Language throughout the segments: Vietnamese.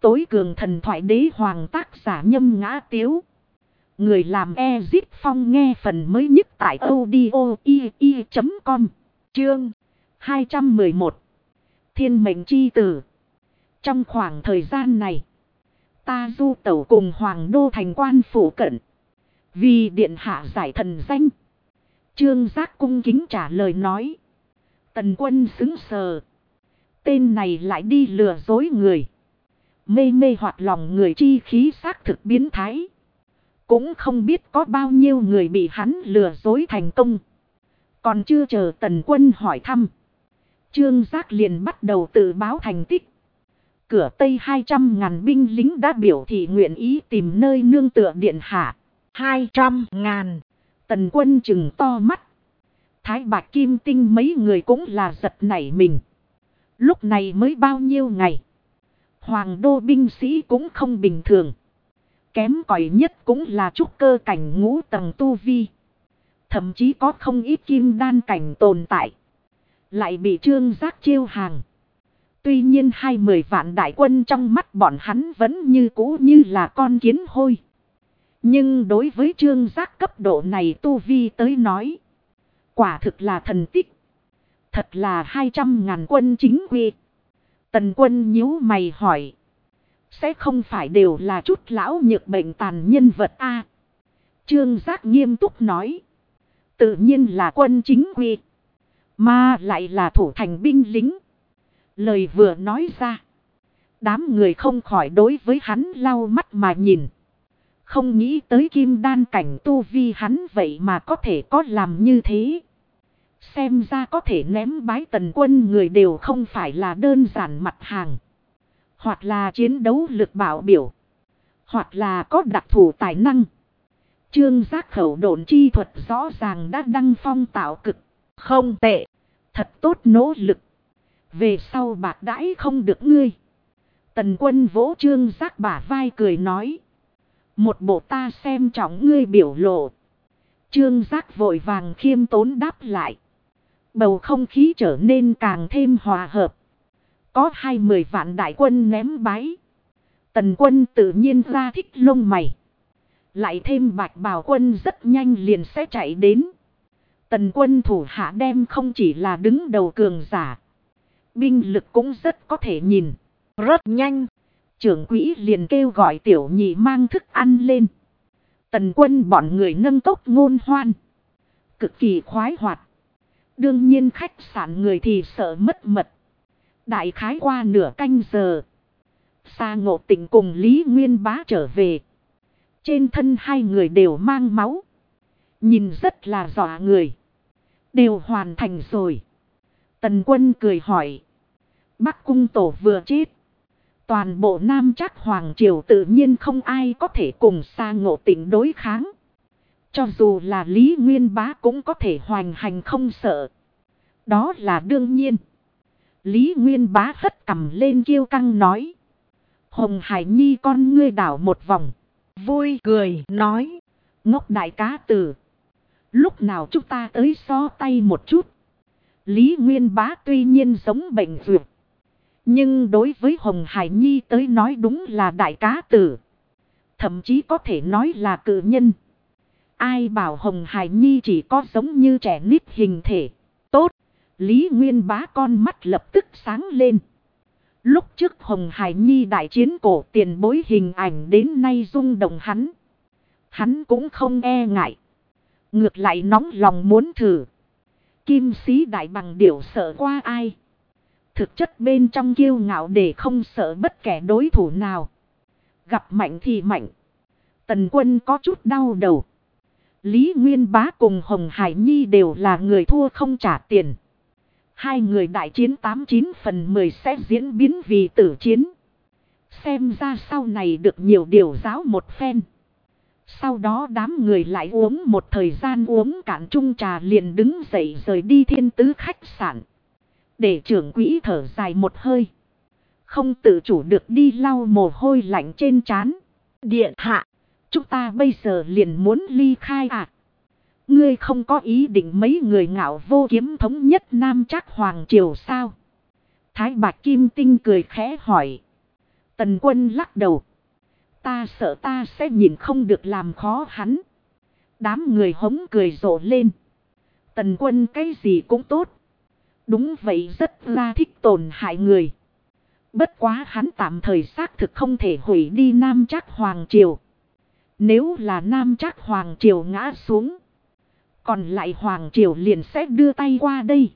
tối cường thần thoại đế hoàng tác giả Nhâm Ngã Tiếu. Người làm Ezip Phong nghe phần mới nhất tại audio.com. Chương 211. Thiên mệnh chi tử. Trong khoảng thời gian này, ta du tẩu cùng Hoàng đô thành quan phủ cận, vì điện hạ giải thần danh. Trương Giác cung kính trả lời nói. Tần Quân xứng sờ. Tên này lại đi lừa dối người. Mê mê hoặc lòng người chi khí xác thực biến thái. Cũng không biết có bao nhiêu người bị hắn lừa dối thành công. Còn chưa chờ Tần Quân hỏi thăm, Trương Giác liền bắt đầu tự báo thành tích. Cửa Tây 200.000 binh lính đã biểu thị nguyện ý tìm nơi nương tựa điện hạ. 200.000. Tần Quân trừng to mắt. Thái Bạch Kim Tinh mấy người cũng là giật nảy mình. Lúc này mới bao nhiêu ngày. Hoàng đô binh sĩ cũng không bình thường. Kém cỏi nhất cũng là trúc cơ cảnh ngũ tầng tu vi. Thậm chí có không ít kim đan cảnh tồn tại. Lại bị Trương Giác chiêu hàng. Tuy nhiên 20 vạn đại quân trong mắt bọn hắn vẫn như cũ như là con kiến hôi. Nhưng đối với Trương Giác cấp độ này tu vi tới nói, quả thực là thần tích. Thật là 200.000 quân chính quy. Tần Quân nhíu mày hỏi. Sẽ không phải đều là chút lão nhược bệnh tàn nhân vật a? Trương Giác nghiêm túc nói. Tự nhiên là quân chính quy. Mà lại là thủ thành binh lính. Lời vừa nói ra, đám người không khỏi đối với hắn lau mắt mà nhìn. Không nghĩ tới kim đan cảnh tu vi hắn vậy mà có thể có làm như thế. Xem ra có thể ném bái Tần Quân người đều không phải là đơn giản mặt hàng. Hoặc là chiến đấu lực bảo biểu, hoặc là có đặc thù tài năng. Trương Giác khẩu độn chi thuật rõ ràng đã đăng phong tạo cực. Không tệ, thật tốt nỗ lực. Về sau bạc đãi không được ngươi. Tần Quân vỗ Trương Giác bả vai cười nói. Một bộ ta xem trọng ngươi biểu lộ. Trương Giác vội vàng khiêm tốn đáp lại. Bầu không khí trở nên càng thêm hòa hợp. Có 20 vạn đại quân ném bái. Tần Quân tự nhiên ra thích lông mày. Lại thêm Bạch Bào quân rất nhanh liền sẽ chạy đến. Tần Quân thủ hạ đem không chỉ là đứng đầu cường giả. Binh lực cũng rất có thể nhìn. Rất nhanh. Trưởng quỹ liền kêu gọi tiểu nhị mang thức ăn lên. Tần Quân bọn người nâng cốc ngôn hoan. Cực kỳ khoái hoạt. Đương nhiên khách sạn người thì sợ mất mật. Đại khái qua nửa canh giờ. Sa Ngộ Tịnh cùng Lý Nguyên Bá trở về. Trên thân hai người đều mang máu. Nhìn rất là dọa người. Đều hoàn thành rồi. Tần Quân cười hỏi. Bắc Cung Tổ vừa chết. Toàn bộ Nam Trác Hoàng Triều tự nhiên không ai có thể cùng Sa Ngộ Tịnh đối kháng. Cho dù là Lý Nguyên Bá cũng có thể hoành hành không sợ. Đó là đương nhiên. Lý Nguyên Bá hất cằm lên kiêu căng nói. Hồng Hải Nhi con ngươi đảo một vòng. Vui cười nói. Ngốc đại cá tử. Lúc nào chúng ta tới so tay một chút. Lý Nguyên Bá tuy nhiên giống bệnh duyệt. Nhưng đối với Hồng Hải Nhi tới nói đúng là đại cá tử. Thậm chí có thể nói là cự nhân. Ai bảo Hồng Hải Nhi chỉ có giống như trẻ nít hình thể. Tốt. Lý Nguyên Bá con mắt lập tức sáng lên. Lúc trước Hồng Hải Nhi đại chiến cổ tiền bối hình ảnh đến nay rung động hắn. Hắn cũng không e ngại. Ngược lại nóng lòng muốn thử. Kim sĩ đại bằng điểu sợ qua ai. Thực chất bên trong kiêu ngạo để không sợ bất kể đối thủ nào. Gặp mạnh thì mạnh. Tần Quân có chút đau đầu. Lý Nguyên Bá cùng Hồng Hải Nhi đều là người thua không trả tiền. Hai người đại chiến 89 phần 10 sẽ diễn biến vì tử chiến. Xem ra sau này được nhiều điều giáo một phen. Sau đó đám người lại uống một thời gian uống cạn chung trà liền đứng dậy rời đi Thiên Tứ khách sạn. Để trưởng quỹ thở dài một hơi. Không tự chủ được đi lau mồ hôi lạnh trên trán. Điện hạ, chúng ta bây giờ liền muốn ly khai à? Ngươi không có ý định mấy người ngạo vô kiếm thống nhất Nam Trác Hoàng Triều sao? Thái Bạch Kim Tinh cười khẽ hỏi. Tần Quân lắc đầu. Ta sợ ta sẽ nhìn không được làm khó hắn. Đám người hống cười rộ lên. Tần Quân cái gì cũng tốt. Đúng vậy, rất là thích tổn hại người. Bất quá hắn tạm thời xác thực không thể hủy đi Nam Trác Hoàng Triều. Nếu là Nam Trác Hoàng Triều ngã xuống, còn lại Hoàng Triều liền sẽ đưa tay qua đây.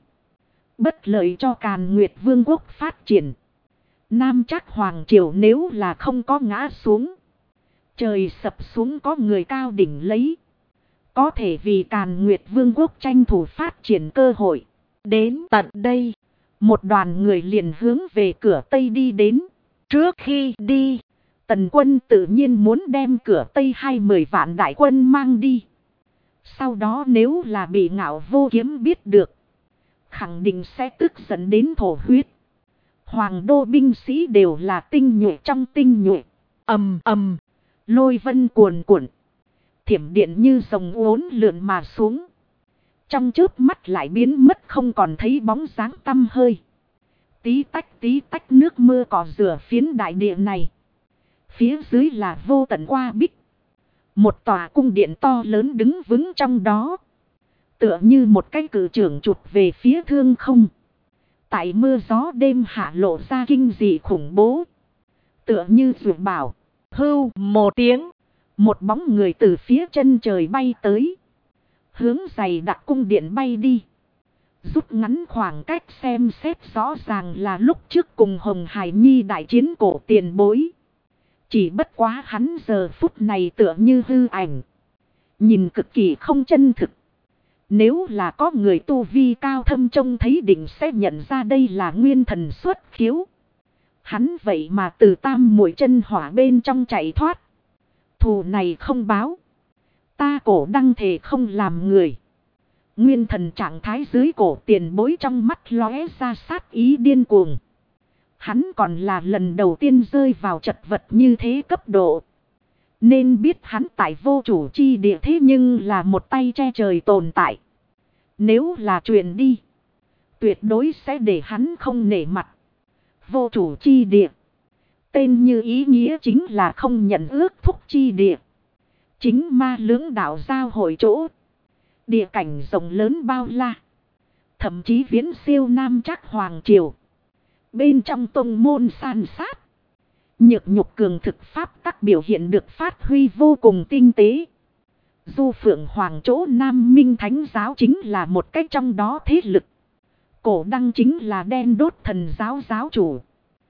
Bất lợi cho Càn Nguyệt Vương quốc phát triển. Nam Trác Hoàng Triều nếu là không có ngã xuống, trời sập xuống có người cao đỉnh lấy, có thể vì Càn Nguyệt Vương quốc tranh thủ phát triển cơ hội. Đến tận đây, một đoàn người liền hướng về cửa Tây đi đến. Trước khi đi, Tần Quân tự nhiên muốn đem cửa Tây 20 vạn đại quân mang đi. Sau đó nếu là bị Ngạo Vô Kiếm biết được, khẳng định sẽ tức giận đến thổ huyết. Hoàng đô binh sĩ đều là tinh nhuệ trong tinh nhuệ. Ầm ầm, lôi vân cuồn cuộn, thiểm điện như rồng uốn lượn mà xuống. Trong chớp mắt lại biến mất không còn thấy bóng dáng tăm hơi. Tí tách nước mưa cỏ rửa phiến đại địa này. Phía dưới là vô tận qua bích. Một tòa cung điện to lớn đứng vững trong đó. Tựa như một cái cự trưởng chụp về phía thương không. Tại mưa gió đêm hạ lộ ra kinh dị khủng bố. Tựa như dụ bảo. Hưu một tiếng. Một bóng người từ phía chân trời bay tới. Hướng dày đặc cung điện bay đi. Rút ngắn khoảng cách xem xét rõ ràng là lúc trước cùng Hồng Hải Nhi đại chiến cổ tiền bối. Chỉ bất quá hắn giờ phút này tựa như hư ảnh. Nhìn cực kỳ không chân thực. Nếu là có người tu vi cao thâm trông thấy định sẽ nhận ra đây là nguyên thần xuất khiếu. Hắn vậy mà từ tam muội chân hỏa bên trong chạy thoát. Thù này không báo. Ta Cổ Đăng thề không làm người. Nguyên thần trạng thái dưới cổ tiền bối trong mắt lóe ra sát ý điên cuồng. Hắn còn là lần đầu tiên rơi vào chật vật như thế cấp độ. Nên biết hắn tại vô chủ chi địa thế nhưng là một tay che trời tồn tại. Nếu là chuyện đi, tuyệt đối sẽ để hắn không nể mặt. Vô chủ chi địa, tên như ý nghĩa chính là không nhận ước thúc chi địa. Chính ma lưỡng đạo giao hội chỗ. Địa cảnh rộng lớn bao la. Thậm chí viễn siêu Nam Trác Hoàng Triều. Bên trong tông môn san sát. Nhược nhục cường thực pháp tắc biểu hiện được phát huy vô cùng tinh tế. Du Phượng Hoàng chỗ Nam Minh Thánh Giáo chính là một cách trong đó thế lực. Cổ Đăng chính là đen đốt thần giáo giáo chủ.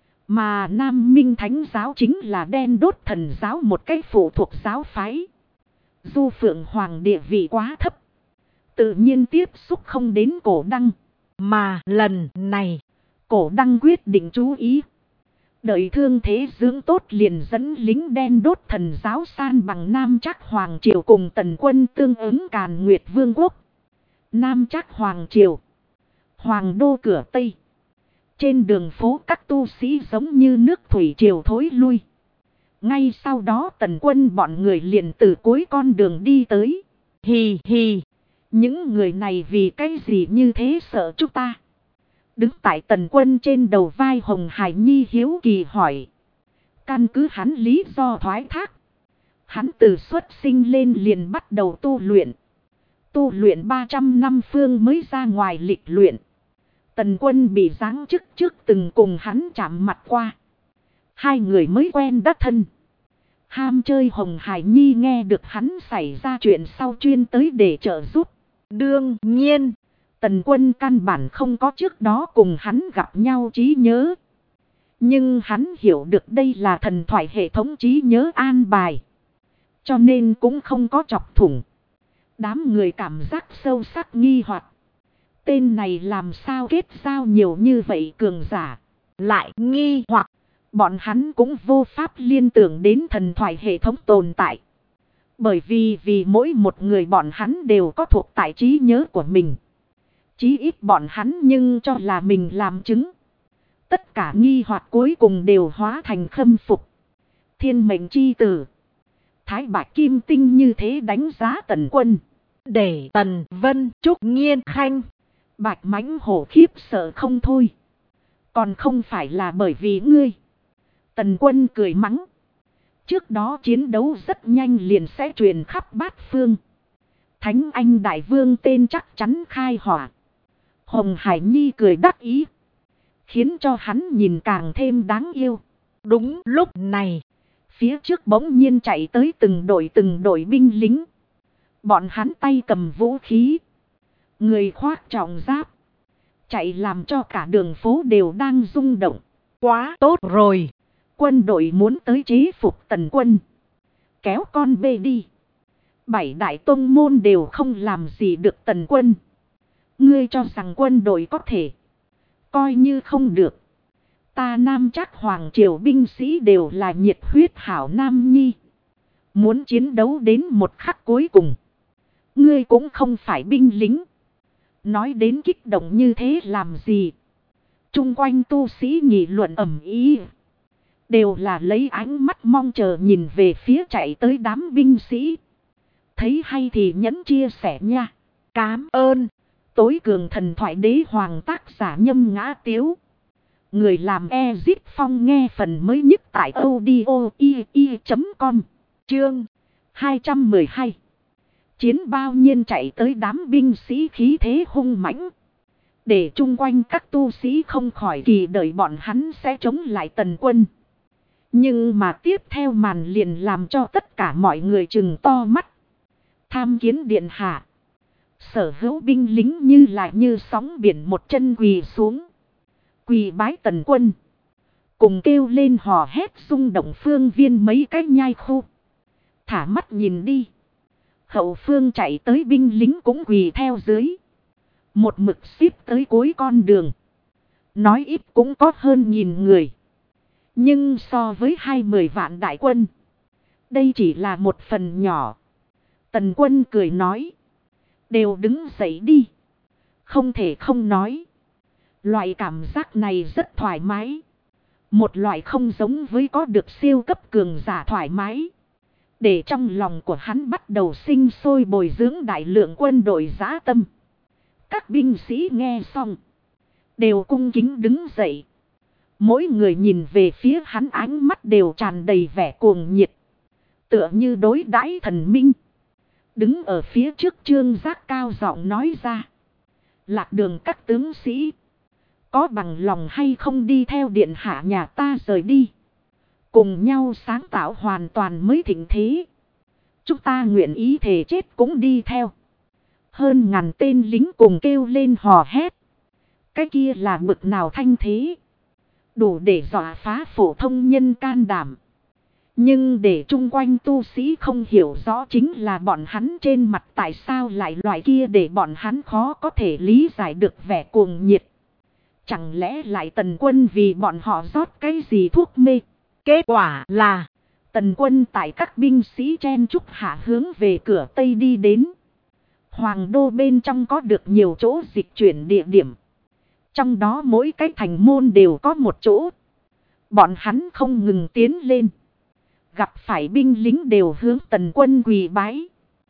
Mà Nam Minh Thánh Giáo chính là đen đốt thần giáo một cách phụ thuộc giáo phái. Du Phượng Hoàng địa vị quá thấp. Tự nhiên tiếp xúc không đến Cổ Đăng. Mà lần này, Cổ Đăng quyết định chú ý. Đợi thương thế dưỡng tốt liền dẫn lính đen đốt thần giáo san bằng Nam Trác Hoàng Triều cùng Tần Quân tương ứng Càn Nguyệt Vương quốc. Nam Trác Hoàng Triều, Hoàng đô cửa Tây. Trên đường phố các tu sĩ giống như nước thủy triều thối lui. Ngay sau đó Tần Quân bọn người liền từ cuối con đường đi tới. Hì hì, những người này vì cái gì như thế sợ chúng ta? Đứng tại Tần Quân trên đầu vai Hồng Hải Nhi hiếu kỳ hỏi. Căn cứ hắn lý do thoái thác. Hắn từ xuất sinh lên liền bắt đầu tu luyện. Tu luyện 300 năm phương mới ra ngoài lịch luyện. Tần Quân bị giáng chức trước từng cùng hắn chạm mặt qua. Hai người mới quen đắc thân. Ham chơi Hồng Hải Nhi nghe được hắn xảy ra chuyện sau chuyên tới để trợ giúp. Đương nhiên, Tần Quân căn bản không có trước đó cùng hắn gặp nhau trí nhớ. Nhưng hắn hiểu được đây là thần thoại hệ thống trí nhớ an bài. Cho nên cũng không có chọc thủng. Đám người cảm giác sâu sắc nghi hoặc. Tên này làm sao kết giao nhiều như vậy cường giả. Lại nghi hoặc. Bọn hắn cũng vô pháp liên tưởng đến thần thoại hệ thống tồn tại. Bởi vì mỗi một người bọn hắn đều có thuộc tại trí nhớ của mình. Chí ít bọn hắn nhưng cho là mình làm chứng. Tất cả nghi hoặc cuối cùng đều hóa thành khâm phục. Thiên mệnh chi tử. Thái Bạch Kim Tinh như thế đánh giá Tần Quân. Để Tần Vân Trúc Nghiên Khanh. Bạch Mãnh Hổ khiếp sợ không thôi. Còn không phải là bởi vì ngươi. Tần Quân cười mắng. Trước đó chiến đấu rất nhanh liền sẽ truyền khắp bát phương. Thánh Anh Đại Vương tên chắc chắn khai hỏa. Hồng Hải Nhi cười đắc ý, khiến cho hắn nhìn càng thêm đáng yêu. Đúng lúc này, phía trước bỗng nhiên chạy tới từng đội binh lính. Bọn hắn tay cầm vũ khí, người khoác trọng giáp, chạy làm cho cả đường phố đều đang rung động. Quá tốt rồi, quân đội muốn tới chế phục Tần Quân, kéo con bê đi. 7 đại tông môn đều không làm gì được Tần Quân. Ngươi cho rằng quân đội có thể? Coi như không được. Ta Nam Trác Hoàng triều binh sĩ đều là nhiệt huyết hảo nam nhi, muốn chiến đấu đến một khắc cuối cùng. Ngươi cũng không phải binh lính, nói đến kích động như thế làm gì? Chung quanh tu sĩ nghị luận ầm ĩ, đều là lấy ánh mắt mong chờ nhìn về phía chạy tới đám binh sĩ. Thấy hay thì nhẫn chia sẻ nha. Cám ơn. Tối cường thần thoại đế hoàng tác giả Nhâm Ngã Tiếu. Người làm Ezip Phong nghe phần mới nhất tại audio.com. Chương 212. Chiến bao nhiên chạy tới đám binh sĩ khí thế hung mãnh, để chung quanh các tu sĩ không khỏi kỳ đợi bọn hắn sẽ chống lại Tần Quân. Nhưng mà tiếp theo màn liền làm cho tất cả mọi người trừng to mắt. Tham kiến điện hạ. Sở hữu binh lính như sóng biển một chân quỳ xuống, quỳ bái Tần Quân, cùng kêu lên hò hét rung động phương viên mấy cái nhai khu. Thả mắt nhìn đi, hậu phương chạy tới binh lính cũng quỳ theo dưới, một mực xếp tới cuối con đường. Nói ít cũng có hơn 1000 người. Nhưng so với 20 vạn đại quân, đây chỉ là một phần nhỏ. Tần Quân cười nói. Đều đứng dậy đi. Không thể không nói, loại cảm giác này rất thoải mái. Một loại không giống với có được siêu cấp cường giả thoải mái. Để trong lòng của hắn bắt đầu sinh sôi bồi dưỡng đại lượng quân đội dã tâm. Các binh sĩ nghe xong, đều cung kính đứng dậy. Mỗi người nhìn về phía hắn ánh mắt đều tràn đầy vẻ cuồng nhiệt, tựa như đối đãi thần minh. Đứng ở phía trước Trương Giác cao giọng nói ra. Lạc Đường các tướng sĩ, có bằng lòng hay không đi theo điện hạ nhà ta rời đi, cùng nhau sáng tạo hoàn toàn mới thịnh thế. Chúng ta nguyện ý thề chết cũng đi theo. Hơn 1000 tên lính cùng kêu lên hò hét. Cái kia là bực nào thanh thế, đủ để dọa phá phổ thông nhân can đảm. Nhưng để chung quanh tu sĩ không hiểu rõ chính là bọn hắn trên mặt tại sao lại loại kia để bọn hắn khó có thể lý giải được vẻ cuồng nhiệt. Chẳng lẽ lại Tần Quân vì bọn họ rót cái gì thuốc mê? Kết quả là Tần Quân tại các binh sĩ chen chúc hạ hướng về cửa Tây đi đến. Hoàng đô bên trong có được nhiều chỗ dịch chuyển địa điểm, trong đó mỗi cái thành môn đều có một chỗ. Bọn hắn không ngừng tiến lên, gặp phải binh lính đều hướng Tần Quân quỳ bái,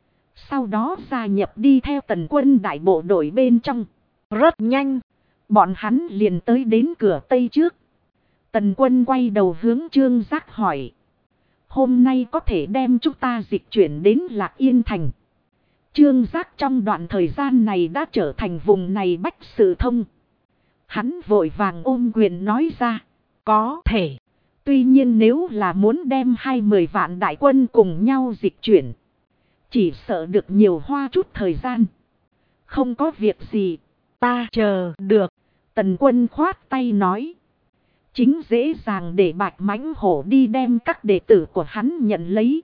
sau đó gia nhập đi theo Tần Quân đại bộ đội bên trong. Rất nhanh, bọn hắn liền tới đến cửa Tây trước. Tần Quân quay đầu hướng Trương Giác hỏi. Hôm nay có thể đem chúng ta dịch chuyển đến Lạc Yên Thành. Trương Giác trong đoạn thời gian này đã trở thành vùng này bách sự thông. Hắn vội vàng ôm quyền nói ra. Có thể. Tuy nhiên nếu là muốn đem 20 vạn đại quân cùng nhau dịch chuyển, chỉ sợ được nhiều hoa chút thời gian. Không có việc gì, ta chờ được. Tần Quân khoát tay nói. Chính dễ dàng để Bạch Mãnh Hổ đi đem các đệ tử của hắn nhận lấy.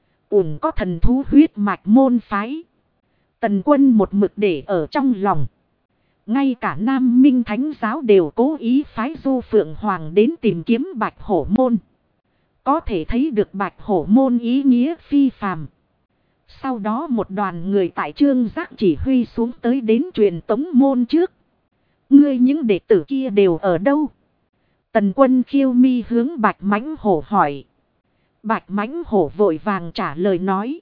Ủn có thần thú huyết mạch môn phái. Tần Quân một mực để ở trong lòng. Ngay cả Nam Minh Thánh Giáo đều cố ý phái Du Phượng Hoàng đến tìm kiếm Bạch Hổ Môn. Có thể thấy được Bạch Hổ Môn ý nghĩa phi phàm. Sau đó một đoàn người tại Trương Giác chỉ huy xuống tới đến truyền tống môn trước. Ngươi những đệ tử kia đều ở đâu? Tần Quân khiêu mi hướng Bạch Mãnh Hổ hỏi. Bạch Mãnh Hổ vội vàng trả lời nói.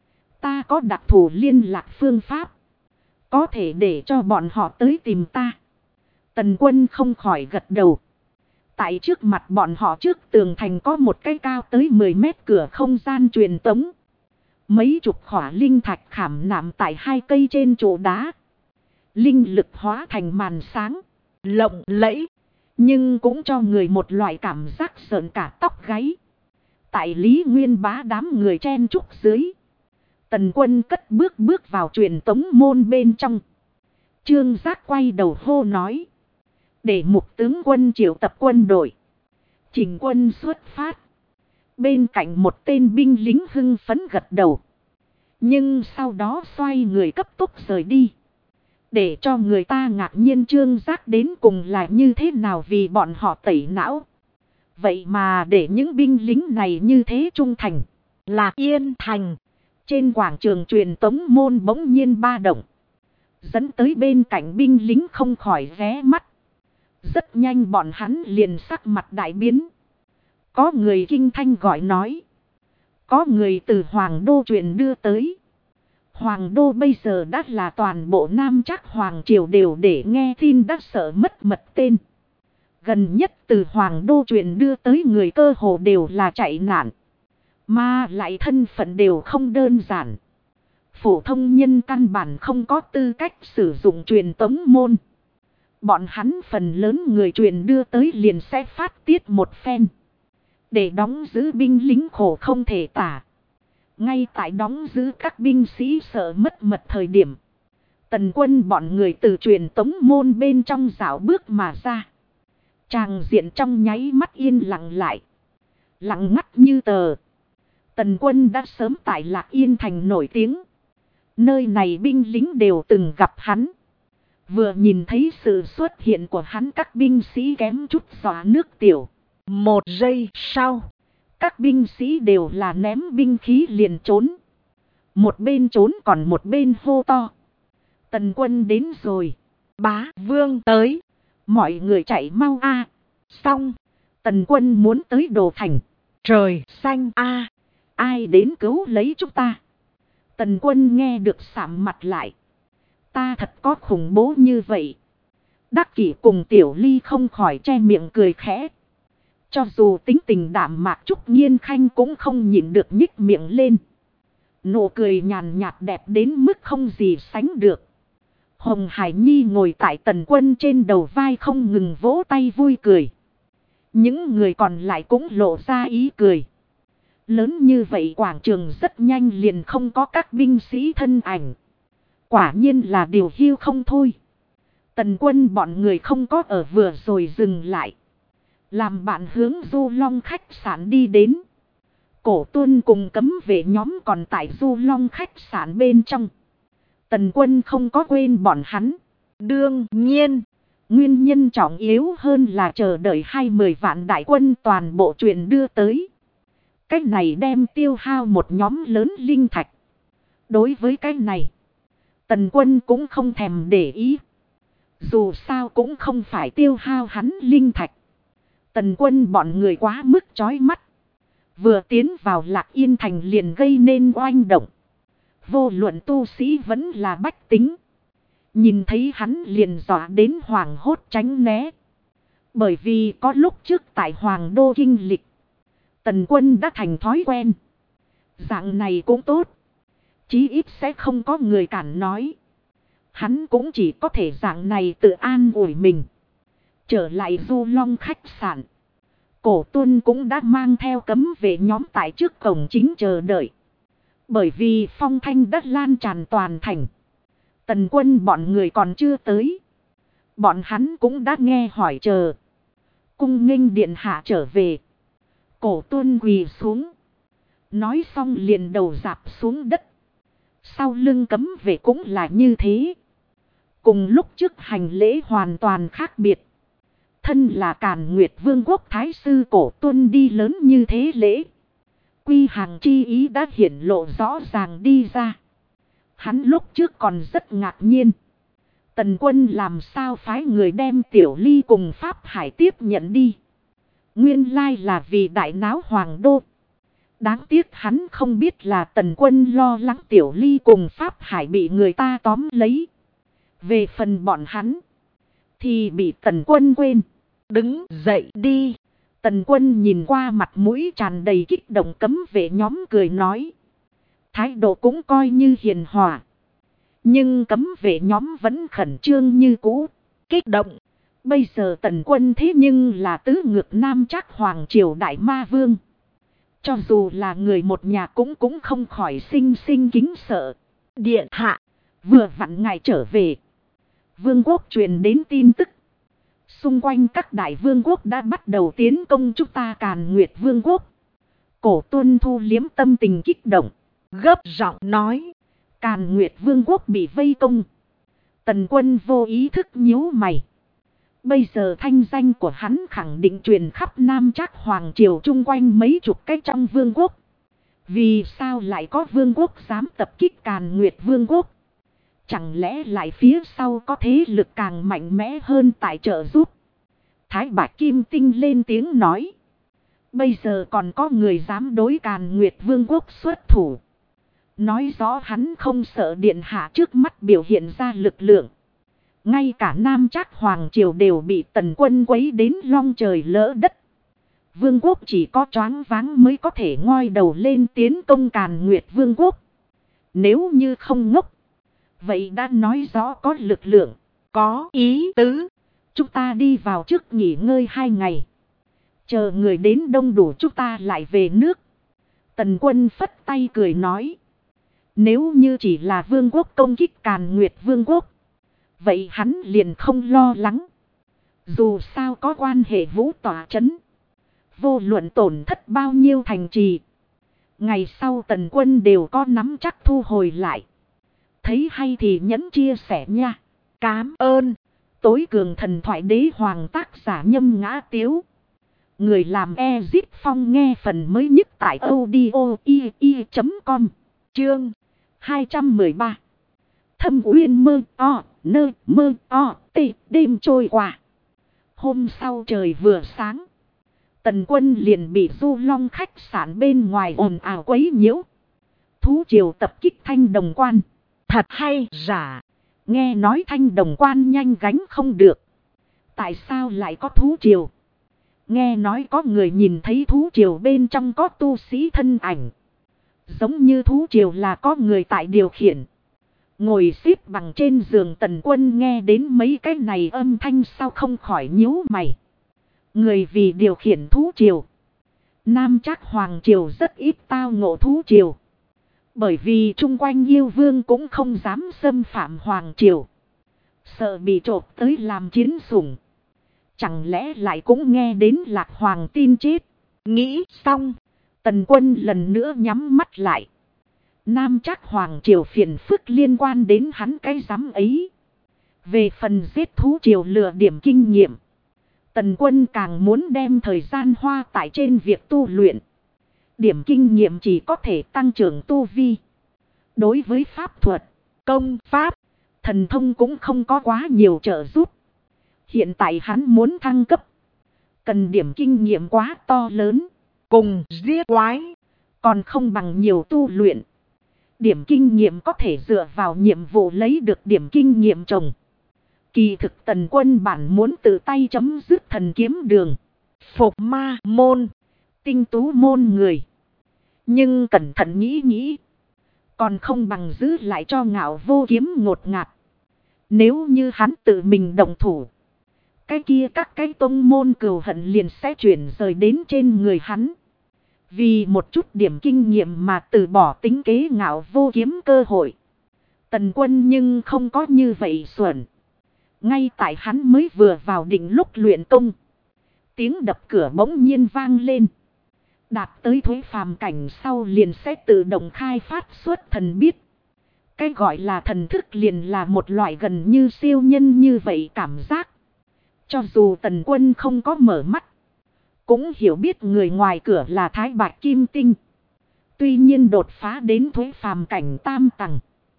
Ta có đặc thù liên lạc phương pháp, có thể để cho bọn họ tới tìm ta. Tần Quân không khỏi gật đầu. Tại trước mặt bọn họ trước tường thành có một cái cao tới 10 mét cửa không gian truyền tống. Mấy chục khỏa linh thạch khảm nạm tại 2 cây trên trụ đá. Linh lực hóa thành màn sáng, lộng lẫy, nhưng cũng cho người một loại cảm giác sợn cả tóc gáy. Tại Lý Nguyên Bá đám người chen chúc dưới, Tần Quân cất bước bước vào truyền tống môn bên trong. Trương Giác quay đầu hô nói: để Mục tướng quân triệu tập quân đội, chỉnh quân xuất phát. Bên cạnh một tên binh lính hưng phấn gật đầu, nhưng sau đó xoay người cấp tốc rời đi. Để cho người ta ngạc nhiên Trương Giác đến cùng là như thế nào vì bọn họ tẩy não. Vậy mà để những binh lính này như thế trung thành. Lạc Yên Thành. Trên quảng trường truyền tống môn bỗng nhiên ba động, dẫn tới bên cạnh binh lính không khỏi ghé mắt. Rất nhanh bọn hắn liền sắc mặt đại biến. Có người kinh thanh gọi nói: có người từ Hoàng Đô truyền đưa tới. Hoàng Đô bây giờ đã là toàn bộ Nam Trác Hoàng Triều đều để nghe tin đã sợ mất mật tên. Gần nhất từ Hoàng Đô truyền đưa tới người cơ hồ đều là chạy nạn. Mà lại thân phận đều không đơn giản. Phổ thông nhân căn bản không có tư cách sử dụng truyền tống môn. Bọn hắn phần lớn người truyền đưa tới liền sẽ phát tiết một phen. Để đóng giữ binh lính khổ không thể tả. Ngay tại đóng giữ các binh sĩ sợ mất mật thời điểm, Tần Quân bọn người từ truyền tống môn bên trong dạo bước mà ra. Tràng diện trong nháy mắt yên lặng lại. Lặng ngắt như tờ. Tần Quân đã sớm tại Lạc Yên Thành nổi tiếng. Nơi này binh lính đều từng gặp hắn. Vừa nhìn thấy sự xuất hiện của hắn, các binh sĩ kém chút xóa nước tiểu. Một giây sau, các binh sĩ đều là ném binh khí liền trốn. Một bên trốn còn một bên hô to: Tần Quân đến rồi. Bá Vương tới. Mọi người chạy mau a. Xong. Tần Quân muốn tới Đồ Thành. Trời xanh a. Ai đến cứu lấy chúng ta? Tần Quân nghe được sạm mặt lại. Ta thật có khủng bố như vậy? Đắc Kỷ cùng Tiểu Ly không khỏi che miệng cười khẽ. Cho dù tính tình đạm mạc Trúc Nhiên Khanh cũng không nhịn được nhích miệng lên. Nụ cười nhàn nhạt đẹp đến mức không gì sánh được. Hồng Hải Nhi ngồi tại Tần Quân trên đầu vai không ngừng vỗ tay vui cười. Những người còn lại cũng lộ ra ý cười. Lớn như vậy quảng trường rất nhanh liền không có các binh sĩ thân ảnh. Quả nhiên là điều hiu không thôi. Tần Quân bọn người không có ở vừa rồi dừng lại. Làm bạn hướng Du Long khách sạn đi đến. Cổ Tuân cùng cấm vệ nhóm còn tại Du Long khách sạn bên trong. Tần Quân không có quên bọn hắn. Đương nhiên, nguyên nhân trọng yếu hơn là chờ đợi 20 vạn đại quân toàn bộ truyền đưa tới. Cách này đem tiêu hao một nhóm lớn linh thạch. Đối với cái này, Tần Quân cũng không thèm để ý. Dù sao cũng không phải tiêu hao hắn linh thạch. Tần Quân bọn người quá mức chói mắt. Vừa tiến vào Lạc Yên Thành liền gây nên oanh động. Vô luận tu sĩ vẫn là bách tính. Nhìn thấy hắn liền dọa đến hoảng hốt tránh né. Bởi vì có lúc trước tại Hoàng Đô kinh lịch, Tần Quân đã thành thói quen. Dạng này cũng tốt. Chí ít sẽ không có người cản nói. Hắn cũng chỉ có thể dạng này tự an ủi mình. Trở lại Du Long khách sạn. Cổ Tuân cũng đã mang theo cấm vệ nhóm tại trước cổng chính chờ đợi. Bởi vì phong thanh đất lan tràn toàn thành. Tần Quân bọn người còn chưa tới. Bọn hắn cũng đã nghe hỏi chờ. Cung nghênh điện hạ trở về. Cổ Tuân quỳ xuống. Nói xong liền đầu dạp xuống đất. Sau lưng cấm vệ cũng là như thế. Cùng lúc trước hành lễ hoàn toàn khác biệt. Thân là Càn Nguyệt Vương quốc Thái sư Cổ Tuân đi lớn như thế lễ. Quy hàng chi ý đã hiển lộ rõ ràng đi ra. Hắn lúc trước còn rất ngạc nhiên. Tần Quân làm sao phái người đem Tiểu Ly cùng Pháp Hải tiếp nhận đi. Nguyên lai là vì đại náo Hoàng Đô. Đáng tiếc hắn không biết là Tần Quân lo lắng Tiểu Ly cùng Pháp Hải bị người ta tóm lấy. Về phần bọn hắn thì bị Tần Quân quên. đứng dậy đi. Tần Quân nhìn qua mặt mũi tràn đầy kích động cấm vệ nhóm cười nói. Thái độ cũng coi như hiền hòa. Nhưng cấm vệ nhóm vẫn khẩn trương như cũ, kích động. Bây giờ Tần Quân thế nhưng là tứ ngược Nam Trác Hoàng triều đại ma vương. Cho dù là người một nhà cũng không khỏi sinh kính sợ. Điện hạ, vừa vặn ngài trở về. Vương quốc truyền đến tin tức. Xung quanh các đại vương quốc đã bắt đầu tiến công chúng ta Càn Nguyệt Vương quốc. Cổ Tuân thu liếm tâm tình kích động, gấp giọng nói. Càn Nguyệt Vương quốc bị vây công. Tần Quân vô ý thức nhíu mày. Bây giờ thanh danh của hắn khẳng định truyền khắp Nam Trác Hoàng triều chung quanh mấy chục cái trong vương quốc. Vì sao lại có vương quốc dám tập kích Càn Nguyệt Vương quốc? Chẳng lẽ lại phía sau có thế lực càng mạnh mẽ hơn tại trợ giúp? Thái Bạch Kim Tinh lên tiếng nói. Bây giờ còn có người dám đối Càn Nguyệt Vương quốc xuất thủ. Nói rõ hắn không sợ điện hạ trước mắt biểu hiện ra lực lượng. Ngay cả Nam Trác Hoàng triều đều bị Tần Quân quấy đến long trời lỡ đất. Vương quốc chỉ có choáng váng mới có thể ngoi đầu lên tiến công Càn Nguyệt Vương quốc. Nếu như không ngốc, vậy đã nói rõ có lực lượng, có ý tứ. Chúng ta đi vào trước nghỉ ngơi 2 ngày. Chờ người đến đông đủ chúng ta lại về nước. Tần Quân phất tay cười nói. Nếu như chỉ là vương quốc công kích Càn Nguyệt Vương quốc, vậy hắn liền không lo lắng. Dù sao có quan hệ vũ tỏa chấn. Vô luận tổn thất bao nhiêu thành trì, ngày sau Tần Quân đều có nắm chắc thu hồi lại. Thấy hay thì nhấn chia sẻ nha. Cám ơn. Tối cường thần thoại đế hoàng tác giả Nhâm Ngã Tiếu. Người làm Ezip Phong nghe phần mới nhất tại audio.com. Chương 213. Thâm uyên mơ o, nơ mơ o, tê, đêm trôi qua. Hôm sau trời vừa sáng, Tần Quân liền bị Du Long khách sạn bên ngoài ồn ào quấy nhiễu. Thú triều tập kích Thanh Đồng Quan. Thật hay giả? Nghe nói Thanh Đồng Quan nhanh gánh không được. Tại sao lại có thú triều? Nghe nói có người nhìn thấy thú triều bên trong có tu sĩ thân ảnh. Giống như thú triều là có người tại điều khiển. Ngồi xếp bằng trên giường Tần Quân nghe đến mấy cái này âm thanh sao không khỏi nhíu mày. Người vì điều khiển thú triều. Nam Trác Hoàng triều rất ít tao ngộ thú triều. Bởi vì chung quanh yêu vương cũng không dám xâm phạm Hoàng triều. Sợ bị trộm tới làm chiến sủng. Chẳng lẽ lại cũng nghe đến Lạc Hoàng tin chết. Nghĩ xong, Tần Quân lần nữa nhắm mắt lại. Nam Trác Hoàng triều phiền phức liên quan đến hắn cái giám ấy. Về phần giết thú triều lừa điểm kinh nghiệm, Tần Quân càng muốn đem thời gian hoa tại trên việc tu luyện. Điểm kinh nghiệm chỉ có thể tăng trưởng tu vi. Đối với pháp thuật, công pháp, thần thông cũng không có quá nhiều trợ giúp. Hiện tại hắn muốn thăng cấp, cần điểm kinh nghiệm quá to lớn. Cùng giết quái, còn không bằng nhiều tu luyện. Điểm kinh nghiệm có thể dựa vào nhiệm vụ lấy được điểm kinh nghiệm trồng. Kỳ thực Tần Quân bản muốn tự tay chấm dứt thần kiếm đường, phục ma môn, tinh tú môn người. Nhưng cẩn thận nghĩ, còn không bằng giữ lại cho Ngạo Vô Kiếm ngột ngạt. Nếu như hắn tự mình động thủ, cái kia các cái tông môn cừu hận liền sẽ chuyển rời đến trên người hắn. Vì một chút điểm kinh nghiệm mà từ bỏ tính kế Ngạo Vô Kiếm cơ hội. Tần Quân nhưng không có như vậy xuẩn. Ngay tại hắn mới vừa vào đỉnh lúc luyện công, tiếng đập cửa bỗng nhiên vang lên. Đạt tới thuế phàm cảnh sau liền sẽ tự động khai phát xuất thần biết. Cái gọi là thần thức liền là một loại gần như siêu nhân như vậy cảm giác. Cho dù Tần Quân không có mở mắt, cũng hiểu biết người ngoài cửa là Thái Bạch Kim Tinh. Tuy nhiên đột phá đến thuế phàm cảnh tam tầng,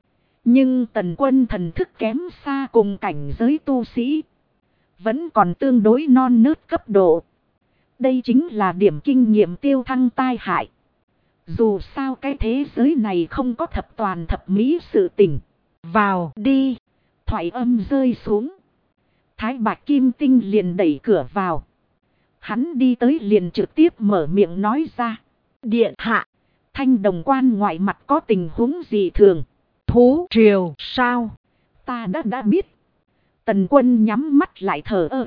nhưng Tần Quân thần thức kém xa cùng cảnh giới tu sĩ. Vẫn còn tương đối non nớt cấp độ. Đây chính là điểm kinh nghiệm tiêu thăng tai hại. Dù sao cái thế giới này không có thập toàn thập mỹ sự tình. Vào đi. Thoại âm rơi xuống. Thái Bạch Kim Tinh liền đẩy cửa vào. Hắn đi tới liền trực tiếp mở miệng nói ra. Điện hạ, Thanh Đồng Quan ngoại mặt có tình huống gì thường. Thú triều sao? Ta đã biết. Tần Quân nhắm mắt lại thở ơ.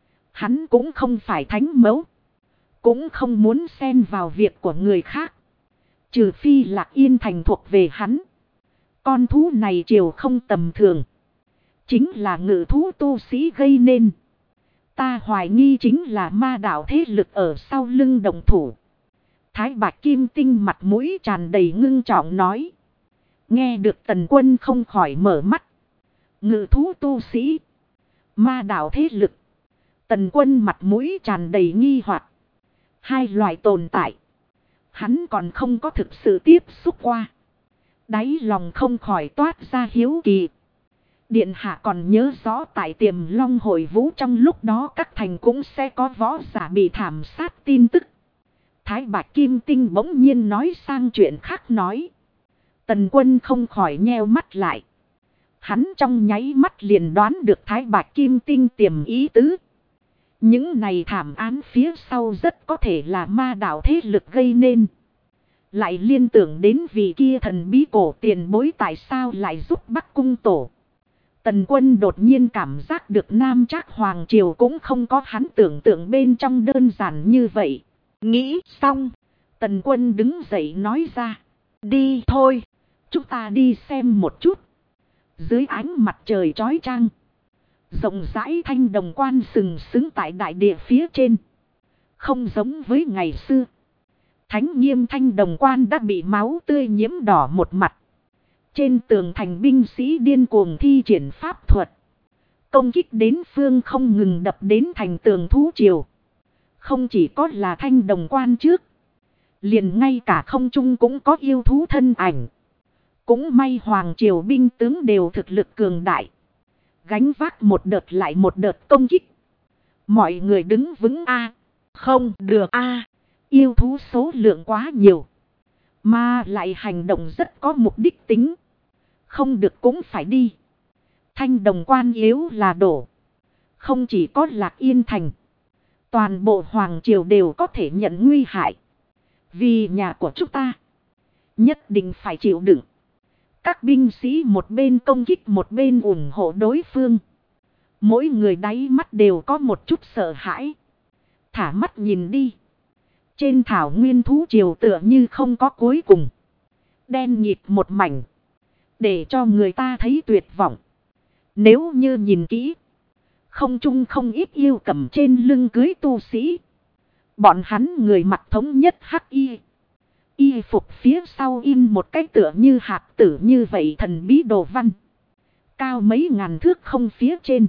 Hắn cũng không phải thánh mẫu. Cũng không muốn xen vào việc của người khác. Trừ phi Lạc Yên Thành thuộc về hắn. Con thú này triều không tầm thường. Chính là ngự thú tu sĩ gây nên. Ta hoài nghi chính là ma đạo thế lực ở sau lưng đồng thủ. Thái Bạch Kim Tinh mặt mũi tràn đầy ngưng trọng nói. Nghe được Tần Quân không khỏi mở mắt. Ngự thú tu sĩ. Ma đạo thế lực. Tần Quân mặt mũi tràn đầy nghi hoặc. Hai loại tồn tại. Hắn còn không có thực sự tiếp xúc qua. Đáy lòng không khỏi toát ra hiếu kỳ. Điện hạ còn nhớ rõ tại Tiềm Long hội vũ trong lúc đó các thành cũng sẽ có võ giả bị thảm sát tin tức. Thái Bạch Kim Tinh bỗng nhiên nói sang chuyện khác nói. Tần Quân không khỏi nheo mắt lại. Hắn trong nháy mắt liền đoán được Thái Bạch Kim Tinh tiềm ý tứ. Những này thảm án phía sau rất có thể là ma đạo thế lực gây nên. Lại liên tưởng đến vị kia thần bí cổ tiền bối tại sao lại giúp Bắc Cung Tổ. Tần Quân đột nhiên cảm giác được Nam Trác Hoàng Triều cũng không có hắn tưởng tượng bên trong đơn giản như vậy. Nghĩ xong, Tần Quân đứng dậy nói ra. Đi thôi, chúng ta đi xem một chút. Dưới ánh mặt trời chói chang, rộng rãi Thanh Đồng Quan sừng sững tại đại địa phía trên. Không giống với ngày xưa. Thánh nghiêm Thanh Đồng Quan đã bị máu tươi nhiễm đỏ một mặt. Trên tường thành binh sĩ điên cuồng thi triển pháp thuật. Công kích đến phương không ngừng đập đến thành tường thú triều. Không chỉ có là Thanh Đồng Quan trước. Liền ngay cả không trung cũng có yêu thú thân ảnh. Cũng may Hoàng Triều binh tướng đều thực lực cường đại. Gánh vác một đợt lại một đợt công kích. Mọi người đứng vững a. Không được a. Yêu thú số lượng quá nhiều. Mà lại hành động rất có mục đích tính. Không được cũng phải đi. Thanh Đồng Quan yếu là đổ. Không chỉ có Lạc Yên Thành. Toàn bộ Hoàng Triều đều có thể nhận nguy hại. Vì nhà của chúng ta. Nhất định phải chịu đựng. Các binh sĩ một bên công kích một bên ủng hộ đối phương. Mỗi người đáy mắt đều có một chút sợ hãi. Thả mắt nhìn đi. Trên thảo nguyên thú triều tựa như không có cuối cùng. Đen nhịt một mảnh. Để cho người ta thấy tuyệt vọng. Nếu như nhìn kỹ. Không chung không ít yêu cầm trên lưng cưới tu sĩ. Bọn hắn người mặc thống nhất hắc y. Y phục phía sau in một cái tựa như hạt tử như vậy thần bí đồ văn. Cao mấy ngàn thước không phía trên.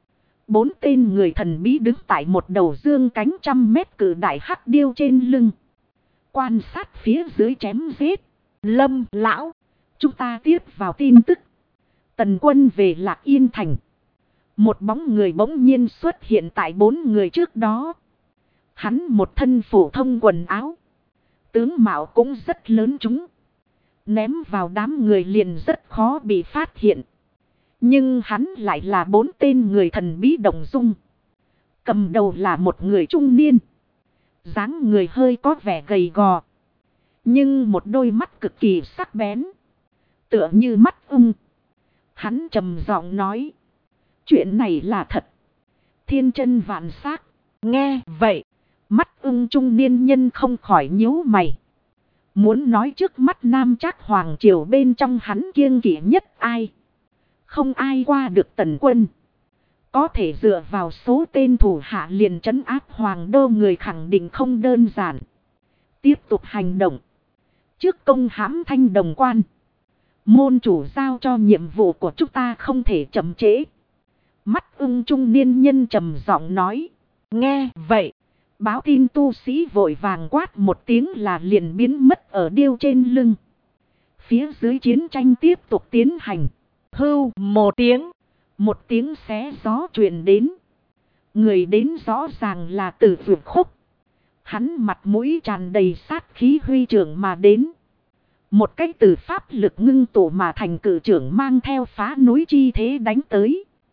4 tên người thần bí đứng tại một đầu dương cánh 100 mét cử đại hắc điêu trên lưng. Quan sát phía dưới chém giết. Lâm lão. Chúng ta tiếp vào tin tức. Tần Quân về Lạc Yên Thành. Một bóng người bỗng nhiên xuất hiện tại 4 người trước đó. Hắn một thân phổ thông quần áo. Tướng mạo cũng rất lớn chúng. Ném vào đám người liền rất khó bị phát hiện. Nhưng hắn lại là 4 tên người thần bí đồng dung. Cầm đầu là một người trung niên. Dáng người hơi có vẻ gầy gò. Nhưng một đôi mắt cực kỳ sắc bén. Tựa như mắt ưng. Hắn trầm giọng nói. Chuyện này là thật. Thiên chân vạn xác. Nghe vậy. Mắt ưng trung niên nhân không khỏi nhíu mày. Muốn nói trước mắt Nam Trác Hoàng Triều bên trong hắn kiêng kỵ nhất ai. Không ai qua được Tần Quân. Có thể dựa vào số tên thủ hạ liền trấn áp Hoàng đô người khẳng định không đơn giản. Tiếp tục hành động. Trước công hãm Thanh Đồng Quan. Môn chủ giao cho nhiệm vụ của chúng ta không thể chậm trễ. Mắt ưng trung niên nhân trầm giọng nói. Nghe vậy. Báo tin tu sĩ vội vàng quát một tiếng là liền biến mất ở điêu trên lưng. Phía dưới chiến tranh tiếp tục tiến hành. Hưu một tiếng. Một tiếng xé gió truyền đến. Người đến rõ ràng là Tử Vượt Khúc. Hắn mặt mũi tràn đầy sát khí huy trưởng mà đến. Một cái từ pháp lực ngưng tụ mà thành cử trưởng mang theo phá núi chi thế đánh tới.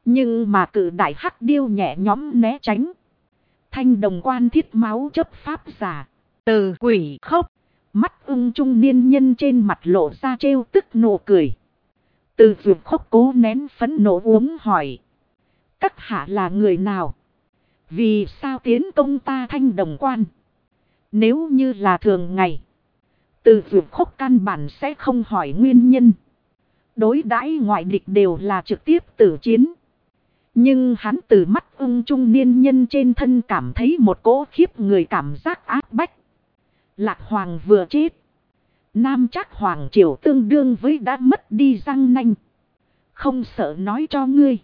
Nhưng mà cự đại hắc điêu nhẹ nhõm né tránh. Thanh đồng quan thiết máu chấp pháp giả. Từ quỷ khốc. Mắt ưng trung niên nhân trên mặt lộ ra trêu tức nụ cười. Từ vượt khốc cố nén phẫn nộ uống hỏi. Các hạ là người nào? Vì sao tiến công ta thanh đồng quan? Nếu như là thường ngày, từ vượt khốc căn bản sẽ không hỏi nguyên nhân. Đối đãi ngoại địch đều là trực tiếp tử chiến. Nhưng hắn từ mắt ưng trung niên nhân trên thân cảm thấy một cỗ khiếp người cảm giác áp bách. Lạc Hoàng vừa chết. Nam Trác Hoàng triều tương đương với đã mất đi răng nanh. Không sợ nói cho ngươi.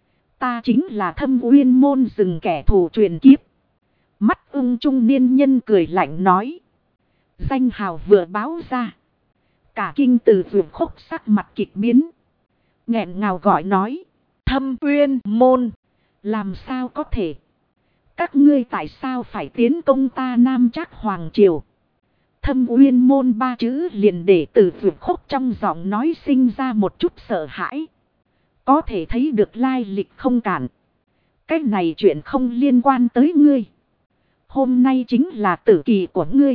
Ta chính là Thâm Uyên môn rừng kẻ thù truyền kiếp. Mắt ưng trung niên nhân cười lạnh nói. Danh hào vừa báo ra. Cả kinh từ vượt khốc sắc mặt kịch biến. Nghẹn ngào gọi nói. Thâm Uyên môn. Làm sao có thể? Các ngươi tại sao phải tiến công ta Nam Trác Hoàng triều? Thâm Uyên môn ba chữ liền để từ vượt khốc trong giọng nói sinh ra một chút sợ hãi. Có thể thấy được lai lịch không cản. Cái này chuyện không liên quan tới ngươi. Hôm nay chính là tử kỳ của ngươi.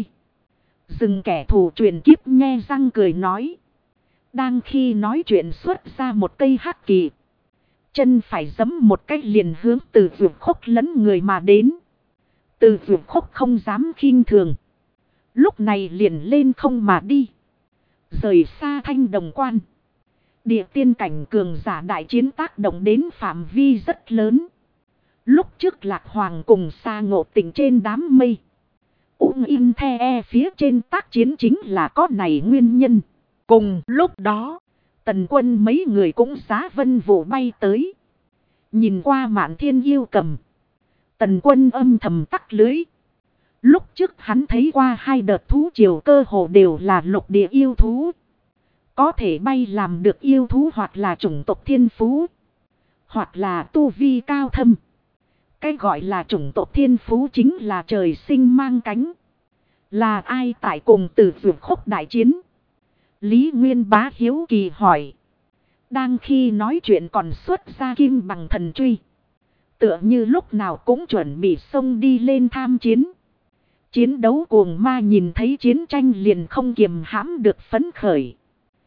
Dừng kẻ thù truyền kiếp nhe răng cười nói. Đang khi nói chuyện xuất ra một cây hắc kỳ. Chân phải giẫm một cách liền hướng từ vượt khốc lấn người mà đến. Từ vượt khốc không dám khinh thường. Lúc này liền lên không mà đi. Rời xa thanh đồng quan. Địa tiên cảnh cường giả đại chiến tác động đến phạm vi rất lớn. Lúc trước Lạc Hoàng cùng Sa Ngộ Tịnh trên đám mây. Ung in the e phía trên tác chiến chính là có này nguyên nhân. Cùng lúc đó, Tần Quân mấy người cũng giá vân vụ bay tới. Nhìn qua Mạn Thiên Yêu Cầm. Tần Quân âm thầm tắc lưới. Lúc trước hắn thấy qua hai đợt thú triều cơ hồ đều là lục địa yêu thú. Có thể bay làm được yêu thú hoặc là chủng tộc thiên phú. Hoặc là tu vi cao thâm. Cái gọi là chủng tộc thiên phú chính là trời sinh mang cánh. Là ai tại cùng từ vượt khốc đại chiến? Lý Nguyên Bá hiếu kỳ hỏi. Đang khi nói chuyện còn xuất ra kim bằng thần truy. Tựa như lúc nào cũng chuẩn bị xông đi lên tham chiến. Chiến đấu cuồng ma nhìn thấy chiến tranh liền không kiềm hãm được phấn khởi.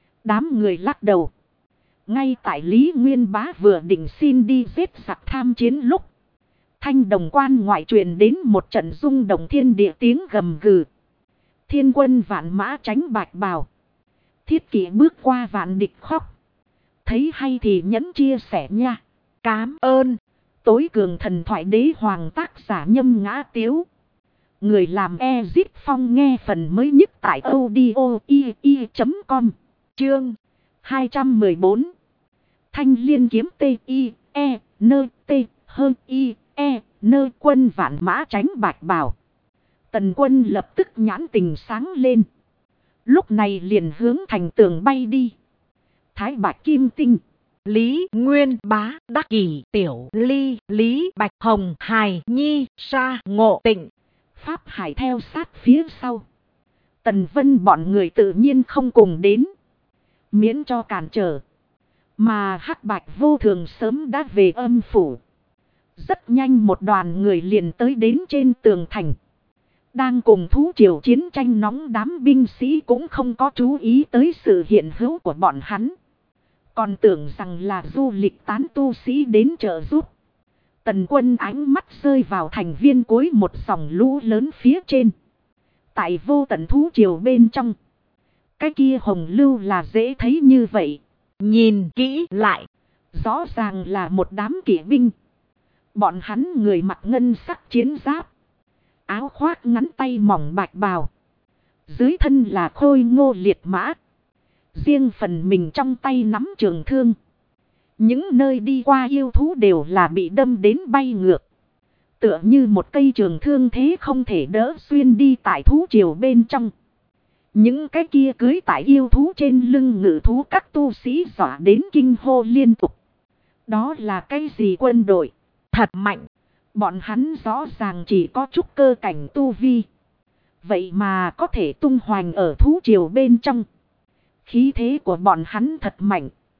Đám người lắc đầu. Ngay tại Lý Nguyên Bá vừa định xin đi giết giặc tham chiến lúc. Thanh đồng quan ngoại truyền đến một trận rung động thiên địa tiếng gầm gừ. Thiên quân vạn mã tránh bạch bào. Thiết kỷ bước qua vạn địch khóc. Thấy hay thì nhẫn chia sẻ nha. Cám ơn. Tối cường thần thoại đế hoàng tác giả Nhâm Ngã Tiếu. Người làm Ezip Phong nghe phần mới nhất tại audio.com. Chương 214. Thanh liên kiếm T.I.E. Nơ T. Hơn I.E. Nơ quân vạn mã tránh bạch bào. Tần Quân lập tức nhãn tình sáng lên. Lúc này liền hướng thành tường bay đi. Thái Bạch Kim Tinh. Lý Nguyên Bá Đắc Kỷ Tiểu Ly Lý Bạch Hồng Hài Nhi Sa Ngộ Tịnh. Pháp Hải theo sát phía sau. Tần Vân bọn người tự nhiên không cùng đến. Miễn cho cản trở. Mà Hắc Bạch vô thường sớm đã về âm phủ. Rất nhanh một đoàn người liền tới đến trên tường thành. Đang cùng thú triều chiến tranh nóng đám binh sĩ cũng không có chú ý tới sự hiện hữu của bọn hắn. Còn tưởng rằng là du lịch tán tu sĩ đến trợ giúp. Tần Quân ánh mắt rơi vào thành viên cuối một dòng lũ lớn phía trên. Tại vô tận thú triều bên trong. Cái kia hồng lưu là dễ thấy như vậy. Nhìn kỹ lại. Rõ ràng là một đám kỵ binh. Bọn hắn người mặc ngân sắc chiến giáp. Áo khoác ngắn tay mỏng bạch bào. Dưới thân là khôi ngô liệt mã. Riêng phần mình trong tay nắm trường thương. Những nơi đi qua yêu thú đều là bị đâm đến bay ngược. Tựa như một cây trường thương thế không thể đỡ xuyên đi tại thú triều bên trong. Những cái kia cưới tại yêu thú trên lưng ngự thú các tu sĩ dọa đến kinh hô liên tục. Đó là cái gì quân đội? Thật mạnh. Bọn hắn rõ ràng chỉ có chút cơ cảnh tu vi. Vậy mà có thể tung hoành ở thú triều bên trong. Khí thế của bọn hắn thật mạnh.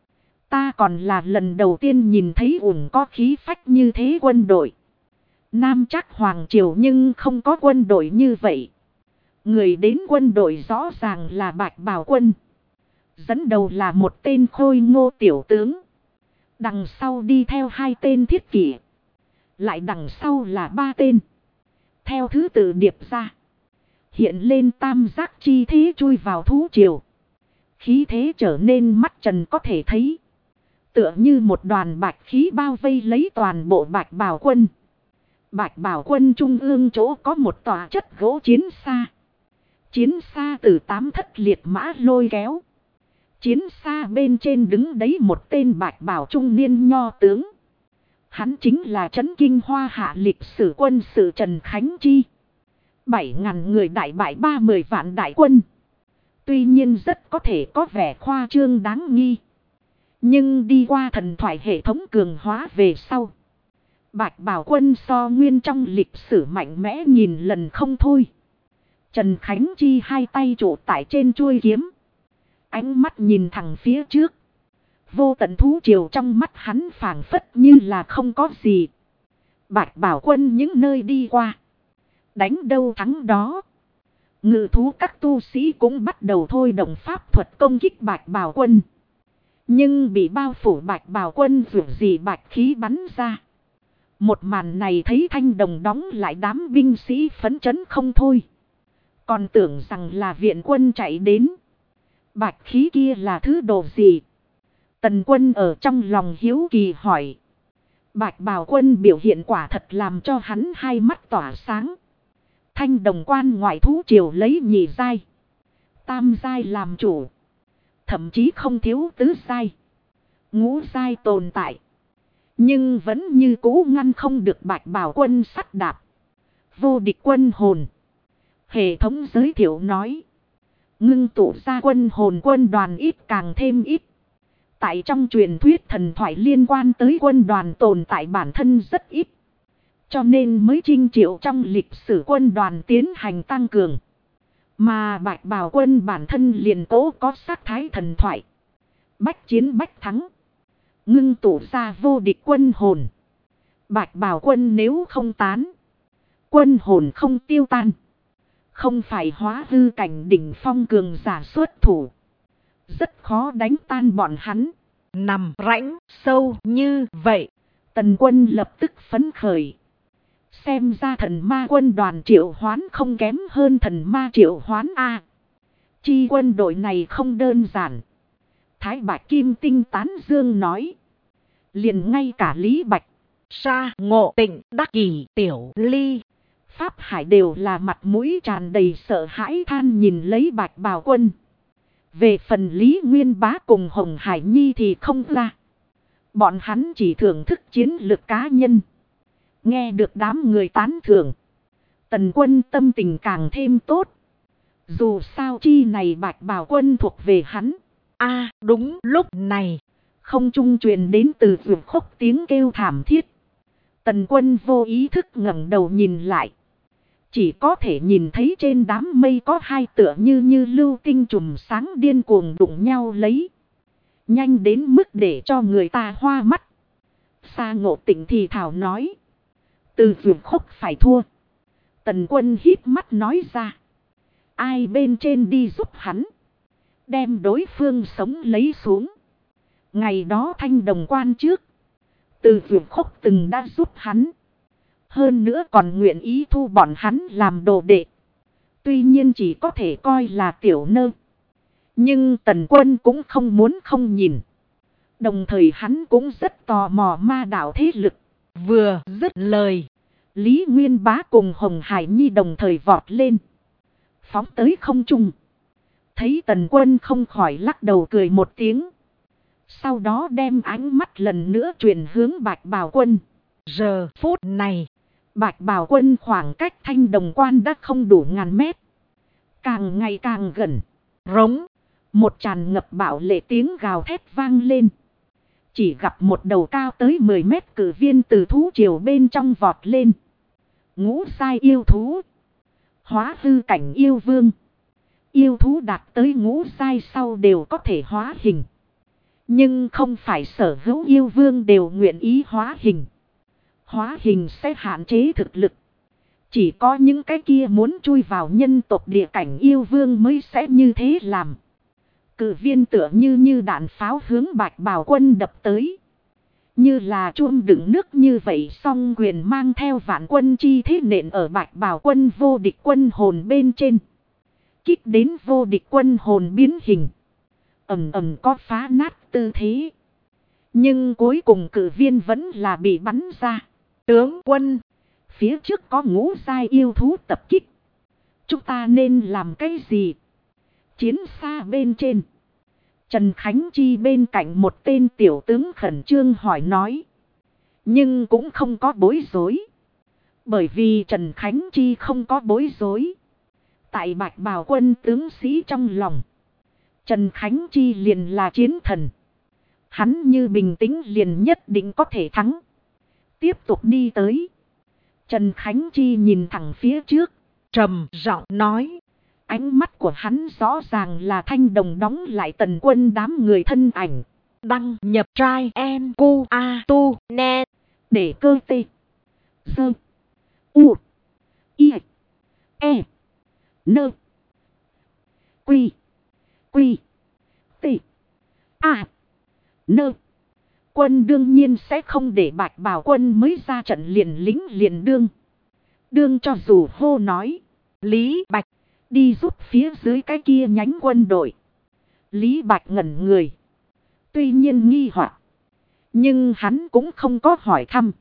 Ta còn là lần đầu tiên nhìn thấy ủng có khí phách như thế quân đội. Nam chắc Hoàng Triều nhưng không có quân đội như vậy. Người đến quân đội rõ ràng là Bạch Bào Quân. Dẫn đầu là một tên khôi ngô tiểu tướng. Đằng sau đi theo 2 tên thiết kỷ. Lại đằng sau là 3 tên. Theo thứ tự điệp ra. Hiện lên tam giác chi thế chui vào thú triều. Khí thế trở nên mắt trần có thể thấy. Tựa như một đoàn bạch khí bao vây lấy toàn bộ Bạch Bào Quân. Bạch Bào Quân trung ương chỗ có một tòa chất gỗ chiến xa. Chiến xa từ 8 thất liệt mã lôi kéo. Chiến xa bên trên đứng đấy một tên Bạch Bào trung niên nho tướng. Hắn chính là trấn kinh hoa hạ lịch sử quân sự Trần Khánh Chi. 7.000 người đại bại 30 vạn đại quân. Tuy nhiên rất có thể có vẻ khoa trương đáng nghi. Nhưng đi qua thần thoại hệ thống cường hóa về sau. Bạch Bào Quân so nguyên trong lịch sử mạnh mẽ nhìn lần không thôi. Trần Khánh Chi 2 tay trụ tại trên chuôi kiếm. Ánh mắt nhìn thẳng phía trước. Vô tận thú triều trong mắt hắn phảng phất như là không có gì. Bạch Bào Quân những nơi đi qua. Đánh đâu thắng đó. Ngự thú các tu sĩ cũng bắt đầu thôi động pháp thuật công kích Bạch Bào Quân. Nhưng bị bao phủ Bạch Bào Quân dù gì bạch khí bắn ra. Một màn này thấy Thanh Đồng đóng lại đám binh sĩ phấn chấn không thôi. Còn tưởng rằng là viện quân chạy đến. Bạch khí kia là thứ đồ gì? Tần Quân ở trong lòng hiếu kỳ hỏi. Bạch Bào Quân biểu hiện quả thật làm cho hắn 2 mắt tỏa sáng. Thanh Đồng quan ngoại thú triều lấy nhị giai, tam giai làm chủ. Thậm chí không thiếu tứ giai, ngũ giai tồn tại. Nhưng vẫn như cũ ngăn không được Bạch Bào Quân sắt đạp. Vô địch quân hồn. Hệ thống giới thiệu nói. Ngưng tụ ra quân hồn quân đoàn ít càng thêm ít. Tại trong truyền thuyết thần thoại liên quan tới quân đoàn tồn tại bản thân rất ít. Cho nên mới chinh triệu trong lịch sử quân đoàn tiến hành tăng cường. Mà Bạch Bào Quân bản thân liền cố có sát thái thần thoại. Bách chiến bách thắng. Ngưng tụ ra vô địch quân hồn. Bạch Bào Quân nếu không tán. Quân hồn không tiêu tan. Không phải hóa hư cảnh đỉnh phong cường giả xuất thủ. Rất khó đánh tan bọn hắn. Nằm rãnh sâu như vậy. Tần Quân lập tức phấn khởi. Xem ra thần ma quân đoàn triệu hoán không kém hơn thần ma triệu hoán A. Chi quân đội này không đơn giản. Thái Bạch Kim Tinh tán dương nói. Liền ngay cả Lý Bạch, Sa Ngộ Tịnh, Đắc Kỷ, Tiểu Ly, Pháp Hải đều là mặt mũi tràn đầy sợ hãi than nhìn lấy Bạch Bào Quân. Về phần Lý Nguyên Bá cùng Hồng Hải Nhi thì không ra. Bọn hắn chỉ thưởng thức chiến lược cá nhân. Nghe được đám người tán thưởng. Tần Quân tâm tình càng thêm tốt. Dù sao chi này Bạch Bào Quân thuộc về hắn. Đúng lúc này. Không trung truyền đến từ vườn khúc tiếng kêu thảm thiết. Tần Quân vô ý thức ngẩng đầu nhìn lại. Chỉ có thể nhìn thấy trên đám mây có 2 tựa như lưu tinh trùm sáng điên cuồng đụng nhau lấy. Nhanh đến mức để cho người ta hoa mắt. Sa Ngộ Tịnh thì thảo nói. Từ vườn khúc phải thua. Tần Quân hít mắt nói ra. Ai bên trên đi giúp hắn. Đem đối phương sống lấy xuống. Ngày đó Thanh Đồng quan trước. Từ vườn khúc từng đã giúp hắn. Hơn nữa còn nguyện ý thu bọn hắn làm đồ đệ. Tuy nhiên chỉ có thể coi là tiểu nơ. Nhưng Tần Quân cũng không muốn không nhìn. Đồng thời hắn cũng rất tò mò ma đạo thế lực. Vừa dứt lời. Lý Nguyên Bá cùng Hồng Hải Nhi đồng thời vọt lên. Phóng tới không trung. Thấy Tần Quân không khỏi lắc đầu cười một tiếng. Sau đó đem ánh mắt lần nữa chuyển hướng Bạch Bào Quân. Giờ phút này. Bạch Bào Quân khoảng cách Thanh Đồng quan đã không đủ ngàn mét. Càng ngày càng gần. Rống. Một tràn ngập bạo lệ tiếng gào thét vang lên. Chỉ gặp một đầu cao tới 10 mét cử viên từ thú triều bên trong vọt lên. Ngũ giai yêu thú. Hóa hư cảnh yêu vương. Yêu thú đạt tới ngũ giai sau đều có thể hóa hình. Nhưng không phải sở hữu yêu vương đều nguyện ý hóa hình. Hóa hình sẽ hạn chế thực lực. Chỉ có những cái kia muốn chui vào nhân tộc địa cảnh yêu vương mới sẽ như thế làm. Cử viên tựa như đạn pháo hướng Bạch Bào Quân đập tới. Như là chuông đựng nước như vậy, song quyền mang theo vạn quân chi thế nện ở Bạch Bào Quân vô địch quân hồn bên trên. Kích đến vô địch quân hồn biến hình. Ầm ầm có phá nát tư thế. Nhưng cuối cùng cử viên vẫn là bị bắn ra. Tướng quân, phía trước có ngũ giai yêu thú tập kích. Chúng ta nên làm cái gì? Chiến xa bên trên. Trần Khánh Chi bên cạnh một tên tiểu tướng khẩn trương hỏi nói. Nhưng cũng không có bối rối. Bởi vì Trần Khánh Chi không có bối rối. Tại Bạch Bào Quân tướng sĩ trong lòng, Trần Khánh Chi liền là chiến thần. Hắn như bình tĩnh liền nhất định có thể thắng. Tiếp tục đi tới. Trần Khánh Chi nhìn thẳng phía trước, trầm giọng nói. Ánh mắt của hắn rõ ràng là thanh đồng đóng lại Tần Quân đám người thân ảnh. Đăng nhập trai en cu a tu net. Để cơ tê. Dơ. U. I. E. Nơ. Quy. Quy. Tê. A. Nơ. Quân đương nhiên sẽ không để Bạch Bào Quân mới ra trận liền lính liền đương. Đương cho dù hô nói. Lý Bạch. Đi giúp phía dưới cái kia nhánh quân đội. Lý Bạch ngẩn người. Tuy nhiên nghi hoặc, nhưng hắn cũng không có hỏi thăm.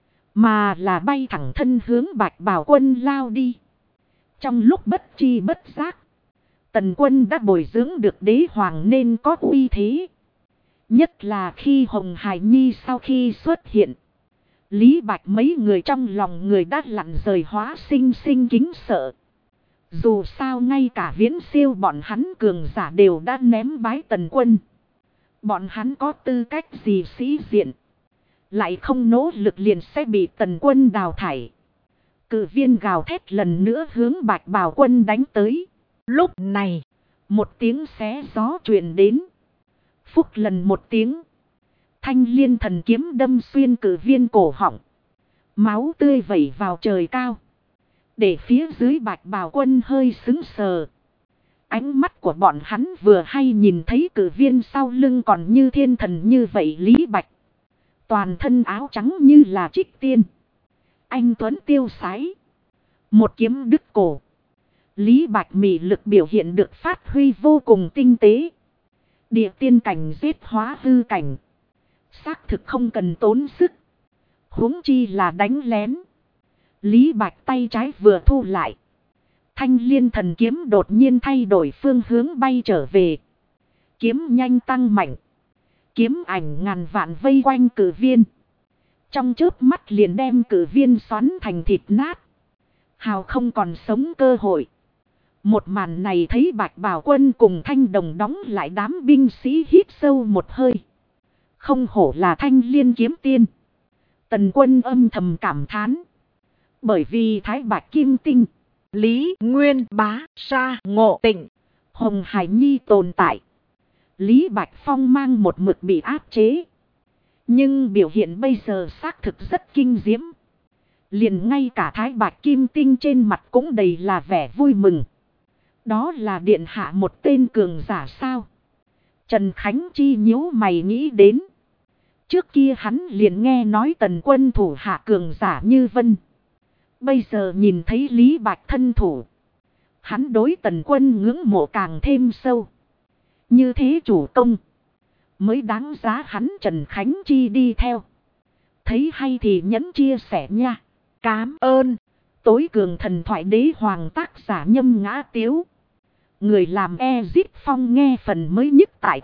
Mà là bay thẳng thân hướng Bạch Bào Quân lao đi. Trong lúc bất chi bất giác, Tần Quân đã bồi dưỡng được đế hoàng nên có uy thế. Nhất là khi Hồng Hải Nhi sau khi xuất hiện. Lý Bạch mấy người trong lòng người đã lặn rời hóa sinh kính sợ. Dù sao ngay cả viễn siêu bọn hắn cường giả đều đã ném bái Tần Quân. Bọn hắn có tư cách gì sĩ diện. Lại không nỗ lực liền sẽ bị Tần Quân đào thải. Cử viên gào thét lần nữa hướng Bạch Bào Quân đánh tới. Lúc này, một tiếng xé gió truyền đến. Phúc lần một tiếng. Thanh liên thần kiếm đâm xuyên cử viên cổ họng. Máu tươi vẩy vào trời cao. Để phía dưới Bạch Bào Quân hơi sững sờ. Ánh mắt của bọn hắn vừa hay nhìn thấy cử viên sau lưng còn như thiên thần như vậy Lý Bạch. Toàn thân áo trắng như là trích tiên. Anh tuấn tiêu sái. Một kiếm đứt cổ. Lý Bạch mị lực biểu hiện được phát huy vô cùng tinh tế. Địa tiên cảnh giết hóa hư cảnh. Xác thực không cần tốn sức. Huống chi là đánh lén. Lý Bạch tay trái vừa thu lại. Thanh liên thần kiếm đột nhiên thay đổi phương hướng bay trở về. Kiếm nhanh tăng mạnh. Kiếm ảnh ngàn vạn vây quanh cử viên. Trong chớp mắt liền đem cử viên xoắn thành thịt nát. Hào không còn sống cơ hội. Một màn này thấy Bạch Bào Quân cùng thanh đồng đóng lại đám binh sĩ hít sâu một hơi. Không hổ là thanh liên kiếm tiên. Tần Quân âm thầm cảm thán. Bởi vì Thái Bạch Kim Tinh, Lý Nguyên Bá, Sa Ngộ Tịnh, Hồng Hải Nhi tồn tại. Lý Bạch Phong mang một mực bị áp chế. Nhưng biểu hiện bây giờ xác thực rất kinh diễm. Liền ngay cả Thái Bạch Kim Tinh trên mặt cũng đầy là vẻ vui mừng. Đó là điện hạ một tên cường giả sao? Trần Khánh Chi nhíu mày nghĩ đến. Trước kia hắn liền nghe nói Tần Quân thủ hạ cường giả như vân. Bây giờ nhìn thấy Lý Bạch thân thủ. Hắn đối Tần Quân ngưỡng mộ càng thêm sâu. Như thế chủ công. Mới đáng giá hắn Trần Khánh Chi đi theo. Thấy hay thì nhấn chia sẻ nha. Cám ơn. Tối cường thần thoại đế hoàng tác giả Nhâm Ngã Tiếu. Người làm Ezit Phong nghe phần mới nhất tại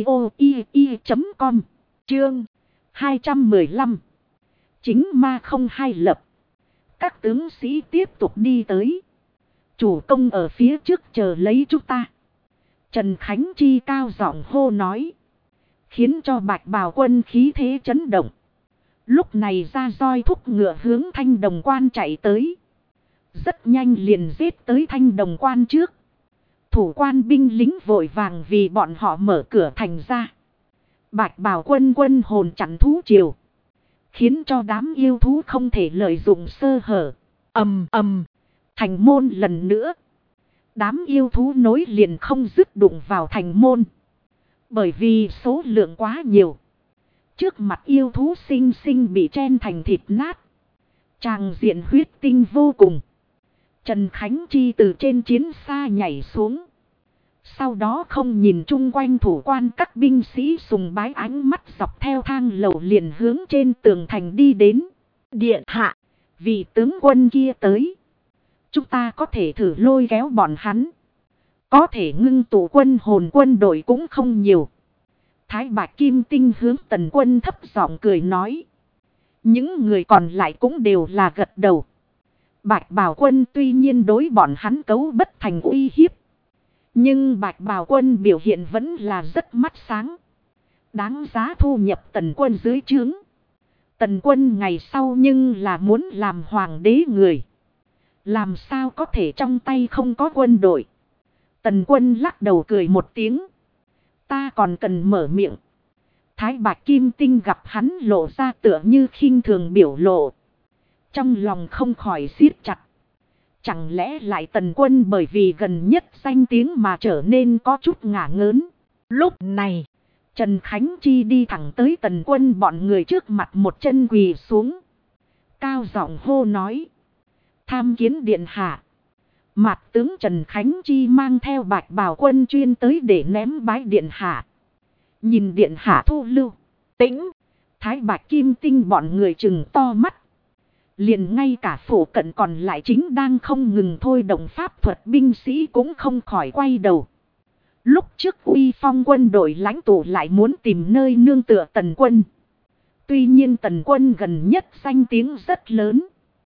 audio.com. Chương 215. Chính ma không hai lập. Các tướng sĩ tiếp tục đi tới. Chủ công ở phía trước chờ lấy chúng ta. Trần Khánh Chi cao giọng hô nói. Khiến cho Bạch Bào Quân khí thế chấn động. Lúc này ra roi thúc ngựa hướng Thanh Đồng Quan chạy tới. Rất nhanh liền giết tới Thanh Đồng Quan trước. Thủ quan binh lính vội vàng vì bọn họ mở cửa thành ra. Bạch Bào Quân quân hồn chặn thú triều, khiến cho đám yêu thú không thể lợi dụng sơ hở. ầm ầm, Thành môn lần nữa. Đám yêu thú nối liền không dứt đụng vào thành môn. Bởi vì số lượng quá nhiều. Trước mặt yêu thú sinh sinh bị chen thành thịt nát. Tràng diện huyết tinh vô cùng. Trần Khánh Chi từ trên chiến xa nhảy xuống. Sau đó không nhìn chung quanh thủ quan các binh sĩ sùng bái, ánh mắt dọc theo thang lầu liền hướng trên tường thành đi đến. Điện hạ, Vị tướng quân kia tới. Chúng ta có thể thử lôi kéo bọn hắn. Có thể ngưng tụ quân hồn quân đội cũng không nhiều. Thái Bạch Kim Tinh hướng Tần Quân thấp giọng cười nói. Những người còn lại cũng đều là gật đầu. Bạch Bào Quân tuy nhiên đối bọn hắn cấu bất thành uy hiếp. Nhưng Bạch Bào Quân biểu hiện vẫn là rất mắt sáng. Đáng giá thu nhập Tần Quân dưới trướng. Tần Quân ngày sau nhưng là muốn làm hoàng đế người. Làm sao có thể trong tay không có quân đội. Tần Quân lắc đầu cười một tiếng. Ta còn cần mở miệng. Thái Bạch Kim Tinh gặp hắn lộ ra tựa như khinh thường biểu lộ. Trong lòng không khỏi siết chặt. Chẳng lẽ lại Tần Quân bởi vì gần nhất danh tiếng mà trở nên có chút ngả ngớn. lúc này, Trần Khánh Chi đi thẳng tới Tần Quân bọn người trước mặt, một chân quỳ xuống. Cao giọng hô nói. Tham kiến điện hạ. Mạt tướng Trần Khánh Chi mang theo Bạch Bào Quân chuyên tới để ném bái điện hạ. Nhìn điện hạ thu lưu. tĩnh, Thái Bạch Kim Tinh bọn người trừng to mắt. Liền ngay cả phủ cận còn lại chính đang không ngừng thôi động pháp thuật binh sĩ cũng không khỏi quay đầu. Lúc trước uy phong quân đội lãnh tụ lại muốn tìm nơi nương tựa Tần Quân. Tuy nhiên Tần Quân gần nhất danh tiếng rất lớn.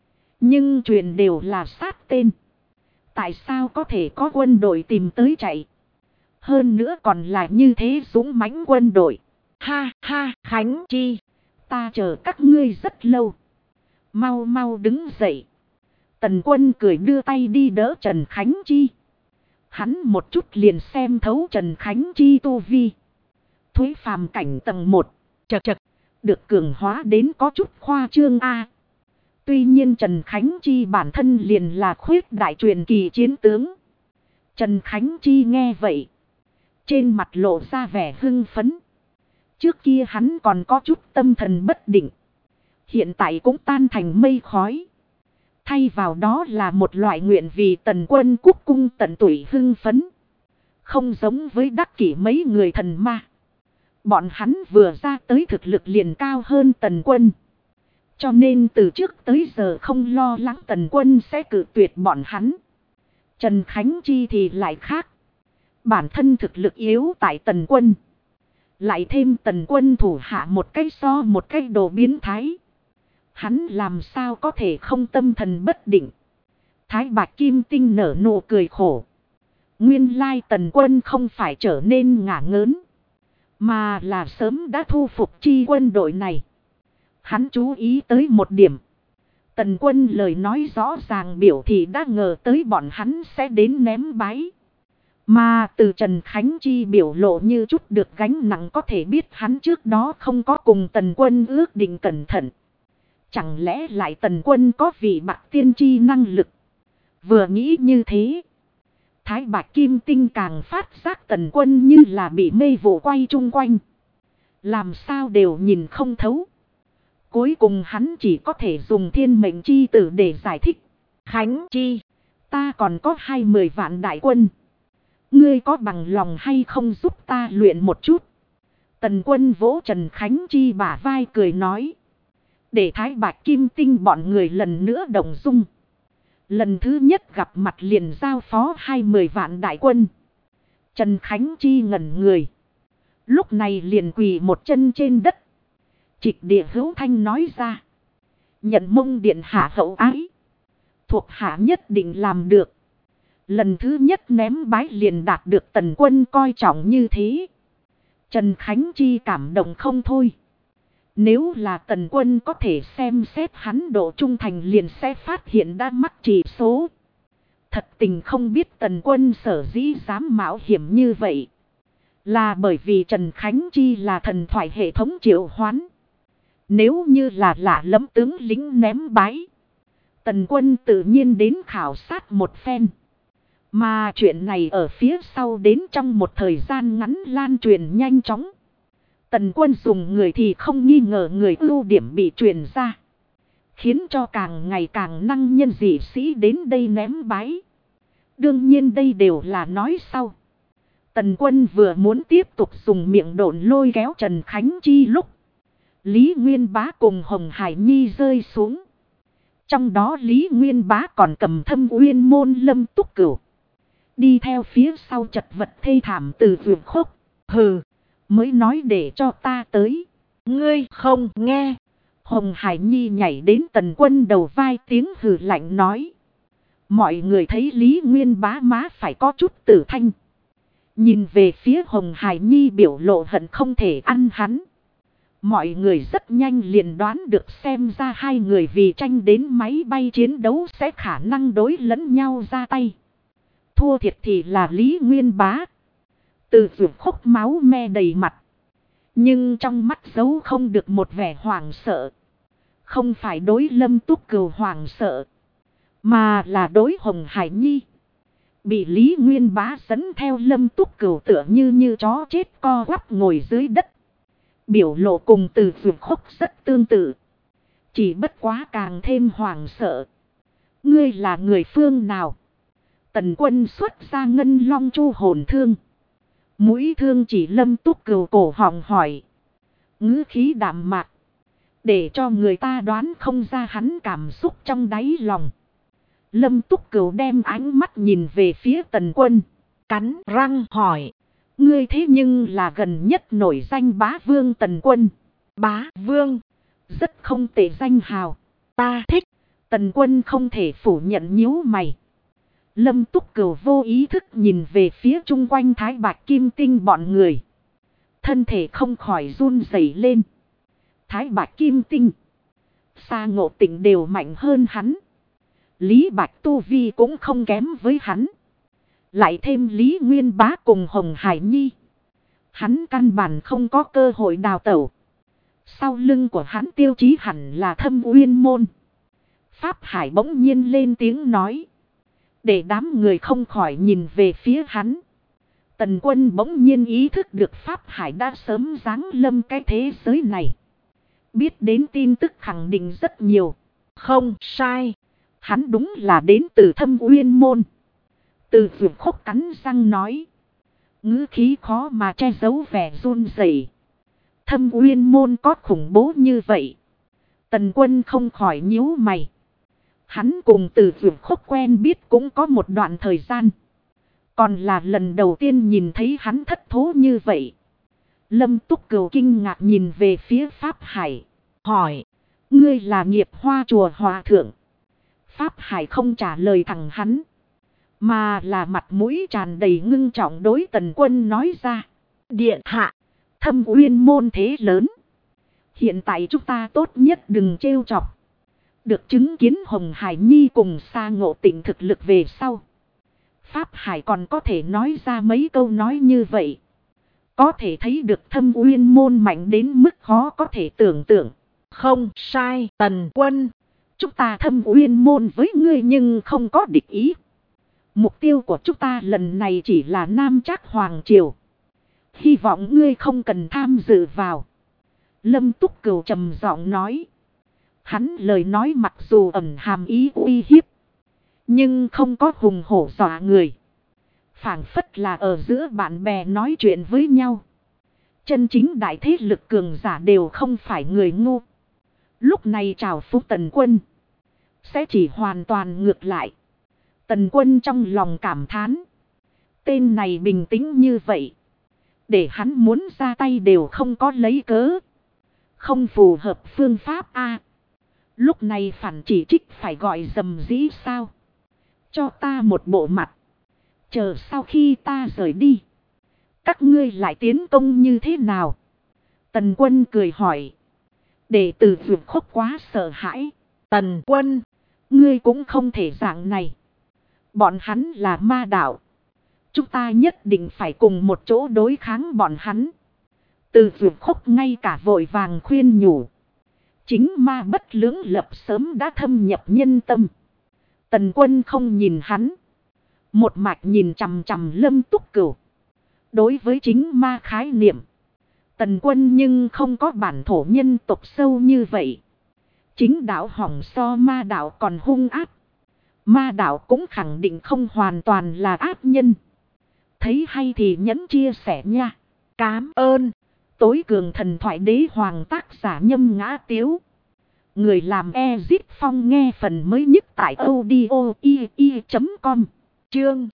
Nhưng chuyện đều là sát tên. Tại sao có thể có quân đội tìm tới chạy? Hơn nữa còn là như thế dũng mãnh quân đội. ha ha, Khánh Chi, Ta chờ các ngươi rất lâu. Mau mau đứng dậy. Tần Quân cười đưa tay đi đỡ Trần Khánh Chi. Hắn một chút liền xem thấu Trần Khánh Chi tu vi. Thúy phàm cảnh tầng 1. chật chật, Được cường hóa đến có chút khoa trương A. Tuy nhiên Trần Khánh Chi bản thân liền là khuyết đại truyền kỳ chiến tướng. Trần Khánh Chi nghe vậy. Trên mặt lộ ra vẻ hưng phấn. Trước kia hắn còn có chút tâm thần bất định. Hiện tại cũng tan thành mây khói. Thay vào đó là một loại nguyện vì Tần Quân cúc cung tận tụy hưng phấn. Không giống với đắc kỷ mấy người thần ma. Bọn hắn vừa ra tới thực lực liền cao hơn Tần Quân. Cho nên từ trước tới giờ không lo lắng Tần Quân sẽ cự tuyệt bọn hắn. Trần Khánh Chi thì lại khác. Bản thân thực lực yếu tại Tần Quân. Lại thêm Tần Quân thủ hạ một cái so một cái đồ biến thái. Hắn làm sao có thể không tâm thần bất định. Thái Bạch Kim Tinh nở nụ cười khổ. Nguyên lai Tần Quân không phải trở nên ngả ngớn. Mà là sớm đã thu phục chi quân đội này. Hắn chú ý tới một điểm. Tần Quân lời nói rõ ràng biểu thị đã ngờ tới bọn hắn sẽ đến ném bái. Mà từ Trần Khánh Chi biểu lộ như chút được gánh nặng có thể biết hắn trước đó không có cùng Tần Quân ước định cẩn thận. Chẳng lẽ lại Tần Quân có vị bạc tiên tri năng lực. Vừa nghĩ như thế. Thái Bạch Kim Tinh càng phát giác Tần Quân như là bị mê vụ quay chung quanh. Làm sao đều nhìn không thấu. Cuối cùng hắn chỉ có thể dùng thiên mệnh chi tử để giải thích. Khánh Chi, Ta còn có 20 vạn đại quân. Ngươi có bằng lòng hay không giúp ta luyện một chút? Tần Quân vỗ Trần Khánh Chi bả vai cười nói. Để Thái Bạch Kim Tinh bọn người lần nữa động dung. Lần thứ nhất gặp mặt liền giao phó 20 vạn đại quân. Trần Khánh Chi ngẩn người. Lúc này liền quỳ một chân trên đất. Trịch địa hữu thanh nói ra. Nhận mông điện hạ hậu ái. Thuộc hạ nhất định làm được. Lần thứ nhất ném bái liền đạt được Tần Quân coi trọng như thế. Trần Khánh Chi cảm động không thôi. Nếu là Tần Quân có thể xem xét hắn độ trung thành liền sẽ phát hiện đã mắc chỉ số. Thật tình không biết Tần Quân sở dĩ dám mạo hiểm như vậy. Là bởi vì Trần Khánh Chi là thần thoại hệ thống triệu hoán. Nếu như là lạ lẫm tướng lính ném bái, Tần Quân tự nhiên đến khảo sát một phen. Mà chuyện này ở phía sau đến trong một thời gian ngắn lan truyền nhanh chóng. Tần Quân dùng người thì không nghi ngờ người ưu điểm bị truyền ra. Khiến cho càng ngày càng năng nhân dị sĩ đến đây ném bái. Đương nhiên đây đều là nói sau. Tần Quân vừa muốn tiếp tục dùng miệng độn lôi kéo Trần Khánh Chi lúc Lý Nguyên Bá cùng Hồng Hải Nhi rơi xuống. Trong đó Lý Nguyên Bá còn cầm Thâm Uyên Môn Lâm Túc Cửu. Đi theo phía sau chật vật thê thảm từ vườn khốc. Hừ, mới nói để cho ta tới. Ngươi không nghe. Hồng Hải Nhi nhảy đến Tần Quân đầu vai tiếng hừ lạnh nói. Mọi người thấy Lý Nguyên Bá má phải có chút tử thanh. Nhìn về phía Hồng Hải Nhi biểu lộ hận không thể ăn hắn. Mọi người rất nhanh liền đoán được xem ra hai người vì tranh đến máy bay chiến đấu sẽ khả năng đối lẫn nhau ra tay. Thua thiệt thì là Lý Nguyên Bá. Từ vượt khốc máu me đầy mặt. Nhưng trong mắt giấu không được một vẻ hoảng sợ. Không phải đối Lâm Túc Cửu hoảng sợ. Mà là đối Hồng Hải Nhi. Bị Lý Nguyên Bá dẫn theo Lâm Túc Cửu tựa như chó chết co quắp ngồi dưới đất. Biểu lộ cùng từ vượt khốc rất tương tự. Chỉ bất quá càng thêm hoảng sợ. Ngươi là người phương nào? Tần Quân xuất ra ngân long chu hồn thương. Mũi thương chỉ Lâm Túc Cửu cổ họng hỏi. Ngữ khí đạm mạc. Để cho người ta đoán không ra hắn cảm xúc trong đáy lòng. Lâm Túc Cửu đem ánh mắt nhìn về phía Tần Quân. Cắn răng hỏi. Ngươi thế nhưng là gần nhất nổi danh bá vương Tần Quân. Bá vương. Rất không tệ danh hào. Ta thích. Tần Quân không thể phủ nhận nhíu mày. Lâm Túc Cửu vô ý thức nhìn về phía chung quanh Thái Bạch Kim Tinh bọn người. Thân thể không khỏi run rẩy lên. Thái Bạch Kim Tinh. Sa Ngộ Tịnh đều mạnh hơn hắn. Lý Bạch Tu Vi cũng không kém với hắn. Lại thêm Lý Nguyên Bá cùng Hồng Hải Nhi. Hắn căn bản không có cơ hội đào tẩu. Sau lưng của hắn tiêu chí hẳn là Thâm Uyên Môn. Pháp Hải bỗng nhiên lên tiếng nói. Để đám người không khỏi nhìn về phía hắn. Tần Quân bỗng nhiên ý thức được Pháp Hải đã sớm giáng lâm cái thế giới này. Biết đến tin tức khẳng định rất nhiều. Không sai. Hắn đúng là đến từ Thâm Uyên Môn. Từ vượt khốc cắn răng nói. Ngữ khí khó mà che giấu vẻ run rẩy. Thâm Uyên Môn có khủng bố như vậy. Tần Quân không khỏi nhíu mày. Hắn cùng từ vượt khốc quen biết cũng có một đoạn thời gian. Còn là lần đầu tiên nhìn thấy hắn thất thố như vậy. Lâm Túc Cửu kinh ngạc nhìn về phía Pháp Hải. Hỏi. Ngươi là Nghiệp Hoa Chùa Hòa Thượng. Pháp Hải không trả lời thẳng hắn. Mà là mặt mũi tràn đầy ngưng trọng đối Tần Quân nói ra. Điện hạ. Thâm Uyên Môn thế lớn. Hiện tại chúng ta tốt nhất đừng trêu chọc. Được chứng kiến Hồng Hải Nhi cùng Sa Ngộ Tịnh thực lực về sau. Pháp Hải còn có thể nói ra mấy câu nói như vậy. Có thể thấy được Thâm Uyên Môn mạnh đến mức khó có thể tưởng tượng. Không sai Tần Quân. Chúng ta Thâm Uyên Môn với ngươi nhưng không có địch ý. Mục tiêu của chúng ta lần này chỉ là Nam Trác Hoàng Triều. Hy vọng ngươi không cần tham dự vào. Lâm Túc Cửu trầm giọng nói. Hắn lời nói mặc dù ẩn hàm ý uy hiếp. Nhưng không có hùng hổ dọa người. Phảng phất là ở giữa bạn bè nói chuyện với nhau. Chân chính đại thế lực cường giả đều không phải người ngu. Lúc này chào phúc Tần Quân. Sẽ chỉ hoàn toàn ngược lại. Tần Quân trong lòng cảm thán. Tên này bình tĩnh như vậy. Để hắn muốn ra tay đều không có lấy cớ. Không phù hợp phương pháp a. Lúc này phản chỉ trích phải gọi dầm dĩ sao. Cho ta một bộ mặt. Chờ sau khi ta rời đi. Các ngươi lại tiến công như thế nào? Tần Quân cười hỏi. Đệ tử vượt khốc quá sợ hãi. Tần Quân. Ngươi cũng không thể dạng này. Bọn hắn là ma đạo. Chúng ta nhất định phải cùng một chỗ đối kháng bọn hắn. Từ vượt khúc ngay cả vội vàng khuyên nhủ. Chính ma bất lưỡng lập sớm đã thâm nhập nhân tâm. Tần Quân không nhìn hắn. Một mạch nhìn chằm chằm Lâm Túc Cửu. Đối với chính ma khái niệm. Tần Quân nhưng không có bản thổ nhân tộc sâu như vậy. Chính đạo hỏng so ma đạo còn hung ác. Ma đạo cũng khẳng định không hoàn toàn là ác nhân. Thấy hay thì nhấn chia sẻ nha. Cám ơn. Tối cường thần thoại đế hoàng tác giả Nhâm Ngã Tiếu. Người làm Ezit Phong nghe phần mới nhất tại audio.com. Chương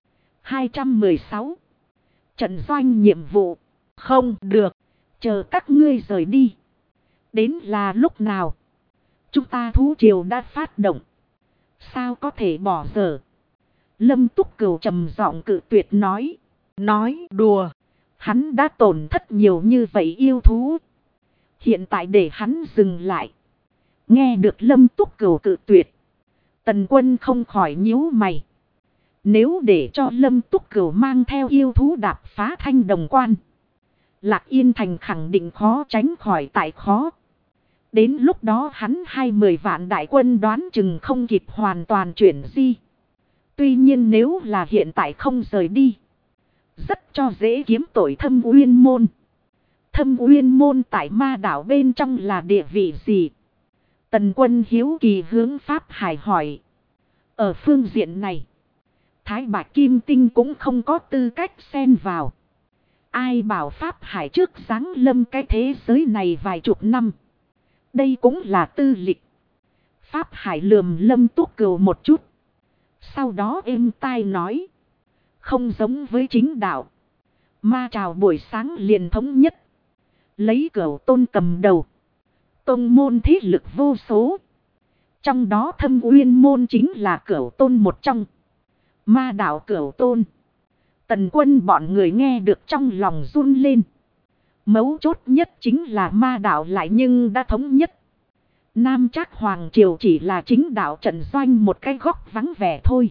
216. Trận doanh nhiệm vụ. Không được. Chờ các ngươi rời đi. Đến là lúc nào? Chúng ta thú triều đã phát động. Sao có thể bỏ dở? Lâm Túc Cửu trầm giọng cự tuyệt nói. Nói đùa. Hắn đã tổn thất nhiều như vậy yêu thú. Hiện tại để hắn dừng lại. Nghe được Lâm Túc Cửu cự tuyệt. Tần Quân không khỏi nhíu mày. Nếu để cho Lâm Túc Cửu mang theo yêu thú đạp phá Thanh Đồng Quan. Lạc Yên Thành khẳng định khó tránh khỏi tại khó. Đến lúc đó hắn 20 vạn đại quân đoán chừng không kịp hoàn toàn chuyển di. Tuy nhiên nếu là hiện tại không rời đi. Rất cho dễ kiếm tội Thâm Uyên Môn. Thâm Uyên Môn tại ma đảo bên trong là địa vị gì? Tần Quân hiếu kỳ hướng Pháp Hải hỏi. Ở phương diện này. Thái Bạch Kim Tinh cũng không có tư cách xen vào. Ai bảo Pháp Hải trước giáng lâm cái thế giới này vài chục năm. Đây cũng là tư lịch. Pháp Hải lườm Lâm Túc Cửu một chút. Sau đó êm tai nói. Không giống với chính đạo. Ma trào buổi sáng liền thống nhất. Lấy Cửu Tôn cầm đầu. Tông môn thế lực vô số. Trong đó Thâm Uyên Môn chính là Cửu Tôn một trong. Ma đạo Cửu Tôn. Tần Quân bọn người nghe được trong lòng run lên. Mấu chốt nhất chính là ma đạo lại nhưng đã thống nhất. Nam Trác Hoàng Triều chỉ là chính đạo trận doanh một cái góc vắng vẻ thôi.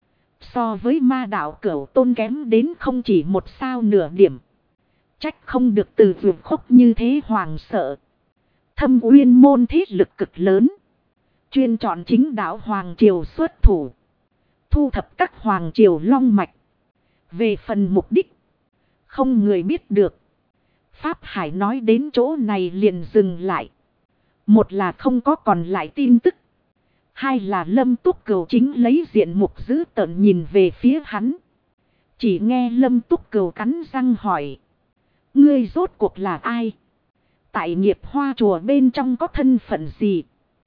So với ma đạo Cửu Tôn kém đến không chỉ một sao nửa điểm. Trách không được từ vượt khúc như thế hoàng sợ. Thâm Uyên Môn thế lực cực lớn. Chuyên chọn chính đạo Hoàng Triều xuất thủ. Thu thập các Hoàng Triều long mạch. Về phần mục đích. Không người biết được. Pháp Hải nói đến chỗ này liền dừng lại. Một là không có còn lại tin tức. Hai là Lâm Túc Cửu chính lấy diện mục dữ tợn nhìn về phía hắn. Chỉ nghe Lâm Túc Cửu cắn răng hỏi. Ngươi rốt cuộc là ai? Tại Nghiệp Hoa chùa bên trong có thân phận gì?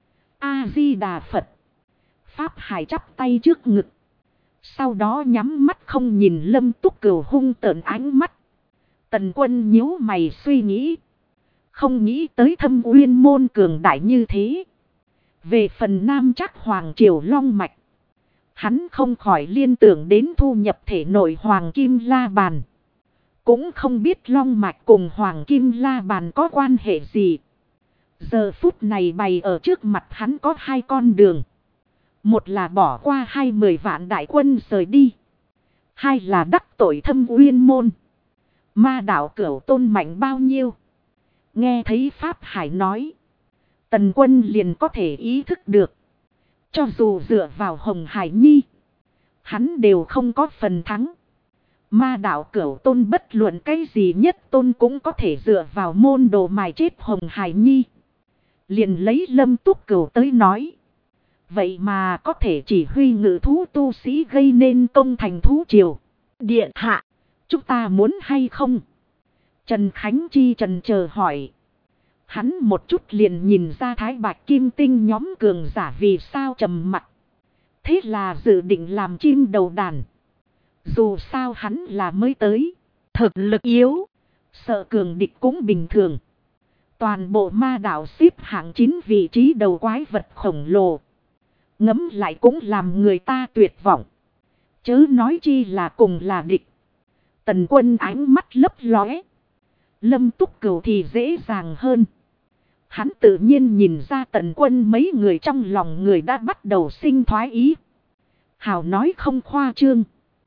A-di-đà Phật. Pháp Hải chắp tay trước ngực. Sau đó nhắm mắt không nhìn Lâm Túc Cửu hung tợn ánh mắt. Tần Quân nhíu mày suy nghĩ. Không nghĩ tới Thâm Uyên Môn cường đại như thế. Về phần Nam Trác Hoàng Triều long mạch. Hắn không khỏi liên tưởng đến thu nhập thể nội Hoàng Kim La Bàn. Cũng không biết long mạch cùng Hoàng Kim La Bàn có quan hệ gì. Giờ phút này bày ở trước mặt hắn có hai con đường. Một là bỏ qua 20 vạn đại quân rời đi. Hai là đắc tội Thâm Uyên Môn. Ma đạo Cửu Tôn mạnh bao nhiêu? Nghe thấy Pháp Hải nói. Tần Quân liền có thể ý thức được. Cho dù dựa vào Hồng Hải Nhi. Hắn đều không có phần thắng. Ma đạo Cửu Tôn bất luận cái gì nhất tôn cũng có thể dựa vào môn đồ mài chết Hồng Hải Nhi. Liền lấy Lâm Túc Cửu tới nói. Vậy mà có thể chỉ huy ngự thú tu sĩ gây nên công thành thú triều. Điện hạ, chúng ta muốn hay không? Trần Khánh Chi trần chờ hỏi. Hắn một chút liền nhìn ra Thái Bạch Kim Tinh nhóm cường giả vì sao trầm mặc. Thế là dự định làm chim đầu đàn. Dù sao hắn là mới tới. Thực lực yếu. Sợ cường địch cũng bình thường. Toàn bộ ma đảo xếp hạng 9 vị trí đầu quái vật khổng lồ. Ngấm lại cũng làm người ta tuyệt vọng. Chớ nói chi là cùng là địch. Tần Quân ánh mắt lấp lóe. Lâm Túc Cửu thì dễ dàng hơn. Hắn tự nhiên nhìn ra Tần Quân mấy người trong lòng người đã bắt đầu sinh thoái ý. Hào nói không khoa trương.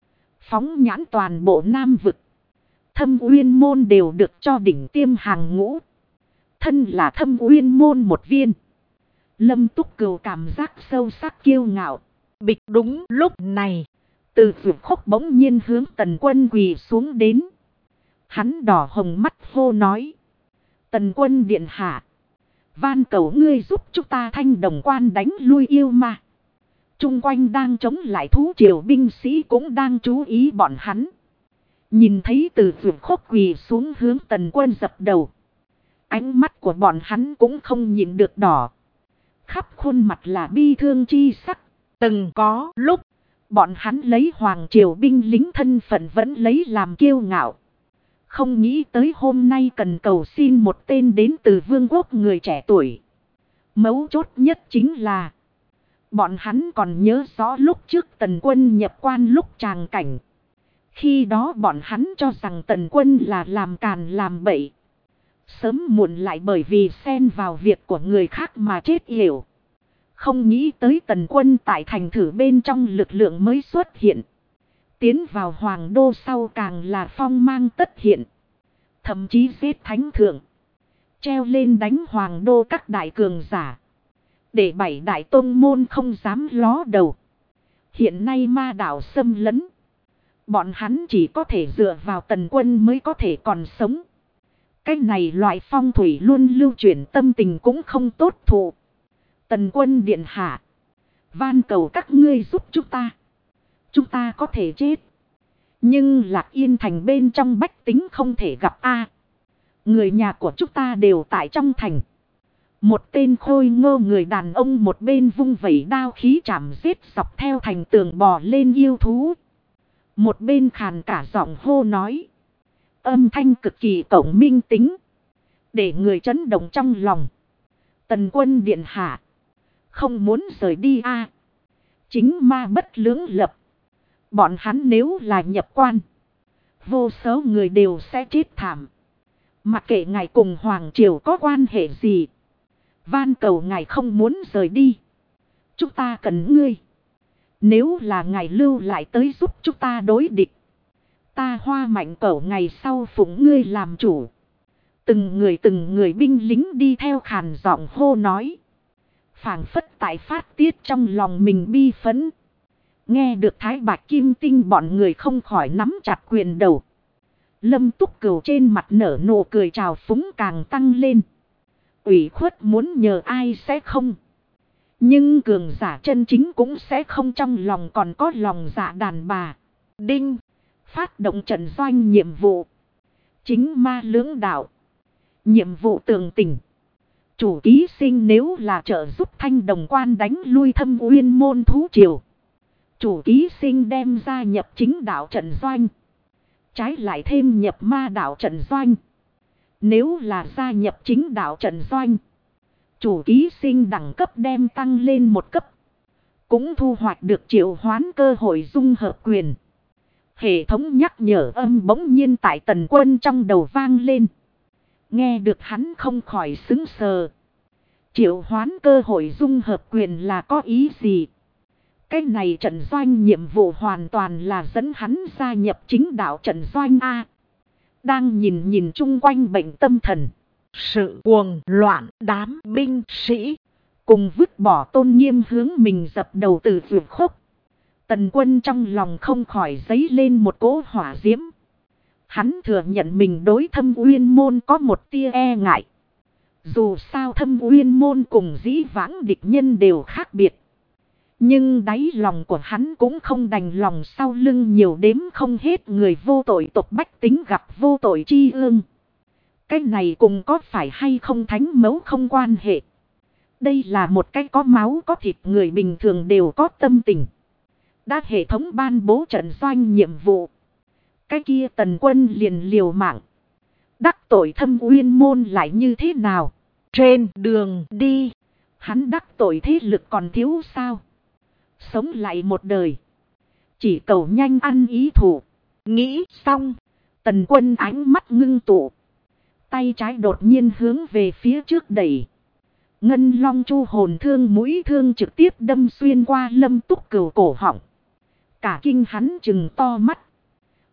Phóng nhãn toàn bộ Nam vực. Thâm Uyên môn đều được cho đỉnh tiêm hàng ngũ. Thân là Thâm Uyên môn một viên. Lâm Túc Cửu cảm giác sâu sắc kiêu ngạo. Bịch đúng lúc này. Từ vượt khúc bỗng nhiên hướng Tần Quân quỳ xuống đến. Hắn đỏ hồng mắt hô nói. Tần Quân điện hạ. Van cầu ngươi giúp chúng ta Thanh Đồng Quan đánh lui yêu ma. Trung quanh đang chống lại thú triều binh sĩ cũng đang chú ý bọn hắn. Nhìn thấy từ vượt khúc quỳ xuống hướng Tần Quân dập đầu. Ánh mắt của bọn hắn cũng không nhìn được đỏ. Khắp khuôn mặt là bi thương chi sắc. Từng có lúc. Bọn hắn lấy hoàng triều binh lính thân phận vẫn lấy làm kiêu ngạo. Không nghĩ tới hôm nay cần cầu xin một tên đến từ vương quốc người trẻ tuổi. Mấu chốt nhất chính là. Bọn hắn còn nhớ rõ lúc trước Tần Quân nhập quan lúc tràng cảnh. Khi đó bọn hắn cho rằng Tần Quân là làm càn làm bậy. Sớm muộn lại bởi vì xen vào việc của người khác mà chết yểu. Không nghĩ tới Tần Quân tại thành thử bên trong lực lượng mới xuất hiện. Tiến vào hoàng đô sau càng là phong mang tất hiện. Thậm chí giết thánh thượng. Treo lên đánh hoàng đô các đại cường giả. Để 7 đại tôn môn không dám ló đầu. Hiện nay ma đảo xâm lấn. Bọn hắn chỉ có thể dựa vào Tần Quân mới có thể còn sống. Cái này loại phong thủy luôn lưu chuyển tâm tình cũng không tốt thụ. Tần Quân điện hạ. Van cầu các ngươi giúp chúng ta. Chúng ta có thể chết. Nhưng Lạc Yên thành bên trong bách tính không thể gặp a. Người nhà của chúng ta đều tại trong thành. Một tên khôi ngô người đàn ông một bên vung vẩy đao khí chảm giết dọc theo thành tường bò lên yêu thú. Một bên khàn cả giọng hô nói. Âm thanh cực kỳ cổng minh tính. Để người chấn động trong lòng. Tần Quân điện hạ. Không muốn rời đi a. Chính ma bất lưỡng lập. Bọn hắn nếu là nhập quan. Vô số người đều sẽ chết thảm. Mặc kệ ngài cùng Hoàng Triều có quan hệ gì. Van cầu ngài không muốn rời đi. Chúng ta cần ngươi. Nếu là ngài lưu lại tới giúp chúng ta đối địch. Ta Hoa Mạnh Cẩu ngày sau phụng ngươi làm chủ. Từng người binh lính đi theo khàn giọng hô nói. Phảng phất tại phát tiết trong lòng mình bi phấn. Nghe được Thái Bạch Kim Tinh bọn người không khỏi nắm chặt quyền đầu. Lâm Túc Cửu trên mặt nở nụ cười trào phúng càng tăng lên. Ủy khuất muốn nhờ ai sẽ không. Nhưng cường giả chân chính cũng sẽ không, trong lòng còn có lòng dạ đàn bà. Đinh. Phát động trận doanh nhiệm vụ. Chính ma lưỡng đạo. Nhiệm vụ tường tình. Chủ ký sinh nếu là trợ giúp Thanh Đồng Quan đánh lui Thâm Uyên môn thú triều. Chủ ký sinh đem gia nhập chính đạo trận doanh. Trái lại thêm nhập ma đạo trận doanh. Nếu là gia nhập chính đạo trận doanh. Chủ ký sinh đẳng cấp đem tăng lên một cấp. Cũng thu hoạch được triệu hoán cơ hội dung hợp quyền. Hệ thống nhắc nhở âm bỗng nhiên tại Tần Quân trong đầu vang lên. Nghe được hắn không khỏi sững sờ. Triệu hoán cơ hội dung hợp quyền là có ý gì? Cái này trận doanh nhiệm vụ hoàn toàn là dẫn hắn gia nhập chính đạo trận doanh A. Đang nhìn chung quanh bệnh tâm thần. Sự cuồng loạn đám binh sĩ. Cùng vứt bỏ tôn nghiêm hướng mình dập đầu từ vượt khúc. Tần Quân trong lòng không khỏi dấy lên một cỗ hỏa diễm. Hắn thừa nhận mình đối Thâm Uyên môn có một tia e ngại. Dù sao Thâm Uyên môn cùng dĩ vãng địch nhân đều khác biệt. Nhưng đáy lòng của hắn cũng không đành lòng sau lưng nhiều đếm không hết người vô tội tộc bách tính gặp vô tội chi ương. Cái này cùng có phải hay không thánh mẫu không quan hệ. Đây là một cái có máu có thịt, người bình thường đều có tâm tình. Đã hệ thống ban bố trận doanh nhiệm vụ. Cái kia Tần Quân liền liều mạng. Đắc tội Thâm Uyên môn lại như thế nào? Trên đường đi. Hắn đắc tội thế lực còn thiếu sao? Sống lại một đời. Chỉ cầu nhanh ăn ý thủ. Nghĩ xong. Tần Quân ánh mắt ngưng tụ. Tay trái đột nhiên hướng về phía trước đẩy. Ngân long chu hồn thương mũi thương trực tiếp đâm xuyên qua Lâm Túc Cửu cổ họng. Cả kinh hắn trừng to mắt.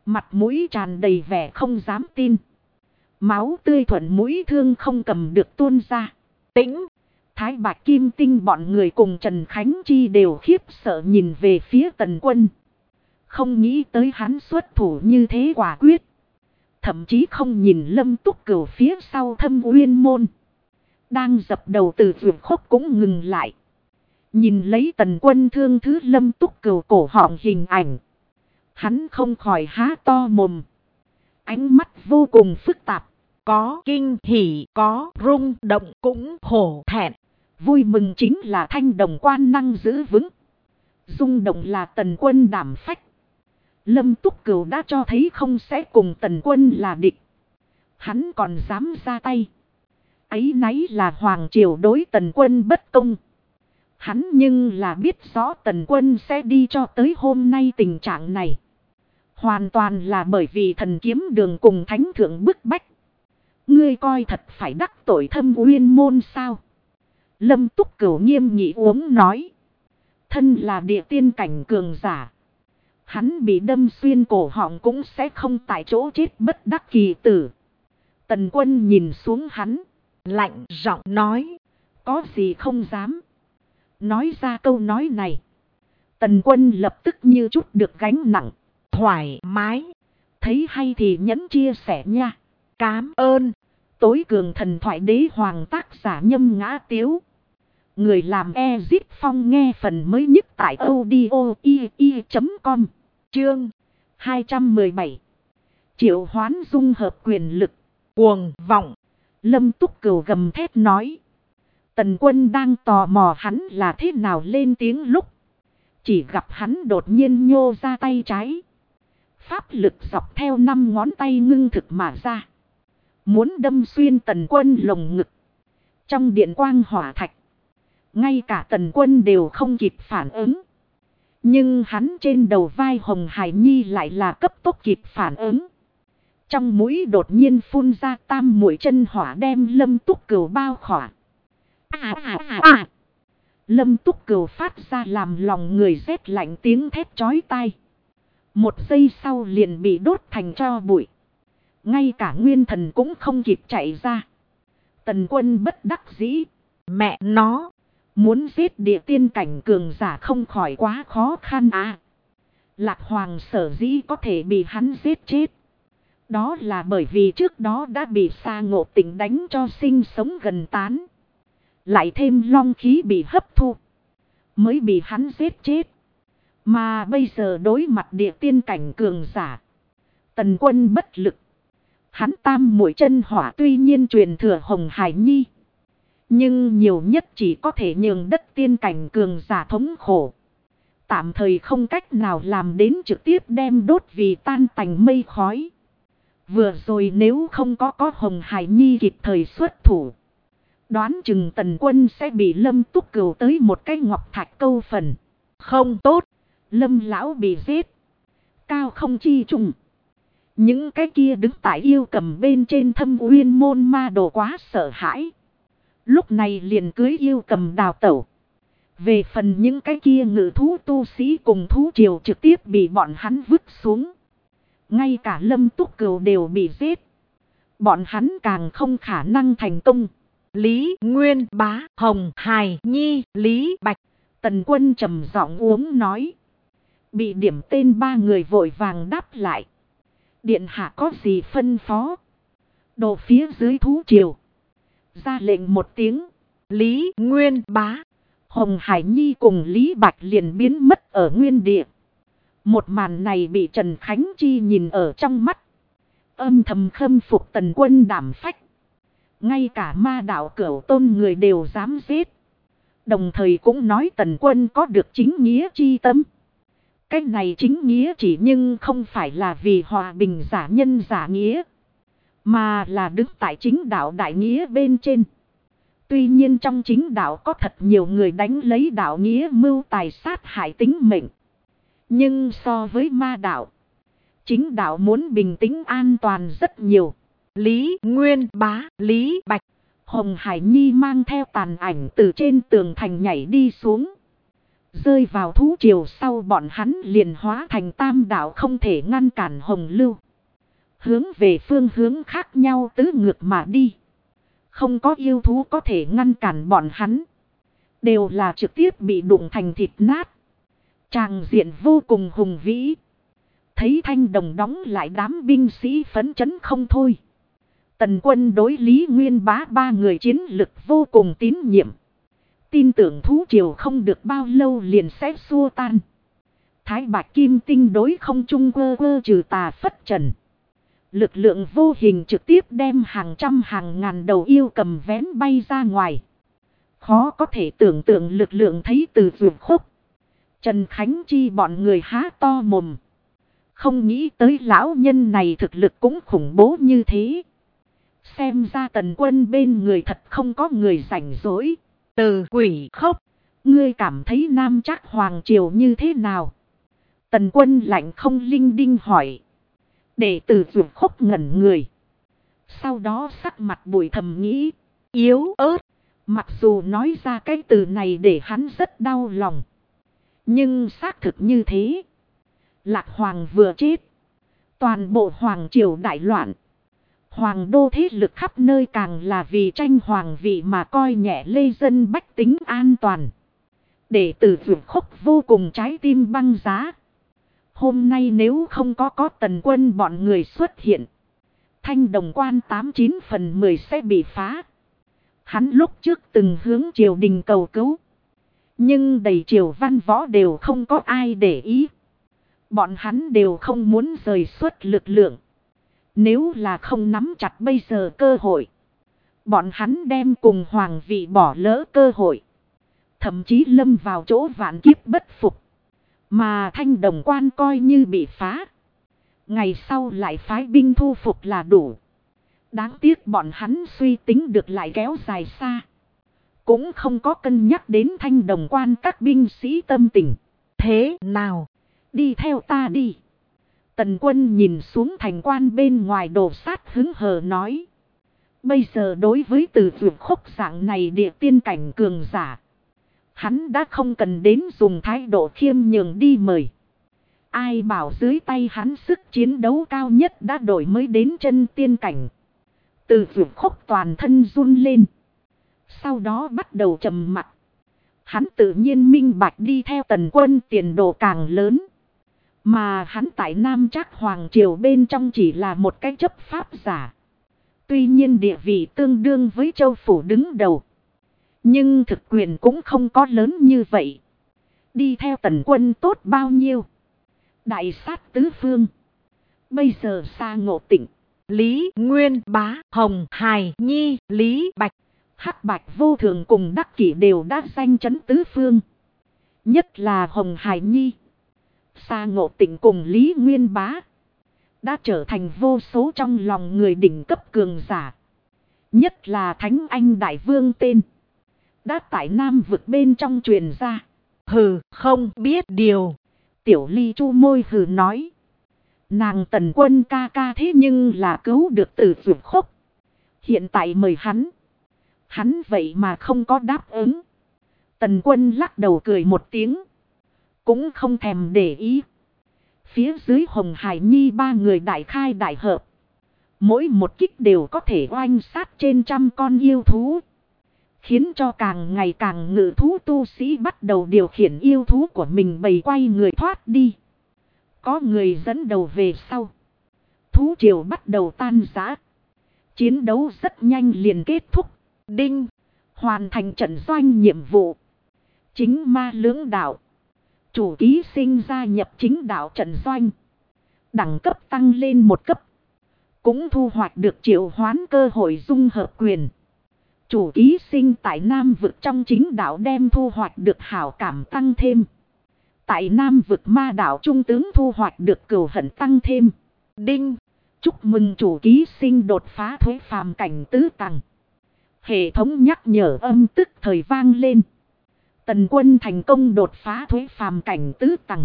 Mặt mũi tràn đầy vẻ không dám tin. Máu tươi thuận mũi thương không cầm được tuôn ra. Tĩnh. Thái Bạch Kim Tinh bọn người cùng Trần Khánh Chi đều khiếp sợ nhìn về phía Tần Quân. Không nghĩ tới hắn xuất thủ như thế quả quyết. Thậm chí không nhìn Lâm Túc Cửu phía sau Thâm Uyên Môn. Đang dập đầu từ vượt khúc cũng ngừng lại. Nhìn lấy Tần Quân thương thứ Lâm Túc Cửu cổ họng hình ảnh. Hắn không khỏi há to mồm. Ánh mắt vô cùng phức tạp. Có kinh hỉ, có rung động, cũng hổ thẹn. Vui mừng chính là Thanh Đồng Quan năng giữ vững. Rung động là Tần Quân đảm phách. Lâm Túc Cửu đã cho thấy không sẽ cùng Tần Quân là địch. Hắn còn dám ra tay. Ấy nấy là Hoàng Triều đối Tần Quân bất công. Hắn nhưng là biết rõ Tần Quân sẽ đi cho tới hôm nay tình trạng này. Hoàn toàn là bởi vì Thần Kiếm Đường cùng Thánh Thượng bức bách. Ngươi coi thật phải đắc tội Thâm Uyên Môn sao? Lâm Túc Cửu nghiêm nghị uống nói. Thân là địa tiên cảnh cường giả. Hắn bị đâm xuyên cổ họng cũng sẽ không tại chỗ chết bất đắc kỳ tử. Tần Quân nhìn xuống hắn. Lạnh giọng nói. Có gì không dám. Nói ra câu nói này. Tần Quân lập tức như chút được gánh nặng. Thoải mái. Thấy hay thì nhấn chia sẻ nha. Cám ơn. Tối cường thần thoại đế hoàng tác giả Nhâm Ngã Tiếu. Người làm Ezip Phong nghe phần mới nhất tại audio.com. Chương 217. Triệu hoán dung hợp quyền lực. Cuồng vọng. Lâm Túc Cửu gầm thét nói. Tần Quân đang tò mò hắn là thế nào lên tiếng lúc. Chỉ gặp hắn đột nhiên nhô ra tay trái. Pháp lực dọc theo 5 ngón tay ngưng thực mà ra. Muốn đâm xuyên Tần Quân lồng ngực. Trong điện quang hỏa thạch. Ngay cả Tần Quân đều không kịp phản ứng. Nhưng hắn trên đầu vai Hồng Hải Nhi lại là cấp tốc kịp phản ứng. Trong mũi đột nhiên phun ra tam mũi chân hỏa đem Lâm Túc Cửu bao khỏa. Lâm Túc Cửu phát ra làm lòng người rét lạnh tiếng thét chói tai. Một giây sau liền bị đốt thành tro bụi. Ngay cả nguyên thần cũng không kịp chạy ra. Tần Quân bất đắc dĩ. Mẹ nó. Muốn giết địa tiên cảnh cường giả không khỏi quá khó khăn à. Lạc Hoàng sở dĩ có thể bị hắn giết chết. Đó là bởi vì trước đó đã bị Sa Ngộ Tĩnh đánh cho sinh sống gần tán. Lại thêm long khí bị hấp thu. Mới bị hắn giết chết. Mà bây giờ đối mặt địa tiên cảnh cường giả. Tần Quân bất lực. Hắn tam mũi chân hỏa tuy nhiên truyền thừa Hồng Hải Nhi. Nhưng nhiều nhất chỉ có thể nhường đất tiên cảnh cường giả thống khổ. Tạm thời không cách nào làm đến trực tiếp đem đốt vì tan tành mây khói. Vừa rồi nếu không có Hồng Hải Nhi kịp thời xuất thủ. Đoán chừng Tần Quân sẽ bị Lâm Túc Cửu tới một cái ngọc thạch câu phần. Không tốt. Lâm lão bị giết. Cao không chi trùng. Những cái kia đứng tại yêu cầm bên trên Thâm Uyên Môn ma đồ quá sợ hãi. Lúc này liền cưới yêu cầm đào tẩu. Về phần những cái kia ngự thú tu sĩ cùng thú triều trực tiếp bị bọn hắn vứt xuống. Ngay cả Lâm Túc Cửu đều bị giết. Bọn hắn càng không khả năng thành công. Lý Nguyên Bá, Hồng Hải Nhi, Lý Bạch. Tần Quân trầm giọng uống nói. Bị điểm tên 3 người vội vàng đáp lại. Điện hạ có gì phân phó? Đồ phía dưới thú triều. Ra lệnh một tiếng. Lý Nguyên Bá. Hồng Hải Nhi cùng Lý Bạch liền biến mất ở nguyên địa. Một màn này bị Trần Khánh Chi nhìn ở trong mắt. Âm thầm khâm phục Tần Quân đảm phách. Ngay cả ma đạo Cửu Tôn người đều dám giết. Đồng thời cũng nói Tần Quân có được chính nghĩa chi tâm. Cái này chính nghĩa chỉ nhưng không phải là vì hòa bình giả nhân giả nghĩa. Mà là đứng tại chính đạo đại nghĩa bên trên. Tuy nhiên trong chính đạo có thật nhiều người đánh lấy đạo nghĩa mưu tài sát hại tính mệnh. Nhưng so với ma đạo, chính đạo muốn bình tĩnh an toàn rất nhiều. Lý Nguyên Bá, Lý Bạch. Hồng Hải Nhi mang theo tàn ảnh từ trên tường thành nhảy đi xuống. Rơi vào thú triều sau bọn hắn liền hóa thành tam đạo không thể ngăn cản hồng lưu. Hướng về phương hướng khác nhau tứ ngược mà đi. Không có yêu thú có thể ngăn cản bọn hắn. Đều là trực tiếp bị đụng thành thịt nát. Tràng diện vô cùng hùng vĩ. Thấy Thanh Đồng đóng lại đám binh sĩ phấn chấn không thôi. Tần Quân đối Lý Nguyên Bá ba người chiến lực vô cùng tín nhiệm. Tin tưởng thú triều không được bao lâu liền sẽ xua tan. Thái Bạch Kim Tinh đối không trung quơ quơ trừ tà phất trần. Lực lượng vô hình trực tiếp đem hàng trăm hàng ngàn đầu yêu cầm vén bay ra ngoài. Khó có thể tưởng tượng lực lượng thấy từ vượt khúc. Trần Khánh Chi bọn người há to mồm. Không nghĩ tới lão nhân này thực lực cũng khủng bố như thế. Xem ra Tần Quân bên người thật không có người rảnh rỗi. Từ Quỷ Khốc, ngươi cảm thấy Nam Trác Hoàng Triều như thế nào? Tần Quân lạnh không linh đinh hỏi. Để từ vượt khúc ngẩn người. Sau đó sắc mặt bùi thầm nghĩ. yếu ớt. Mặc dù nói ra cái từ này để hắn rất đau lòng. Nhưng xác thực như thế. Lạc Hoàng vừa chết. Toàn bộ Hoàng Triều đại loạn. Hoàng đô thế lực khắp nơi càng là vì tranh hoàng vị mà coi nhẹ lê dân bách tính an toàn. Để từ vượt khúc vô cùng trái tim băng giá. Hôm nay nếu không có Tần Quân bọn người xuất hiện. Thanh Đồng Quan 89 phần 10 sẽ bị phá. Hắn lúc trước từng hướng triều đình cầu cứu. Nhưng đầy triều văn võ đều không có ai để ý. Bọn hắn đều không muốn rời xuất lực lượng. Nếu là không nắm chặt bây giờ cơ hội. Bọn hắn đem cùng hoàng vị bỏ lỡ cơ hội. Thậm chí lâm vào chỗ vạn kiếp bất phục. Mà Thanh Đồng Quan coi như bị phá. Ngày sau lại phái binh thu phục là đủ. Đáng tiếc bọn hắn suy tính được lại kéo dài xa. Cũng không có cân nhắc đến Thanh Đồng Quan các binh sĩ tâm tình. Thế nào? Đi theo ta đi. Tần Quân nhìn xuống thành quan bên ngoài đổ sát hứng hờ nói. Bây giờ đối với từ vượt khúc dạng này địa tiên cảnh cường giả. Hắn đã không cần đến dùng thái độ khiêm nhường đi mời. Ai bảo dưới tay hắn sức chiến đấu cao nhất đã đổi mới đến chân tiên cảnh. Từ vượt khúc toàn thân run lên. Sau đó bắt đầu trầm mặc. Hắn tự nhiên minh bạch đi theo Tần Quân tiền đồ càng lớn. Mà hắn tại Nam Trác Hoàng Triều bên trong chỉ là một cái chấp pháp giả. Tuy nhiên địa vị tương đương với châu phủ đứng đầu. Nhưng thực quyền cũng không có lớn như vậy. Đi theo Tần Quân tốt bao nhiêu. Đại sát tứ phương. Bây giờ xa Ngộ Tịnh, Lý Nguyên Bá, Hồng Hải Nhi, Lý Bạch, Hắc Bạch Vô Thường cùng Đắc Kỷ đều đã danh chấn tứ phương. Nhất là Hồng Hải Nhi, Xa Ngộ Tịnh cùng Lý Nguyên Bá đã trở thành vô số trong lòng người đỉnh cấp cường giả. Nhất là Thánh Anh Đại Vương tên đã tại Nam vực bên trong truyền ra. Hừ, không biết điều. Tiểu Ly chu môi hừ nói. Nàng Tần Quân ca ca thế nhưng là cứu được từ vượt khúc. Hiện tại mời hắn. Hắn vậy mà không có đáp ứng. Tần Quân lắc đầu cười một tiếng. Cũng không thèm để ý. Phía dưới Hồng Hải Nhi ba người đại khai đại hợp. Mỗi một kích đều có thể oanh sát trên trăm con yêu thú. Khiến cho càng ngày càng ngự thú tu sĩ bắt đầu điều khiển yêu thú của mình bầy quay người thoát đi. Có người dẫn đầu về sau. Thú triều bắt đầu tan rã. Chiến đấu rất nhanh liền kết thúc. Đinh. Hoàn thành trận doanh nhiệm vụ. Chính ma lưỡng đạo. Chủ ký sinh gia nhập chính đạo trận doanh. Đẳng cấp tăng lên một cấp. Cũng thu hoạch được triệu hoán cơ hội dung hợp quyền. Chủ ký sinh tại Nam vực trong chính đạo đem thu hoạch được hảo cảm tăng thêm. Tại Nam vực ma đạo trung tướng thu hoạch được cừu hận tăng thêm. Đinh. Chúc mừng chủ ký sinh đột phá thuế phàm cảnh tứ tầng. Hệ thống nhắc nhở âm tức thời vang lên. Tần Quân thành công đột phá thuế phàm cảnh tứ tầng.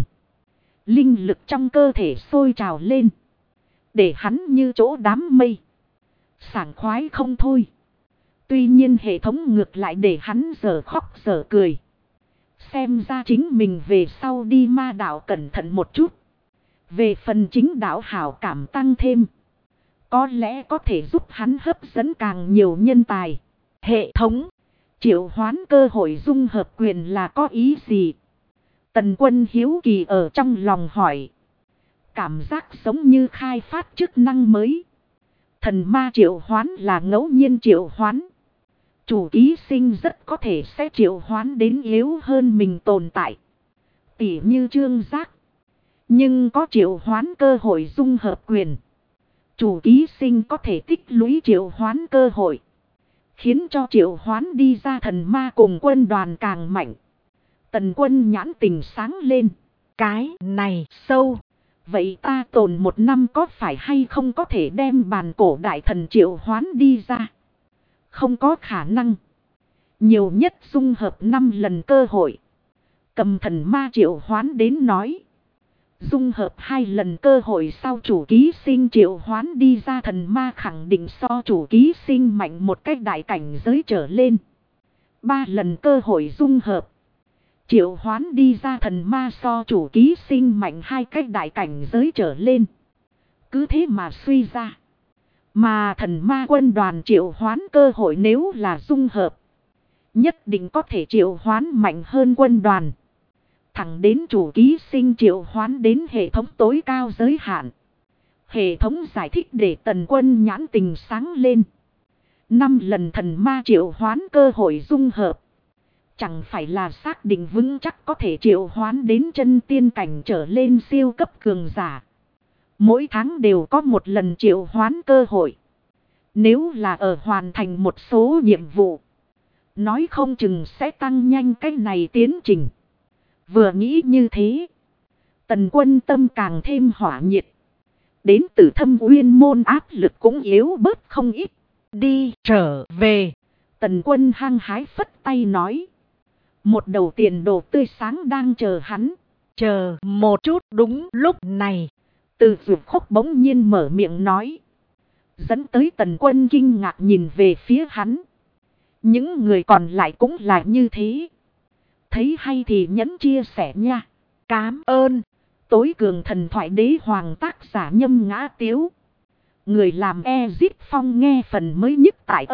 Linh lực trong cơ thể sôi trào lên. Để hắn như chỗ đám mây. Sảng khoái không thôi. Tuy nhiên hệ thống ngược lại để hắn giờ khóc giờ cười. Xem ra chính mình về sau đi ma đạo cẩn thận một chút. Về phần chính đạo hảo cảm tăng thêm. Có lẽ có thể giúp hắn hấp dẫn càng nhiều nhân tài. Hệ thống. Triệu hoán cơ hội dung hợp quyền là có ý gì? Tần Quân hiếu kỳ ở trong lòng hỏi. Cảm giác giống như khai phát chức năng mới. Thần ma triệu hoán là ngẫu nhiên triệu hoán. Chủ ký sinh rất có thể sẽ triệu hoán đến yếu hơn mình tồn tại. Tỉ như Trương Giác. Nhưng có triệu hoán cơ hội dung hợp quyền. Chủ ký sinh có thể tích lũy triệu hoán cơ hội. Khiến cho triệu hoán đi ra thần ma cùng quân đoàn càng mạnh. Tần Quân nhãn tình sáng lên. Cái này sâu. Vậy ta tồn 1 năm có phải hay không có thể đem bàn cổ đại thần triệu hoán đi ra? Không có khả năng. Nhiều nhất dung hợp 5 lần cơ hội. Cầm thần ma triệu hoán đến nói. Dung hợp 2 lần cơ hội sau chủ ký sinh triệu hoán đi ra thần ma khẳng định so chủ ký sinh mạnh một cách đại cảnh giới trở lên. 3 lần cơ hội dung hợp. Triệu hoán đi ra thần ma so chủ ký sinh mạnh 2 cách đại cảnh giới trở lên. Cứ thế mà suy ra. Mà thần ma quân đoàn triệu hoán cơ hội nếu là dung hợp. Nhất định có thể triệu hoán mạnh hơn quân đoàn. Thẳng đến chủ ký sinh triệu hoán đến hệ thống tối cao giới hạn. Hệ thống giải thích để Tần Quân nhãn tình sáng lên. 5 lần thần ma triệu hoán cơ hội dung hợp. Chẳng phải là xác định vững chắc có thể triệu hoán đến chân tiên cảnh trở lên siêu cấp cường giả. Mỗi tháng đều có 1 lần triệu hoán cơ hội. Nếu là ở hoàn thành một số nhiệm vụ. Nói không chừng sẽ tăng nhanh cái này tiến trình. Vừa nghĩ như thế. Tần Quân tâm càng thêm hỏa nhiệt. Đến từ Thâm Uyên môn áp lực cũng yếu bớt không ít. Đi trở về. Tần Quân hăng hái phất tay nói. Một đầu tiền đồ tươi sáng đang chờ hắn. Chờ một chút. Đúng lúc này. Từ Dược Khốc bỗng nhiên mở miệng nói. Dẫn tới Tần Quân kinh ngạc nhìn về phía hắn. Những người còn lại cũng là như thế. Thấy hay thì nhấn chia sẻ nha. Cám ơn. Tối cường thần thoại đế hoàng tác giả Nhâm Ngã Tiếu. Người làm Ezit Phong nghe phần mới nhất tại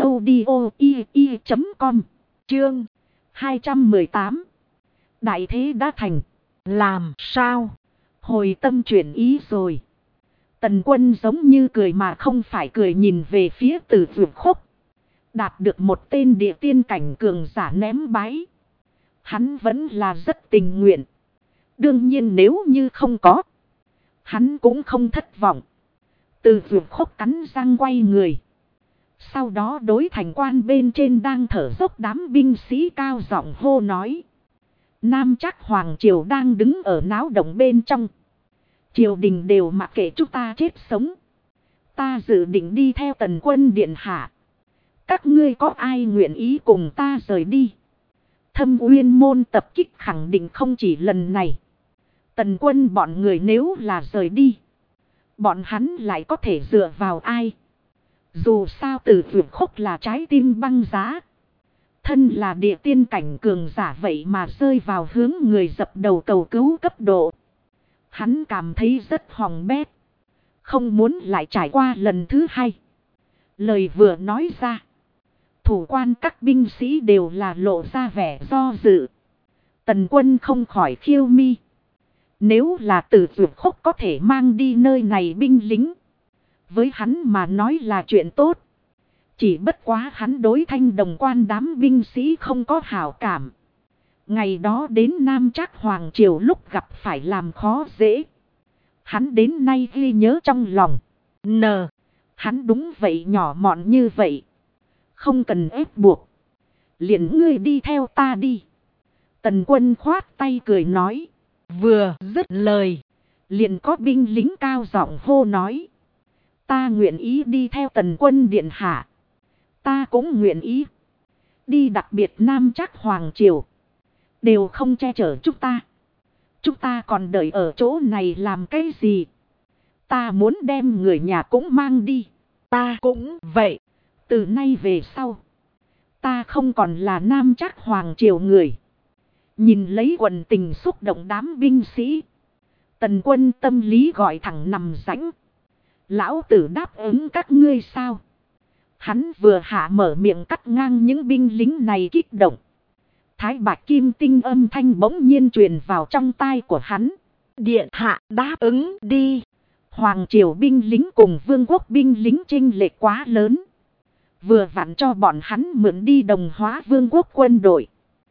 audio.com. Chương 218. Đại thế đã thành. Làm sao? Hồi tâm chuyển ý rồi. Tần Quân giống như cười mà không phải cười nhìn về phía Từ Dược Khốc. Đạt được một tên địa tiên cảnh cường giả ném bái. Hắn vẫn là rất tình nguyện. Đương nhiên nếu như không có. Hắn cũng không thất vọng. Từ Dược Khốc cắn răng quay người. Sau đó đối thành quan bên trên đang thở dốc đám binh sĩ cao giọng hô nói. Nam Trác Hoàng Triều đang đứng ở náo động bên trong. Triều đình đều mặc kệ chúng ta chết sống. Ta dự định đi theo Tần Quân điện hạ. Các ngươi có ai nguyện ý cùng ta rời đi? Thâm Uyên môn tập kích khẳng định không chỉ lần này. Tần Quân bọn người nếu là rời đi. Bọn hắn lại có thể dựa vào ai? Dù sao Từ Dược Khốc là trái tim băng giá. Thân là địa tiên cảnh cường giả vậy mà rơi vào hướng người dập đầu cầu cứu cấp độ. Hắn cảm thấy rất hỏng bét. Không muốn lại trải qua lần thứ 2. Lời vừa nói ra. Thủ quan các binh sĩ đều là lộ ra vẻ do dự. Tần Quân không khỏi khiêu mi. Nếu là Từ Dược Khốc có thể mang đi nơi này binh lính. Với hắn mà nói là chuyện tốt. Chỉ bất quá hắn đối Thanh Đồng quan đám binh sĩ không có hảo cảm. Ngày đó đến Nam Trác Hoàng Triều lúc gặp phải làm khó dễ. Hắn đến nay ghi nhớ trong lòng. Hắn đúng vậy nhỏ mọn như vậy. Không cần ép buộc. Liền ngươi đi theo ta đi. Tần Quân khoát tay cười nói. Vừa dứt lời. Liền có binh lính cao giọng hô nói. Ta nguyện ý đi theo Tần Quân điện hạ. Ta cũng nguyện ý. Đi đặc biệt Nam Trác Hoàng Triều. Đều không che chở chúng ta. Chúng ta còn đợi ở chỗ này làm cái gì? Ta muốn đem người nhà cũng mang đi. Ta cũng vậy. Từ nay về sau. Ta không còn là Nam Trác Hoàng Triều người. Nhìn lấy quần tình xúc động đám binh sĩ. Tần Quân tâm lý gọi thẳng nằm rãnh. Lão tử đáp ứng các ngươi sao? Hắn vừa hạ mở miệng cắt ngang những binh lính này kích động. Thái Bạch Kim Tinh âm thanh bỗng nhiên truyền vào trong tai của hắn. Điện hạ đáp ứng đi. Hoàng triều binh lính cùng vương quốc binh lính chênh lệch quá lớn. Vừa vặn cho bọn hắn mượn đi đồng hóa vương quốc quân đội.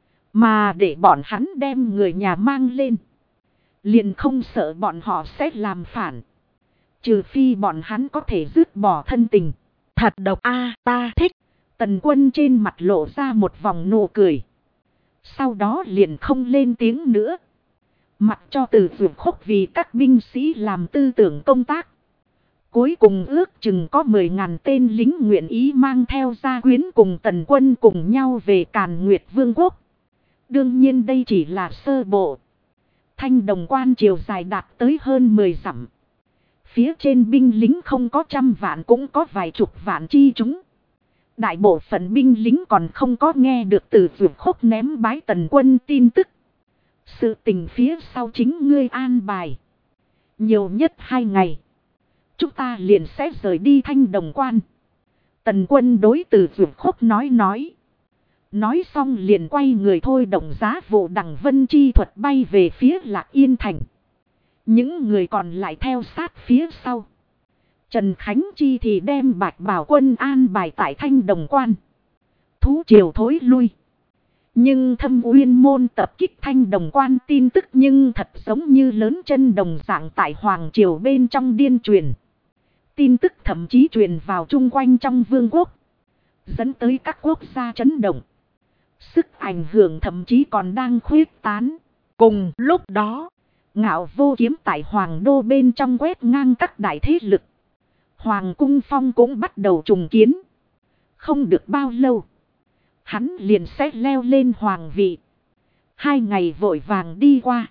Mà để bọn hắn đem người nhà mang lên. Liền không sợ bọn họ sẽ làm phản. Trừ phi bọn hắn có thể dứt bỏ thân tình. Thật độc a, ta thích. Tần Quân trên mặt lộ ra một vòng nụ cười. Sau đó liền không lên tiếng nữa. Mặc cho Từ Dược Khúc vì các binh sĩ làm tư tưởng công tác. Cuối cùng ước chừng có 10.000 tên lính nguyện ý mang theo gia quyến cùng Tần Quân cùng nhau về Càn Nguyệt Vương quốc. Đương nhiên đây chỉ là sơ bộ. Thanh Đồng Quan chiều dài đạt tới hơn 10 dặm. Phía trên binh lính không có 100 vạn cũng có vài chục vạn chi chúng. Đại bộ phận binh lính còn không có nghe được Từ Dược Khúc ném bái Tần Quân tin tức. Sự tình phía sau chính ngươi an bài. Nhiều nhất 2 ngày. Chúng ta liền sẽ rời đi Thanh Đồng Quan. Tần Quân đối Từ Dược Khúc nói. Nói xong liền quay người thôi động giá vụ đằng vân chi thuật bay về phía Lạc Yên Thành. Những người còn lại theo sát phía sau. Trần Khánh Chi thì đem Bạch Bảo Quân an bài tại Thanh Đồng Quan. Thú triều thối lui. Nhưng Thâm Uyên môn tập kích Thanh Đồng Quan tin tức nhưng thật giống như lớn chân đồng dạng tại Hoàng triều bên trong điên truyền. Tin tức thậm chí truyền vào chung quanh trong vương quốc. Dẫn tới các quốc gia chấn động. Sức ảnh hưởng thậm chí còn đang khuyết tán. Cùng lúc đó, Ngạo Vô Kiếm tại Hoàng đô bên trong quét ngang các đại thế lực. Hoàng cung phong cũng bắt đầu trùng kiến. Không được bao lâu, hắn liền sẽ leo lên hoàng vị. 2 ngày vội vàng đi qua.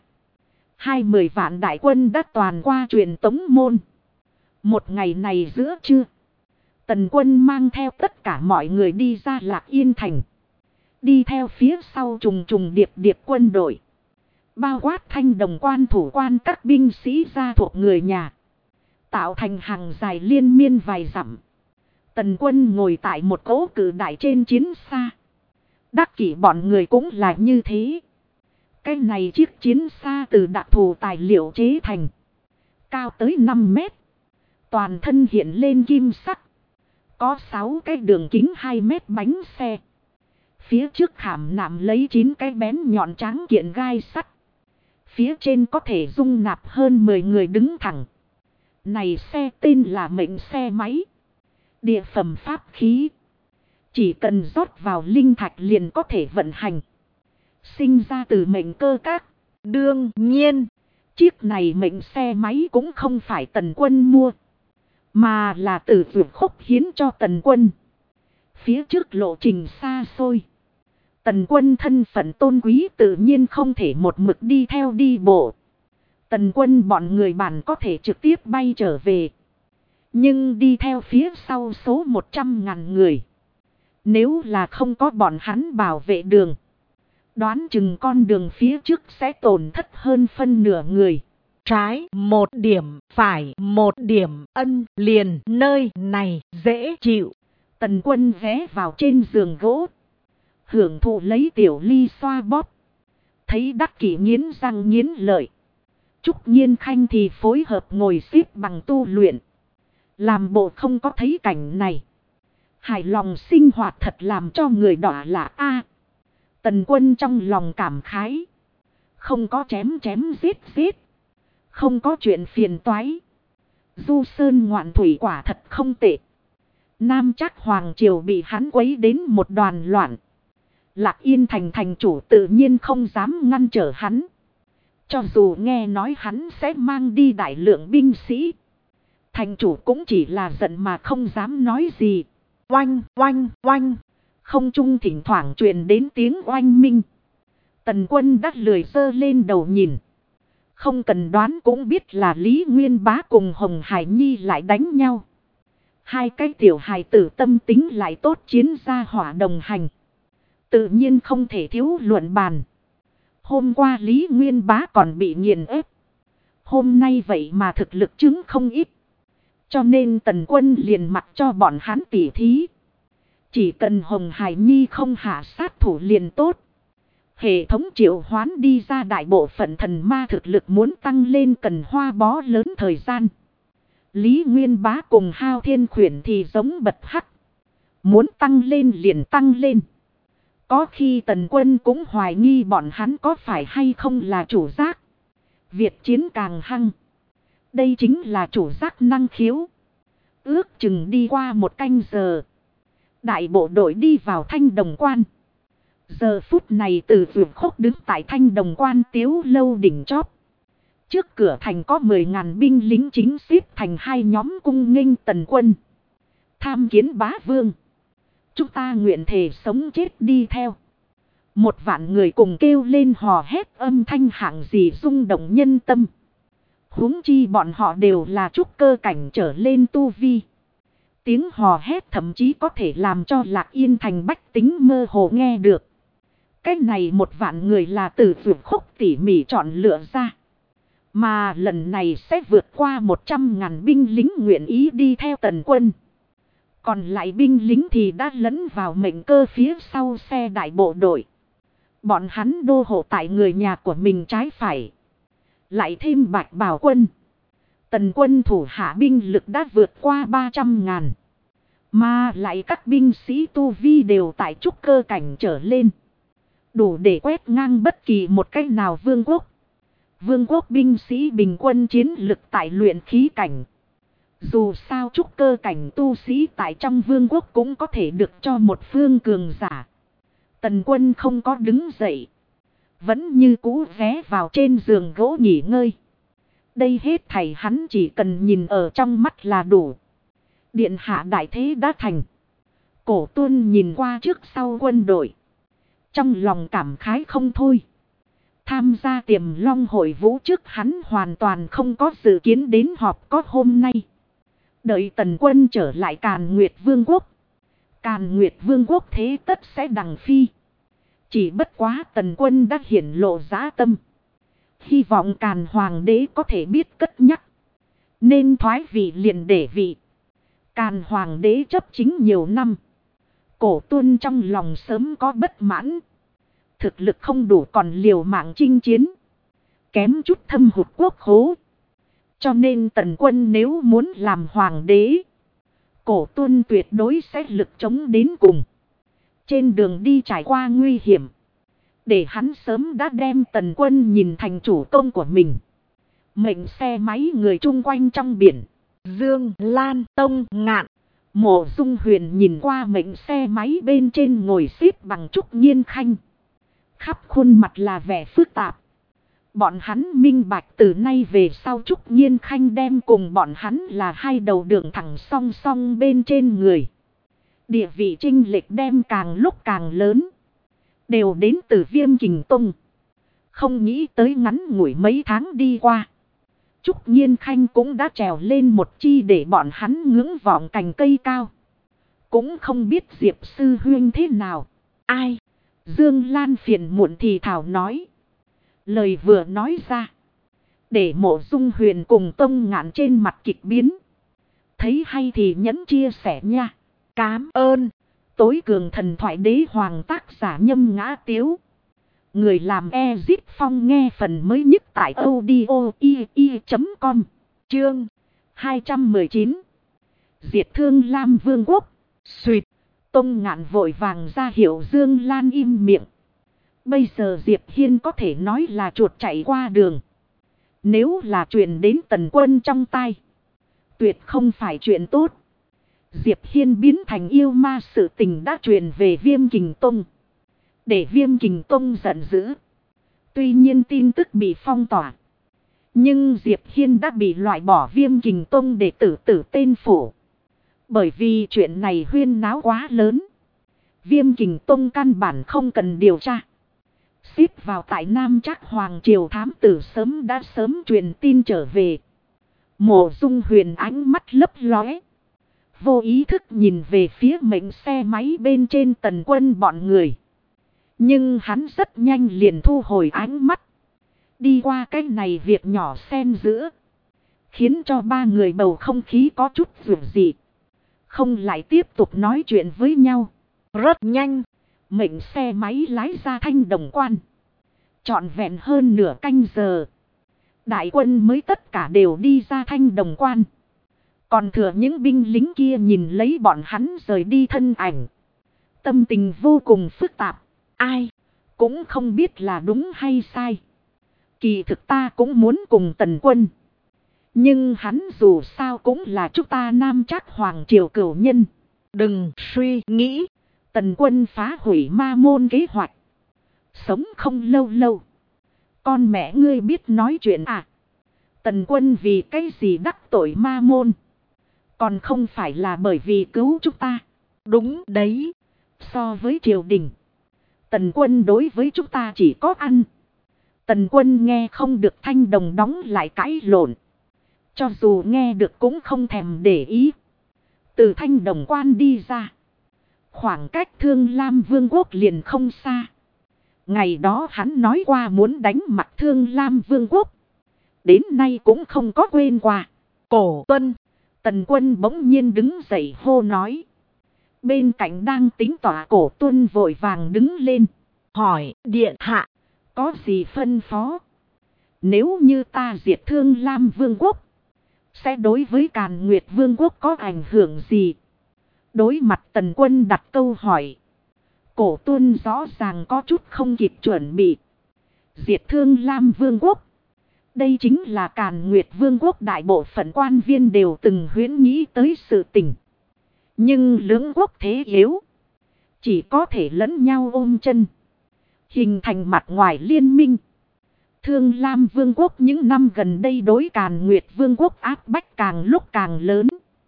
20 vạn đại quân đã toàn qua truyền tống môn. Một ngày này giữa trưa, Tần Quân mang theo tất cả mọi người đi ra Lạc Yên Thành. Đi theo phía sau trùng trùng điệp điệp quân đội. Bao quát Thanh Đồng Quan thủ quan các binh sĩ gia thuộc người nhà. Tạo thành hàng dài liên miên vài dặm. Tần Quân ngồi tại một cỗ cử đại trên chiến xa. Đắc kỷ bọn người cũng là như thế. Cái này chiếc chiến xa từ đặc thù tài liệu chế thành. Cao tới 5 mét. Toàn thân hiện lên kim sắc. Có 6 cái đường kính 2 mét bánh xe. Phía trước khảm nạm lấy 9 cái bén nhọn tráng kiện gai sắt. Phía trên có thể dung nạp hơn 10 người đứng thẳng. Này xe tên là mệnh xe máy. Địa phẩm pháp khí. Chỉ cần rót vào linh thạch liền có thể vận hành. Sinh ra từ mệnh cơ các. đương nhiên, Chiếc này mệnh xe máy cũng không phải Tần Quân mua. Mà là Từ Dược Khúc hiến cho Tần Quân. Phía trước lộ trình xa xôi. Tần Quân thân phận tôn quý tự nhiên không thể một mực đi theo đi bộ. Tần Quân bọn người bản có thể trực tiếp bay trở về. Nhưng đi theo phía sau số 100.000 người. Nếu là không có bọn hắn bảo vệ đường. Đoán chừng con đường phía trước sẽ tổn thất hơn phân nửa người. trái 1 điểm, phải 1 điểm, ân liền nơi này dễ chịu. Tần Quân ghé vào trên giường gỗ. Hưởng thụ lấy tiểu ly xoa bóp. Thấy Đắc Kỷ nghiến răng nghiến lợi. Trúc Nhiên Khanh thì phối hợp ngồi xếp bằng tu luyện. Làm bộ không có thấy cảnh này. Hài lòng sinh hoạt thật làm cho người đỏ là a. Tần Quân trong lòng cảm khái. Không có chém giết. Không có chuyện phiền toái. Du sơn ngoạn thủy quả thật không tệ. Nam Trác Hoàng triều bị hắn quấy đến một đoàn loạn. Lạc Yên Thành thành chủ tự nhiên không dám ngăn trở hắn. Cho dù nghe nói hắn sẽ mang đi đại lượng binh sĩ. Thành chủ cũng chỉ là giận mà không dám nói gì. Oanh, oanh, oanh. Không trung thỉnh thoảng truyền đến tiếng oanh minh. Tần Quân đắt lười giơ lên đầu nhìn. Không cần đoán cũng biết là Lý Nguyên Bá cùng Hồng Hải Nhi lại đánh nhau. 2 cái tiểu hài tử tâm tính lại tốt chiến ra hỏa đồng hành. Tự nhiên không thể thiếu luận bàn. Hôm qua Lý Nguyên Bá còn bị nghiền ép. Hôm nay vậy mà thực lực chứng không ít. Cho nên Tần Quân liền mặc cho bọn hắn tỉ thí. Chỉ cần Hồng Hải Nhi không hạ sát thủ liền tốt. Hệ thống triệu hoán đi ra đại bộ phận thần ma thực lực muốn tăng lên cần hoa bó lớn thời gian. Lý Nguyên Bá cùng Hao Thiên Khuyển thì giống bật hắc. Muốn tăng lên liền tăng lên. Có khi Tần Quân cũng hoài nghi bọn hắn có phải hay không là chủ giác. Việt chiến càng hăng. Đây chính là chủ giác năng khiếu. Ước chừng đi qua 1 canh giờ. Đại bộ đội đi vào Thanh Đồng Quan. Giờ phút này từ vườn khúc đứng tại Thanh Đồng Quan tiếu lâu đỉnh chóp. Trước cửa thành có 10.000 binh lính chính xếp thành 2 nhóm cung nghênh Tần Quân. Tham kiến bá vương. Chúng ta nguyện thể sống chết đi theo. 1 vạn người cùng kêu lên hò hét âm thanh hạng gì rung động nhân tâm. Huống chi bọn họ đều là trúc cơ cảnh trở lên tu vi. Tiếng hò hét thậm chí có thể làm cho Lạc Yên thành bách tính mơ hồ nghe được. Cái này 1 vạn người là từ vượt khúc tỉ mỉ chọn lựa ra. Mà lần này sẽ vượt qua 100.000 binh lính nguyện ý đi theo Tần Quân. Còn lại binh lính thì đã lẫn vào mệnh cơ phía sau xe đại bộ đội. Bọn hắn đô hộ tại người nhà của mình trái phải. Lại thêm Bạch Bảo Quân. Tần Quân thủ hạ binh lực đã vượt qua 300.000. Mà lại các binh sĩ tu vi đều tại trúc cơ cảnh trở lên. Đủ để quét ngang bất kỳ một cách nào vương quốc. Vương quốc binh sĩ bình quân chiến lực tại luyện khí cảnh. Dù sao trúc cơ cảnh tu sĩ tại trong vương quốc cũng có thể được cho một phương cường giả. Tần Quân không có đứng dậy. Vẫn như cũ ghé vào trên giường gỗ nghỉ ngơi. Đây hết thảy hắn chỉ cần nhìn ở trong mắt là đủ. Điện hạ đại thế đã thành. Cổ Tuân nhìn qua trước sau quân đội. Trong lòng cảm khái không thôi. Tham gia Tiềm Long hội vũ trước hắn hoàn toàn không có dự kiến đến họp có hôm nay. Đợi Tần Quân trở lại Càn Nguyệt Vương quốc. Càn Nguyệt Vương quốc thế tất sẽ đằng phi. Chỉ bất quá Tần Quân đã hiển lộ dã tâm. Hy vọng Càn Hoàng đế có thể biết cất nhắc. Nên thoái vị liền để vị. Càn Hoàng đế chấp chính nhiều năm. Cổ Tuân trong lòng sớm có bất mãn. Thực lực không đủ còn liều mạng chinh chiến. Kém chút thâm hụt quốc khố. Cho nên Tần Quân nếu muốn làm hoàng đế. Cổ Tuân tuyệt đối sẽ lực chống đến cùng. Trên đường đi trải qua nguy hiểm. Để hắn sớm đã đem Tần Quân nhìn thành chủ công của mình. Mệnh xe máy người chung quanh trong biển. Dương, Lan, Tông, Ngạn. Mộ Dung Huyền nhìn qua mệnh xe máy bên trên ngồi xếp bằng Trúc Nhiên Khanh. Khắp khuôn mặt là vẻ phức tạp. Bọn hắn minh bạch từ nay về sau Trúc Nhiên Khanh đem cùng bọn hắn là 2 đầu đường thẳng song song bên trên người. Địa vị chênh lệch đem càng lúc càng lớn. Đều đến từ Viêm Kình Tông. Không nghĩ tới ngắn ngủi mấy tháng đi qua. Trúc Nhiên Khanh cũng đã trèo lên một chi để bọn hắn ngưỡng vọng cành cây cao. Cũng không biết Diệp sư huynh thế nào. Ai? Dương Lan phiền muộn thì thảo nói. Lời vừa nói ra. Để Mộ Dung Huyền cùng Tông Ngạn trên mặt kịch biến. Thấy hay thì nhẫn chia sẻ nha. Cám ơn. Tối cường thần thoại đế hoàng tác giả Nhâm Ngã Tiếu. Người làm Ezip Phong nghe phần mới nhất tại audio.com. Chương 219. Diệt Thương Lam Vương quốc. Xuyệt. Tông Ngạn vội vàng ra hiệu Dương Lan im miệng. Bây giờ Diệp Hiên có thể nói là chuột chạy qua đường. Nếu là truyền đến Tần Quân trong tai. Tuyệt không phải chuyện tốt. Diệp Hiên biến thành yêu ma sự tình đã truyền về Viêm Kình Tông. Để Viêm Kình Tông giận dữ. Tuy nhiên tin tức bị phong tỏa. Nhưng Diệp Hiên đã bị loại bỏ Viêm Kình Tông để tử tên phủ. Bởi vì chuyện này huyên náo quá lớn. Viêm Kình Tông căn bản không cần điều tra. Xếp vào tại Nam Trác Hoàng Triều thám tử sớm truyền tin trở về. Mộ Dung Huyền ánh mắt lấp lóe. Vô ý thức nhìn về phía mệnh xe máy bên trên Tần Quân bọn người. Nhưng hắn rất nhanh liền thu hồi ánh mắt. Đi qua cái này việc nhỏ xen giữa. Khiến cho ba người bầu không khí có chút dường dị. Không lại tiếp tục nói chuyện với nhau. Rất nhanh. Mệnh xe máy lái ra Thanh Đồng Quan. Trọn vẹn hơn nửa canh giờ. Đại quân mới tất cả đều đi ra Thanh Đồng Quan. Còn thừa những binh lính kia nhìn lấy bọn hắn rời đi thân ảnh. Tâm tình vô cùng phức tạp. Ai cũng không biết là đúng hay sai. Kỳ thực ta cũng muốn cùng Tần Quân. Nhưng hắn dù sao cũng là chúng ta Nam Trác Hoàng triều cửu nhân. Đừng suy nghĩ. Tần Quân phá hủy ma môn kế hoạch. Sống không lâu lâu. Con mẹ ngươi biết nói chuyện à? Tần Quân vì cái gì đắc tội ma môn? Còn không phải là bởi vì cứu chúng ta. Đúng đấy. So với triều đình, Tần Quân đối với chúng ta chỉ có ăn. Tần Quân nghe không được Thanh Đồng đóng lại cãi lộn. Cho dù nghe được cũng không thèm để ý. Từ Thanh Đồng Quan đi ra. Khoảng cách Thương Lam Vương quốc liền không xa. Ngày đó hắn nói qua muốn đánh mặt Thương Lam Vương quốc. Đến nay cũng không có quên qua. Cổ Tuân. Tần Quân bỗng nhiên đứng dậy hô nói. Bên cạnh đang tính tỏa Cổ Tuân vội vàng đứng lên. Hỏi điện hạ. Có gì phân phó? Nếu như ta diệt Thương Lam Vương quốc. Sẽ đối với Càn Nguyệt Vương quốc có ảnh hưởng gì? Đối mặt Tần Quân đặt câu hỏi. Cổ Tuân rõ ràng có chút không kịp chuẩn bị. Diệt Thương Lam Vương quốc. Đây chính là Càn Nguyệt Vương quốc đại bộ phận quan viên đều từng huyễn nghĩ tới sự tình. Nhưng lưỡng quốc thế yếu. Chỉ có thể lẫn nhau ôm chân. Hình thành mặt ngoài liên minh. Thương Lam Vương quốc những năm gần đây đối Càn Nguyệt Vương quốc áp bách càng lúc càng lớn.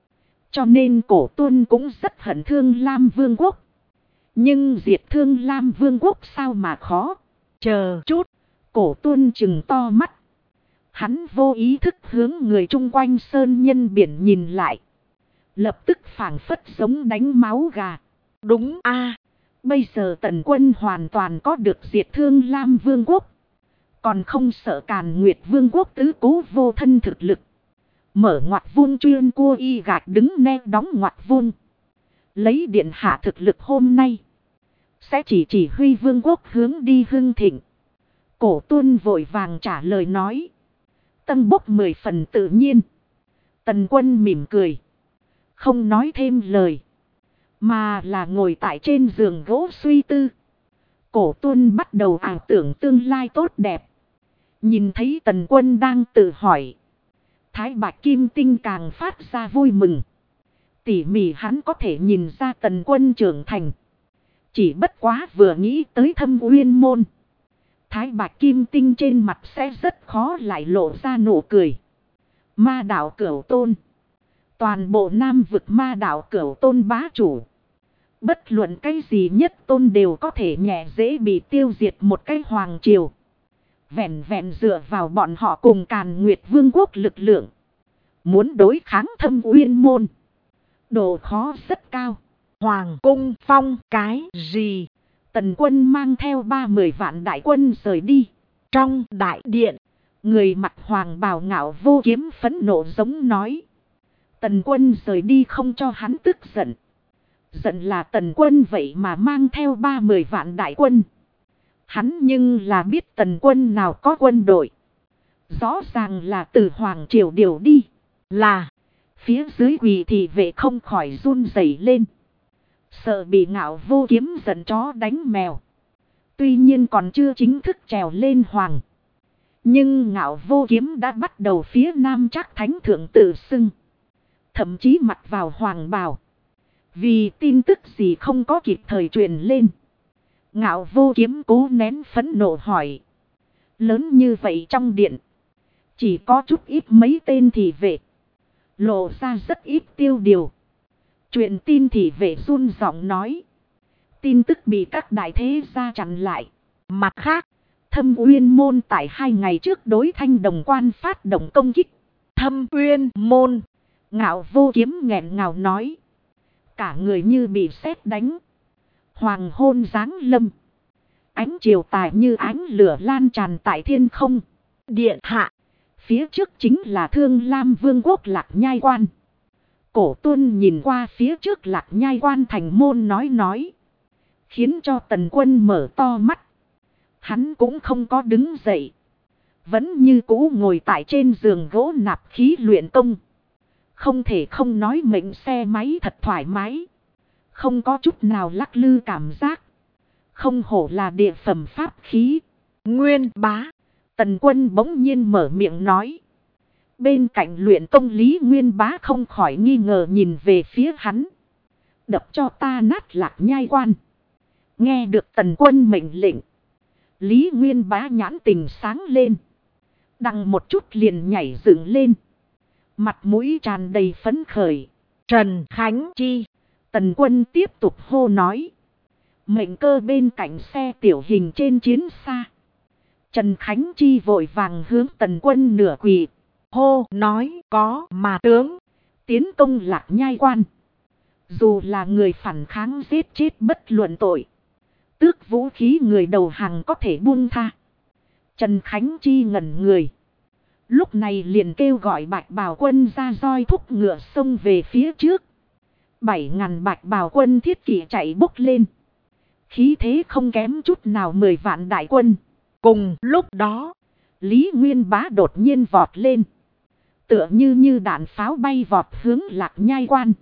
Cho nên Cổ Tuân cũng rất hận Thương Lam Vương quốc. Nhưng diệt Thương Lam Vương quốc sao mà khó. Chờ chút. Cổ Tuân trừng to mắt. Hắn vô ý thức hướng người chung quanh sơn nhân biển nhìn lại. Lập tức phảng phất giống đánh máu gà. Đúng a. Bây giờ Tần Quân hoàn toàn có được diệt Thương Lam Vương quốc. Còn không sợ Càn Nguyệt Vương quốc tứ cố vô thân thực lực. Mở ngoặt vuông chuyên cua y gạch đứng ne đóng ngoặt vuông. Lấy điện hạ thực lực hôm nay. Sẽ chỉ huy vương quốc hướng đi hưng thịnh. Cổ Tuân vội vàng trả lời nói. Tân bốc 10 phần tự nhiên. Tần Quân mỉm cười. Không nói thêm lời. Mà là ngồi tại trên giường gỗ suy tư. Cổ Tuân bắt đầu ảo tưởng tương lai tốt đẹp. Nhìn thấy Tần Quân đang tự hỏi. Thái Bạch Kim Tinh càng phát ra vui mừng. Tỉ mỉ hắn có thể nhìn ra Tần Quân trưởng thành. Chỉ bất quá vừa nghĩ tới Thâm Uyên môn. Thái Bạch Kim Tinh trên mặt sẽ rất khó lại lộ ra nụ cười. Ma đạo Cửu Tôn. Toàn bộ Nam vực ma đạo Cửu Tôn bá chủ. Bất luận cái gì nhất tôn đều có thể nhẹ dễ bị tiêu diệt một cái hoàng triều. Vẹn vẹn dựa vào bọn họ cùng Càn Nguyệt Vương quốc lực lượng. Muốn đối kháng Thâm Uyên môn. Độ khó rất cao. Hoàng cung phong cái gì? Tần Quân mang theo 30 vạn đại quân rời đi. Trong đại điện. Người mặc hoàng bào ngạo vô kiếm phẫn nộ giống nói. Tần Quân rời đi không cho hắn tức giận. Giận là Tần Quân vậy mà mang theo 30 vạn đại quân. Hắn nhưng là biết Tần Quân nào có quân đội. Rõ ràng là từ Hoàng Triều điều đi. Là. Phía dưới quỳ thì vệ không khỏi run rẩy lên. Sợ bị ngạo vô kiếm giận chó đánh mèo. Tuy nhiên còn chưa chính thức trèo lên hoàng. Nhưng ngạo vô kiếm đã bắt đầu phía Nam Trác Thánh Thượng tự xưng. Thậm chí mặc vào hoàng bào. Vì tin tức gì không có kịp thời truyền lên. Ngạo vô kiếm cố nén phẫn nộ hỏi. Lớn như vậy trong điện. Chỉ có chút ít mấy tên thị vệ. Lộ ra rất ít tiêu điều. Truyền tin thị vệ run giọng nói. Tin tức bị các đại thế gia chặn lại. Mặt khác, Thâm Uyên môn tại 2 ngày trước đối Thanh Đồng Quan phát động công kích. Thâm Uyên môn. Ngạo vô kiếm nghẹn ngào nói. Cả người như bị sét đánh. Hoàng hôn giáng lâm. ánh chiều tà như ánh lửa lan tràn tại thiên không. Điện hạ. Phía trước chính là Thương Lam Vương quốc Lạc Nhai Quan. Cổ Tuân nhìn qua phía trước Lạc Nhai Quan thành môn nói. Khiến cho Tần Quân mở to mắt. Hắn cũng không có đứng dậy. Vẫn như cũ ngồi tại trên giường gỗ nạp khí luyện công. Không thể không nói mệnh xe máy thật thoải mái. Không có chút nào lắc lư cảm giác. Không hổ là địa phẩm pháp khí. Nguyên Bá. Tần Quân bỗng nhiên mở miệng nói. Bên cạnh luyện công Lý Nguyên Bá không khỏi nghi ngờ nhìn về phía hắn. Đập cho ta nát Lạc Nhai Quan. Nghe được Tần Quân mệnh lệnh. Lý Nguyên Bá nhãn tình sáng lên. Đằng một chút liền nhảy dựng lên. Mặt mũi tràn đầy phấn khởi. Trần Khánh Chi. Tần Quân tiếp tục hô nói. Mệnh cơ bên cạnh xe tiểu hình trên chiến xa. Trần Khánh Chi vội vàng hướng Tần Quân nửa quỳ. Hô nói có mà tướng. Tiến công Lạc Nhai Quan. Dù là người phản kháng giết chết bất luận tội. Tước vũ khí người đầu hàng có thể buông tha. Trần Khánh Chi ngẩn người. Lúc này liền kêu gọi Bạch Bào Quân ra roi thúc ngựa xông về phía trước. 7.000 Bạch Bào Quân thiết kỵ chạy bốc lên. Khí thế không kém chút nào 10 vạn đại quân. Cùng lúc đó, Lý Nguyên Bá đột nhiên vọt lên. Tựa như đạn pháo bay vọt hướng Lạc Nhai Quan.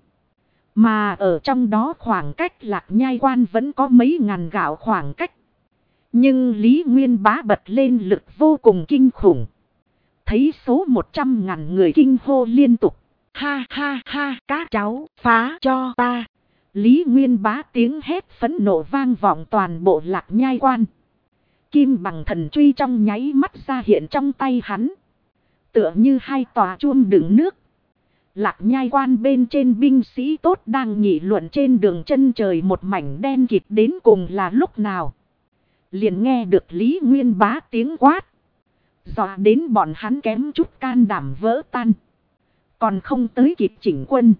Mà ở trong đó khoảng cách Lạc Nhai Quan vẫn có mấy ngàn gạo khoảng cách. Nhưng Lý Nguyên Bá bật lên lực vô cùng kinh khủng. Thấy số 100.000 người kinh hô liên tục. Ha ha ha, các cháu phá cho ta. Lý Nguyên Bá tiếng hét phẫn nộ vang vọng toàn bộ Lạc Nhai Quan. Kim bằng thần truy trong nháy mắt ra hiện trong tay hắn. Tựa như hai tòa chuông đựng nước. Lạc Nhai Quan bên trên binh sĩ tốt đang nghị luận trên đường chân trời một mảnh đen kịt đến cùng là lúc nào. Liền nghe được Lý Nguyên Bá tiếng quát. Dọa đến bọn hắn kém chút can đảm vỡ tan. Còn không tới kịp chỉnh quân.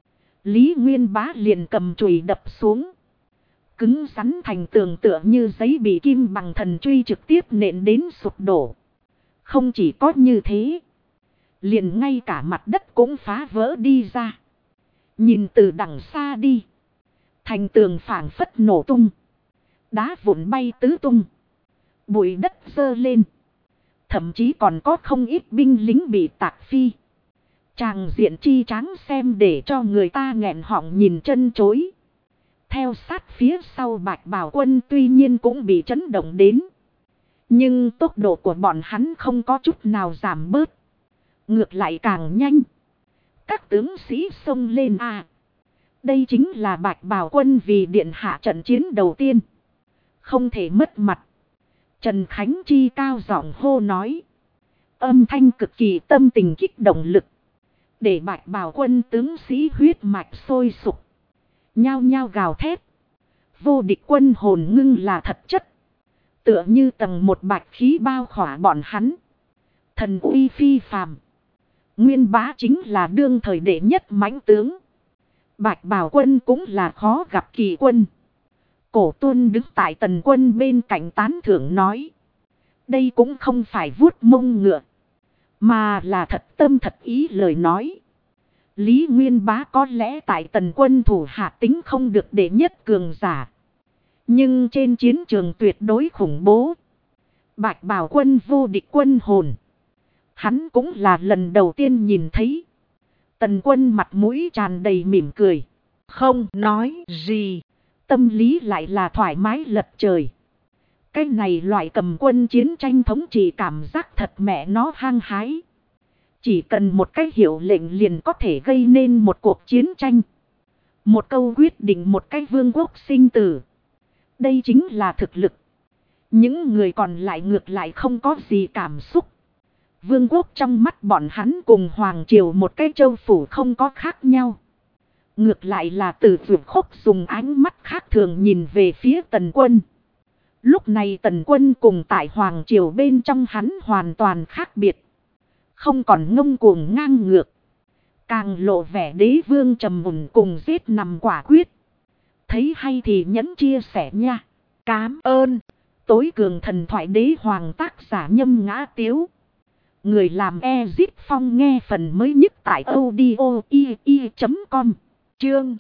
Lý Nguyên Bá liền cầm chùy đập xuống. Cứng rắn thành tường tựa như giấy bị kim bằng thần truy trực tiếp nện đến sụp đổ. Không chỉ có như thế. Liền ngay cả mặt đất cũng phá vỡ đi ra. Nhìn từ đằng xa đi. Thành tường phảng phất nổ tung. Đá vụn bay tứ tung. Bụi đất dơ lên. Thậm chí còn có không ít binh lính bị tạc phi. Tràng diện chi tráng xem để cho người ta nghẹn họng nhìn chân chối. Theo sát phía sau Bạch Bào Quân tuy nhiên cũng bị chấn động đến. Nhưng tốc độ của bọn hắn không có chút nào giảm bớt. Ngược lại càng nhanh. Các tướng sĩ xông lên à. Đây chính là Bạch Bào Quân vì điện hạ trận chiến đầu tiên. Không thể mất mặt. Trần Khánh Chi cao giọng hô nói. Âm thanh cực kỳ tâm tình kích động lực. Để Bạch Bào Quân tướng sĩ huyết mạch sôi sục. Nhao nhao gào thét. Vô địch quân hồn ngưng là thật chất. Tựa như tầng một bạch khí bao khỏa bọn hắn. Thần uy phi phàm. Nguyên Bá chính là đương thời đệ nhất mãnh tướng. Bạch Bào Quân cũng là khó gặp kỳ quân. Cổ Tuân đứng tại Tần Quân bên cạnh tán thưởng nói. Đây cũng không phải vuốt mông ngựa. Mà là thật tâm thật ý lời nói. Lý Nguyên Bá có lẽ tại Tần Quân thủ hạ tính không được đệ nhất cường giả. Nhưng trên chiến trường tuyệt đối khủng bố. Bạch Bào Quân vô địch quân hồn. Hắn cũng là lần đầu tiên nhìn thấy. Tần Quân mặt mũi tràn đầy mỉm cười. Không nói gì. Tâm lý lại là thoải mái lật trời. Cái này loại cầm quân chiến tranh thống trị cảm giác thật mẹ nó hăng hái. Chỉ cần một cái hiệu lệnh liền có thể gây nên một cuộc chiến tranh. Một câu quyết định một cái vương quốc sinh tử. Đây chính là thực lực. Những người còn lại ngược lại không có gì cảm xúc. Vương quốc trong mắt bọn hắn cùng Hoàng Triều một cái châu phủ không có khác nhau. Ngược lại là Từ Vượt Khốc dùng ánh mắt khác thường nhìn về phía Tần Quân. Lúc này Tần Quân cùng tại Hoàng Triều bên trong hắn hoàn toàn khác biệt. Không còn ngông cuồng ngang ngược. Càng lộ vẻ đế vương trầm mùn cùng giết nằm quả quyết. Thấy hay thì nhẫn chia sẻ nha. Cám ơn. Tối cường thần thoại đế hoàng tác giả Nhâm Ngã Tiếu. Người làm Ezip Phong nghe phần mới nhất tại audio.com. Chương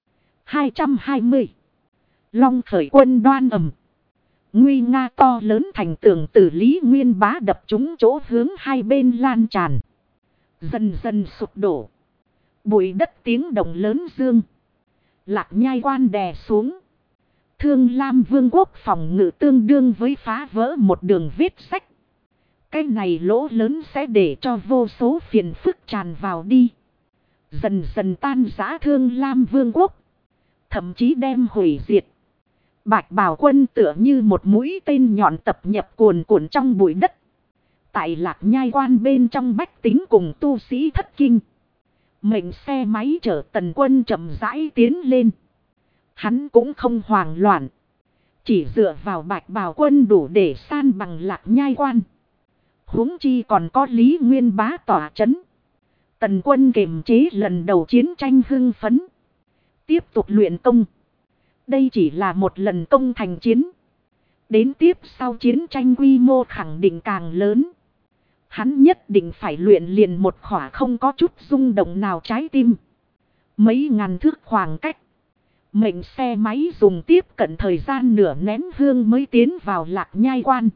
220. Long khởi quân đoan ầm. Nguy nga to lớn thành tường từ Lý Nguyên Bá đập trúng chỗ hướng hai bên lan tràn. Dần dần sụp đổ. Bụi đất tiếng động lớn dương. Lạc Nhai Quan đè xuống. Thương Lam Vương quốc phòng ngự tương đương với phá vỡ một đường vết sách. Cái này lỗ lớn sẽ để cho vô số phiền phức tràn vào đi. Dần dần tan rã Thương Lam Vương quốc. Thậm chí đem hủy diệt. Bạch Bào quân tựa như một mũi tên nhọn tập nhập cuồn cuộn trong bụi đất. Tại Lạc Nhai Quan bên trong bách tính cùng tu sĩ thất kinh. Mệnh xe máy chở Tần Quân chậm rãi tiến lên. Hắn cũng không hoảng loạn. Chỉ dựa vào Bạch Bào quân đủ để san bằng Lạc Nhai Quan. Huống chi còn có Lý Nguyên Bá tỏa chấn. Tần Quân kiềm chế lần đầu chiến tranh hưng phấn. Tiếp tục luyện công. Đây chỉ là một lần công thành chiến. Đến tiếp sau chiến tranh quy mô khẳng định càng lớn. Hắn nhất định phải luyện liền một khỏa không có chút rung động nào trái tim. Mấy ngàn thước khoảng cách. Mệnh xe máy dùng tiếp cận thời gian nửa nén hương mới tiến vào Lạc Nhai Quan.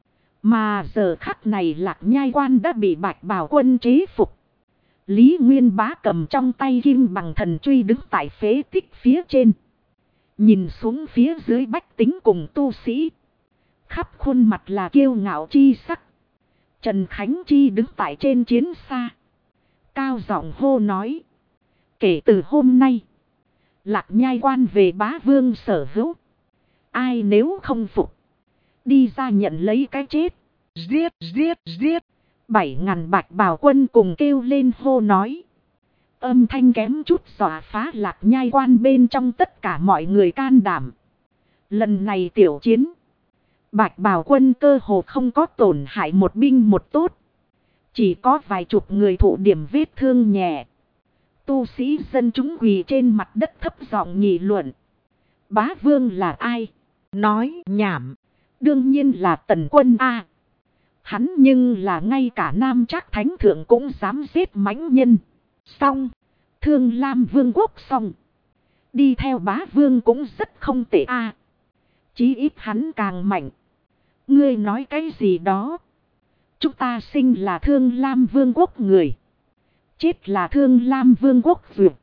Mà giờ khắc này Lạc Nhai Quan đã bị Bạch Bào quân chế phục. Lý Nguyên Bá cầm trong tay kim bằng thần truy đứng tại phế tích phía trên. Nhìn xuống phía dưới bách tính cùng tu sĩ. Khắp khuôn mặt là kiêu ngạo chi sắc. Trần Khánh Chi đứng tại trên chiến xa. Cao giọng hô nói. Kể từ hôm nay. Lạc Nhai Quan về bá vương sở hữu. Ai nếu không phục. Đi ra nhận lấy cái chết. Giết, giết, giết. 7.000 Bạch Bào quân cùng kêu lên hô nói. Âm thanh kém chút dọa phá Lạc Nhai Quan bên trong tất cả mọi người can đảm. Lần này tiểu chiến. Bạch Bào quân cơ hồ không có tổn hại một binh một tốt. Chỉ có vài chục người thụ điểm vết thương nhẹ. Tu sĩ dân chúng quỳ trên mặt đất thấp giọng nghị luận. Bá vương là ai? Nói nhảm. Đương nhiên là Tần Quân A. Hắn nhưng là ngay cả Nam Trác Thánh Thượng cũng dám giết mãnh nhân. Xong. Thương Lam Vương quốc xong. Đi theo bá vương cũng rất không tệ A. Chí ít hắn càng mạnh. Ngươi nói cái gì đó? Chúng ta sinh là Thương Lam Vương quốc người. Chết là Thương Lam Vương quốc vượt.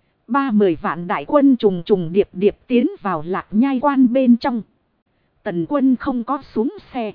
30 vạn đại quân trùng trùng điệp điệp tiến vào Lạc Nhai Quan bên trong. Tần Quân không có xuống xe.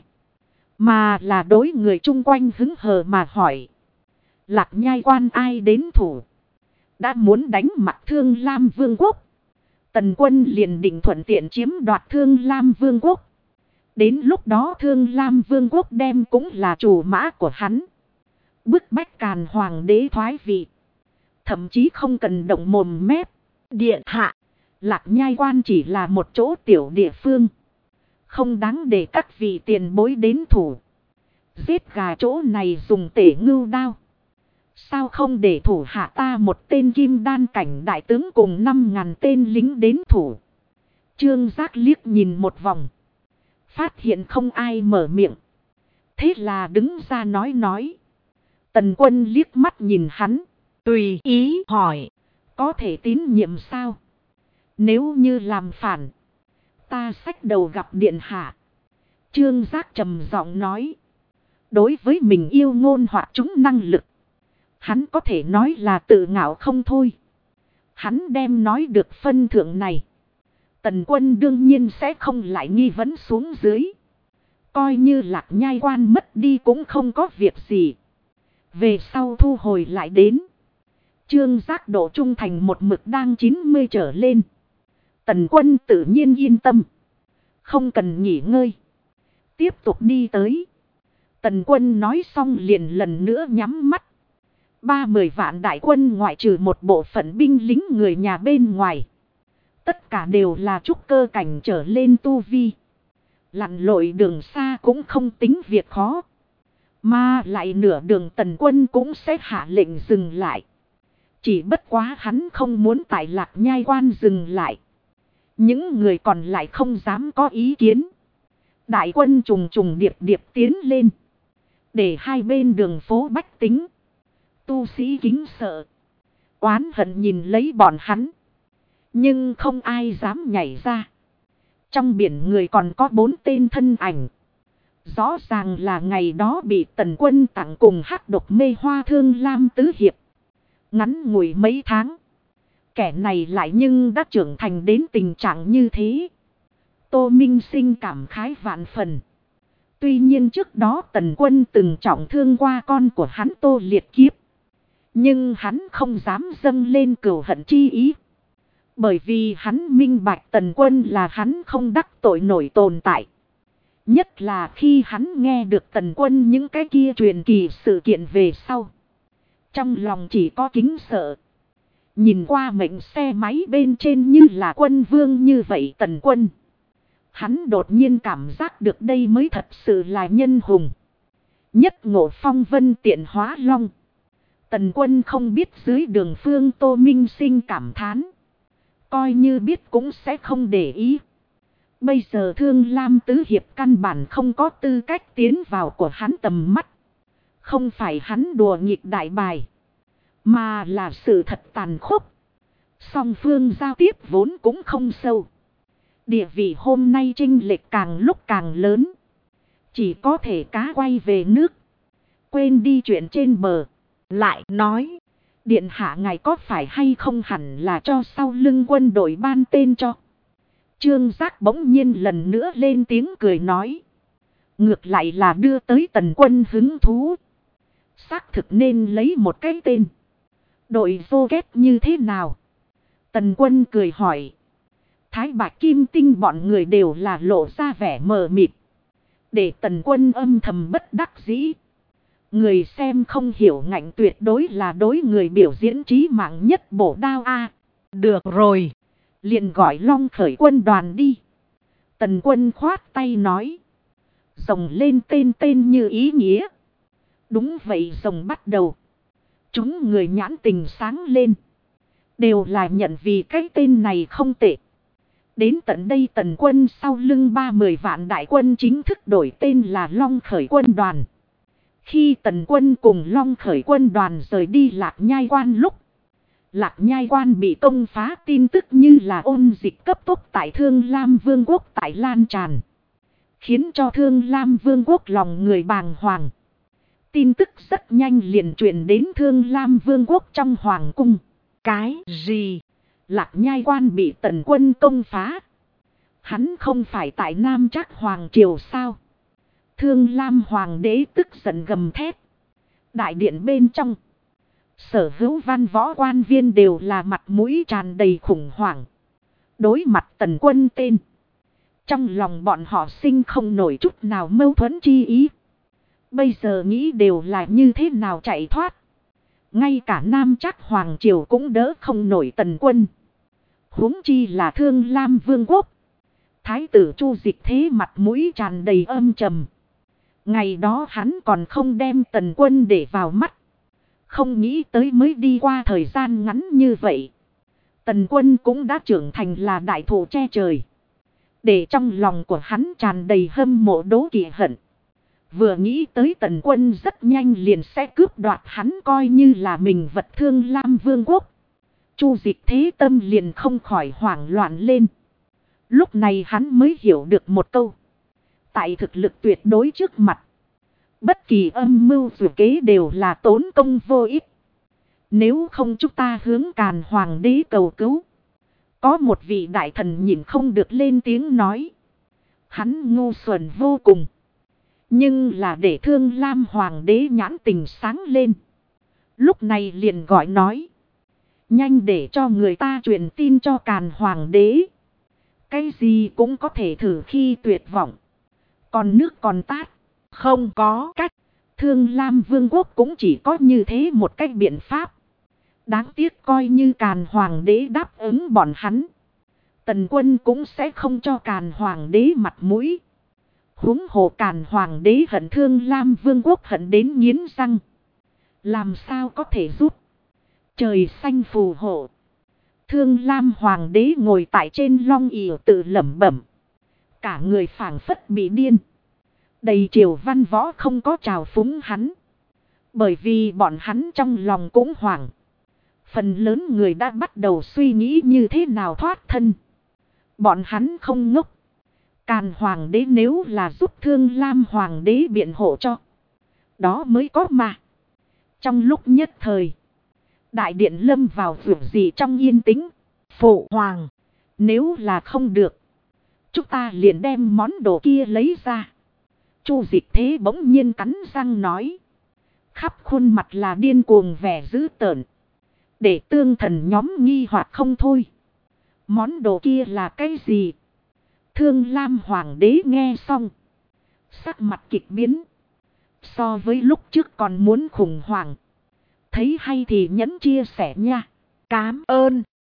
Mà là đối người chung quanh hứng hờ mà hỏi. Lạc Nhai Quan ai đến thủ? Đã muốn đánh mặt Thương Lam Vương quốc. Tần Quân liền định thuận tiện chiếm đoạt Thương Lam Vương quốc. Đến lúc đó Thương Lam Vương quốc đem cũng là chủ mã của hắn. Bức bách Càn Hoàng đế thoái vị. Thậm chí không cần động mồm mép. Điện hạ. Lạc Nhai Quan chỉ là một chỗ tiểu địa phương. Không đáng để các vị tiền bối đến thủ. Giết gà chỗ này dùng tể ngưu đao. Sao không để thủ hạ ta một tên kim đan cảnh đại tướng cùng 5.000 tên lính đến thủ. Trương Giác liếc nhìn một vòng. Phát hiện không ai mở miệng. Thế là đứng ra nói. Tần Quân liếc mắt nhìn hắn. Tùy ý hỏi. Có thể tín nhiệm sao? Nếu như làm phản. Ta xách đầu gặp điện hạ. Trương Giác trầm giọng nói. Đối với mình yêu ngôn hoặc chúng năng lực. Hắn có thể nói là tự ngạo không thôi. Hắn đem nói được phân thượng này. Tần Quân đương nhiên sẽ không lại nghi vấn xuống dưới. Coi như Lạc Nhai Quan mất đi cũng không có việc gì. Về sau thu hồi lại đến. Trương Giác độ trung thành một mực đang 90 trở lên. Tần Quân tự nhiên yên tâm. Không cần nghỉ ngơi. Tiếp tục đi tới. Tần Quân nói xong liền lần nữa nhắm mắt. 30 vạn đại quân ngoại trừ một bộ phận binh lính người nhà bên ngoài. Tất cả đều là trúc cơ cảnh trở lên tu vi. Lặn lội đường xa cũng không tính việc khó. Mà lại nửa đường Tần Quân cũng sẽ hạ lệnh dừng lại. Chỉ bất quá hắn không muốn tại Lạc Nhai Quan dừng lại. Những người còn lại không dám có ý kiến. Đại quân trùng trùng điệp điệp tiến lên. Để hai bên đường phố bách tính. Tu sĩ kính sợ. Oán hận nhìn lấy bọn hắn. Nhưng không ai dám nhảy ra. Trong biển người còn có 4 tên thân ảnh. Rõ ràng là ngày đó bị Tần Quân tặng cùng hắc độc mê hoa Thương Lam tứ hiệp. Ngắn ngủi mấy tháng. Kẻ này lại nhưng đã trưởng thành đến tình trạng như thế. Tô Minh Sinh cảm khái vạn phần. Tuy nhiên trước đó Tần Quân từng trọng thương qua con của hắn Tô Liệt Kiếp. Nhưng hắn không dám dâng lên cừu hận chi ý. Bởi vì hắn minh bạch Tần Quân là hắn không đắc tội nổi tồn tại. Nhất là khi hắn nghe được Tần Quân những cái kia truyền kỳ sự kiện về sau. Trong lòng chỉ có kính sợ. Nhìn qua mệnh xe máy bên trên như là quân vương như vậy Tần Quân. Hắn đột nhiên cảm giác được đây mới thật sự là nhân hùng. Nhất ngộ phong vân tiện hóa long. Tần Quân không biết dưới đường phương Tô Minh Sinh cảm thán. Coi như biết cũng sẽ không để ý. Bây giờ Thương Lam tứ hiệp căn bản không có tư cách tiến vào của hắn tầm mắt. Không phải hắn đùa nghịch đại bài. Mà là sự thật tàn khốc. Song phương giao tiếp vốn cũng không sâu. Địa vị hôm nay chênh lệch càng lúc càng lớn. Chỉ có thể cá quay về nước. Quên đi chuyện trên bờ. Lại nói. Điện hạ ngài có phải hay không hẳn là cho sau lưng quân đội ban tên cho. Trương Giác bỗng nhiên lần nữa lên tiếng cười nói. Ngược lại là đưa tới Tần Quân hứng thú. Xác thực nên lấy một cái tên. Đội vô ghét như thế nào? Tần Quân cười hỏi. Thái Bạch Kim Tinh bọn người đều là lộ ra vẻ mờ mịt. Để Tần Quân âm thầm bất đắc dĩ. Người xem không hiểu ngạnh tuyệt đối là đối người biểu diễn trí mạng nhất bổ đao a. Được rồi. Liền gọi Long Khởi quân đoàn đi. Tần Quân khoát tay nói. Rồng lên tên như ý nghĩa. Đúng vậy rồng bắt đầu. Chúng người nhãn tình sáng lên. Đều là nhận vì cái tên này không tệ. Đến tận đây Tần Quân sau lưng 30 vạn đại quân chính thức đổi tên là Long Khởi quân đoàn. Khi Tần Quân cùng Long Khởi quân đoàn rời đi Lạc Nhai Quan lúc. Lạc Nhai Quan bị công phá tin tức như là ôn dịch cấp tốc tại Thương Lam Vương quốc tại lan tràn. Khiến cho Thương Lam Vương quốc lòng người bàng hoàng. Tin tức rất nhanh liền truyền đến Thương Lam Vương quốc trong hoàng cung. Cái gì? Lạc Nhai Quan bị Tần Quân công phá. Hắn không phải tại Nam Trác Hoàng Triều sao? Thương Lam Hoàng đế tức giận gầm thét. Đại điện bên trong. Sở hữu văn võ quan viên đều là mặt mũi tràn đầy khủng hoảng. Đối mặt Tần Quân tên. Trong lòng bọn họ sinh không nổi chút nào mâu thuẫn chi ý. Bây giờ nghĩ đều là như thế nào chạy thoát. Ngay cả Nam Trác Hoàng Triều cũng đỡ không nổi Tần Quân. Huống chi là Thương Lam Vương quốc. Thái tử Chu Dịch thế mặt mũi tràn đầy âm trầm. Ngày đó hắn còn không đem Tần Quân để vào mắt. Không nghĩ tới mới đi qua thời gian ngắn như vậy. Tần Quân cũng đã trưởng thành là đại thủ che trời. Để trong lòng của hắn tràn đầy hâm mộ đố kỵ hận. Vừa nghĩ tới Tần Quân rất nhanh liền sẽ cướp đoạt hắn coi như là mình vật Thương Lam Vương quốc. Chu Dịch thế tâm liền không khỏi hoảng loạn lên. Lúc này hắn mới hiểu được một câu. Tại thực lực tuyệt đối trước mặt. Bất kỳ âm mưu dù kế đều là tốn công vô ích. Nếu không chúng ta hướng Càn Hoàng đế cầu cứu. Có một vị đại thần nhìn không được lên tiếng nói. Hắn ngu xuẩn vô cùng. Nhưng là để Thương Lam Hoàng đế nhãn tình sáng lên. Lúc này liền gọi nói. Nhanh để cho người ta truyền tin cho Càn Hoàng đế. Cái gì cũng có thể thử khi tuyệt vọng. Còn nước còn tát. Không có cách. Thương Lam Vương quốc cũng chỉ có như thế một cách biện pháp. Đáng tiếc coi như Càn Hoàng đế đáp ứng bọn hắn. Tần Quân cũng sẽ không cho Càn Hoàng đế mặt mũi. Huống hồ Càn Hoàng đế hận Thương Lam Vương quốc hận đến nghiến răng. Làm sao có thể giúp. Trời xanh phù hộ. Thương Lam Hoàng đế ngồi tại trên long ỷ tự lẩm bẩm. Cả người phảng phất bị điên. Đầy triều văn võ không có trào phúng hắn. Bởi vì bọn hắn trong lòng cũng hoảng. Phần lớn người đã bắt đầu suy nghĩ như thế nào thoát thân. Bọn hắn không ngốc. Càn hoàng đế nếu là giúp Thương Lam hoàng đế biện hộ cho. Đó mới có mà. Trong lúc nhất thời. Đại điện lâm vào vượt gì trong yên tĩnh. Phụ hoàng. Nếu là không được. Chúng ta liền đem món đồ kia lấy ra. Chu Dịch Thế bỗng nhiên cắn răng nói. Khắp khuôn mặt là điên cuồng vẻ dữ tợn. Để tương thần nhóm nghi hoặc không thôi. Món đồ kia là cái gì? Thương Lam hoàng đế nghe xong. Sắc mặt kịch biến. So với lúc trước còn muốn khủng hoảng. Thấy hay thì nhẫn chia sẻ nha. Cám ơn.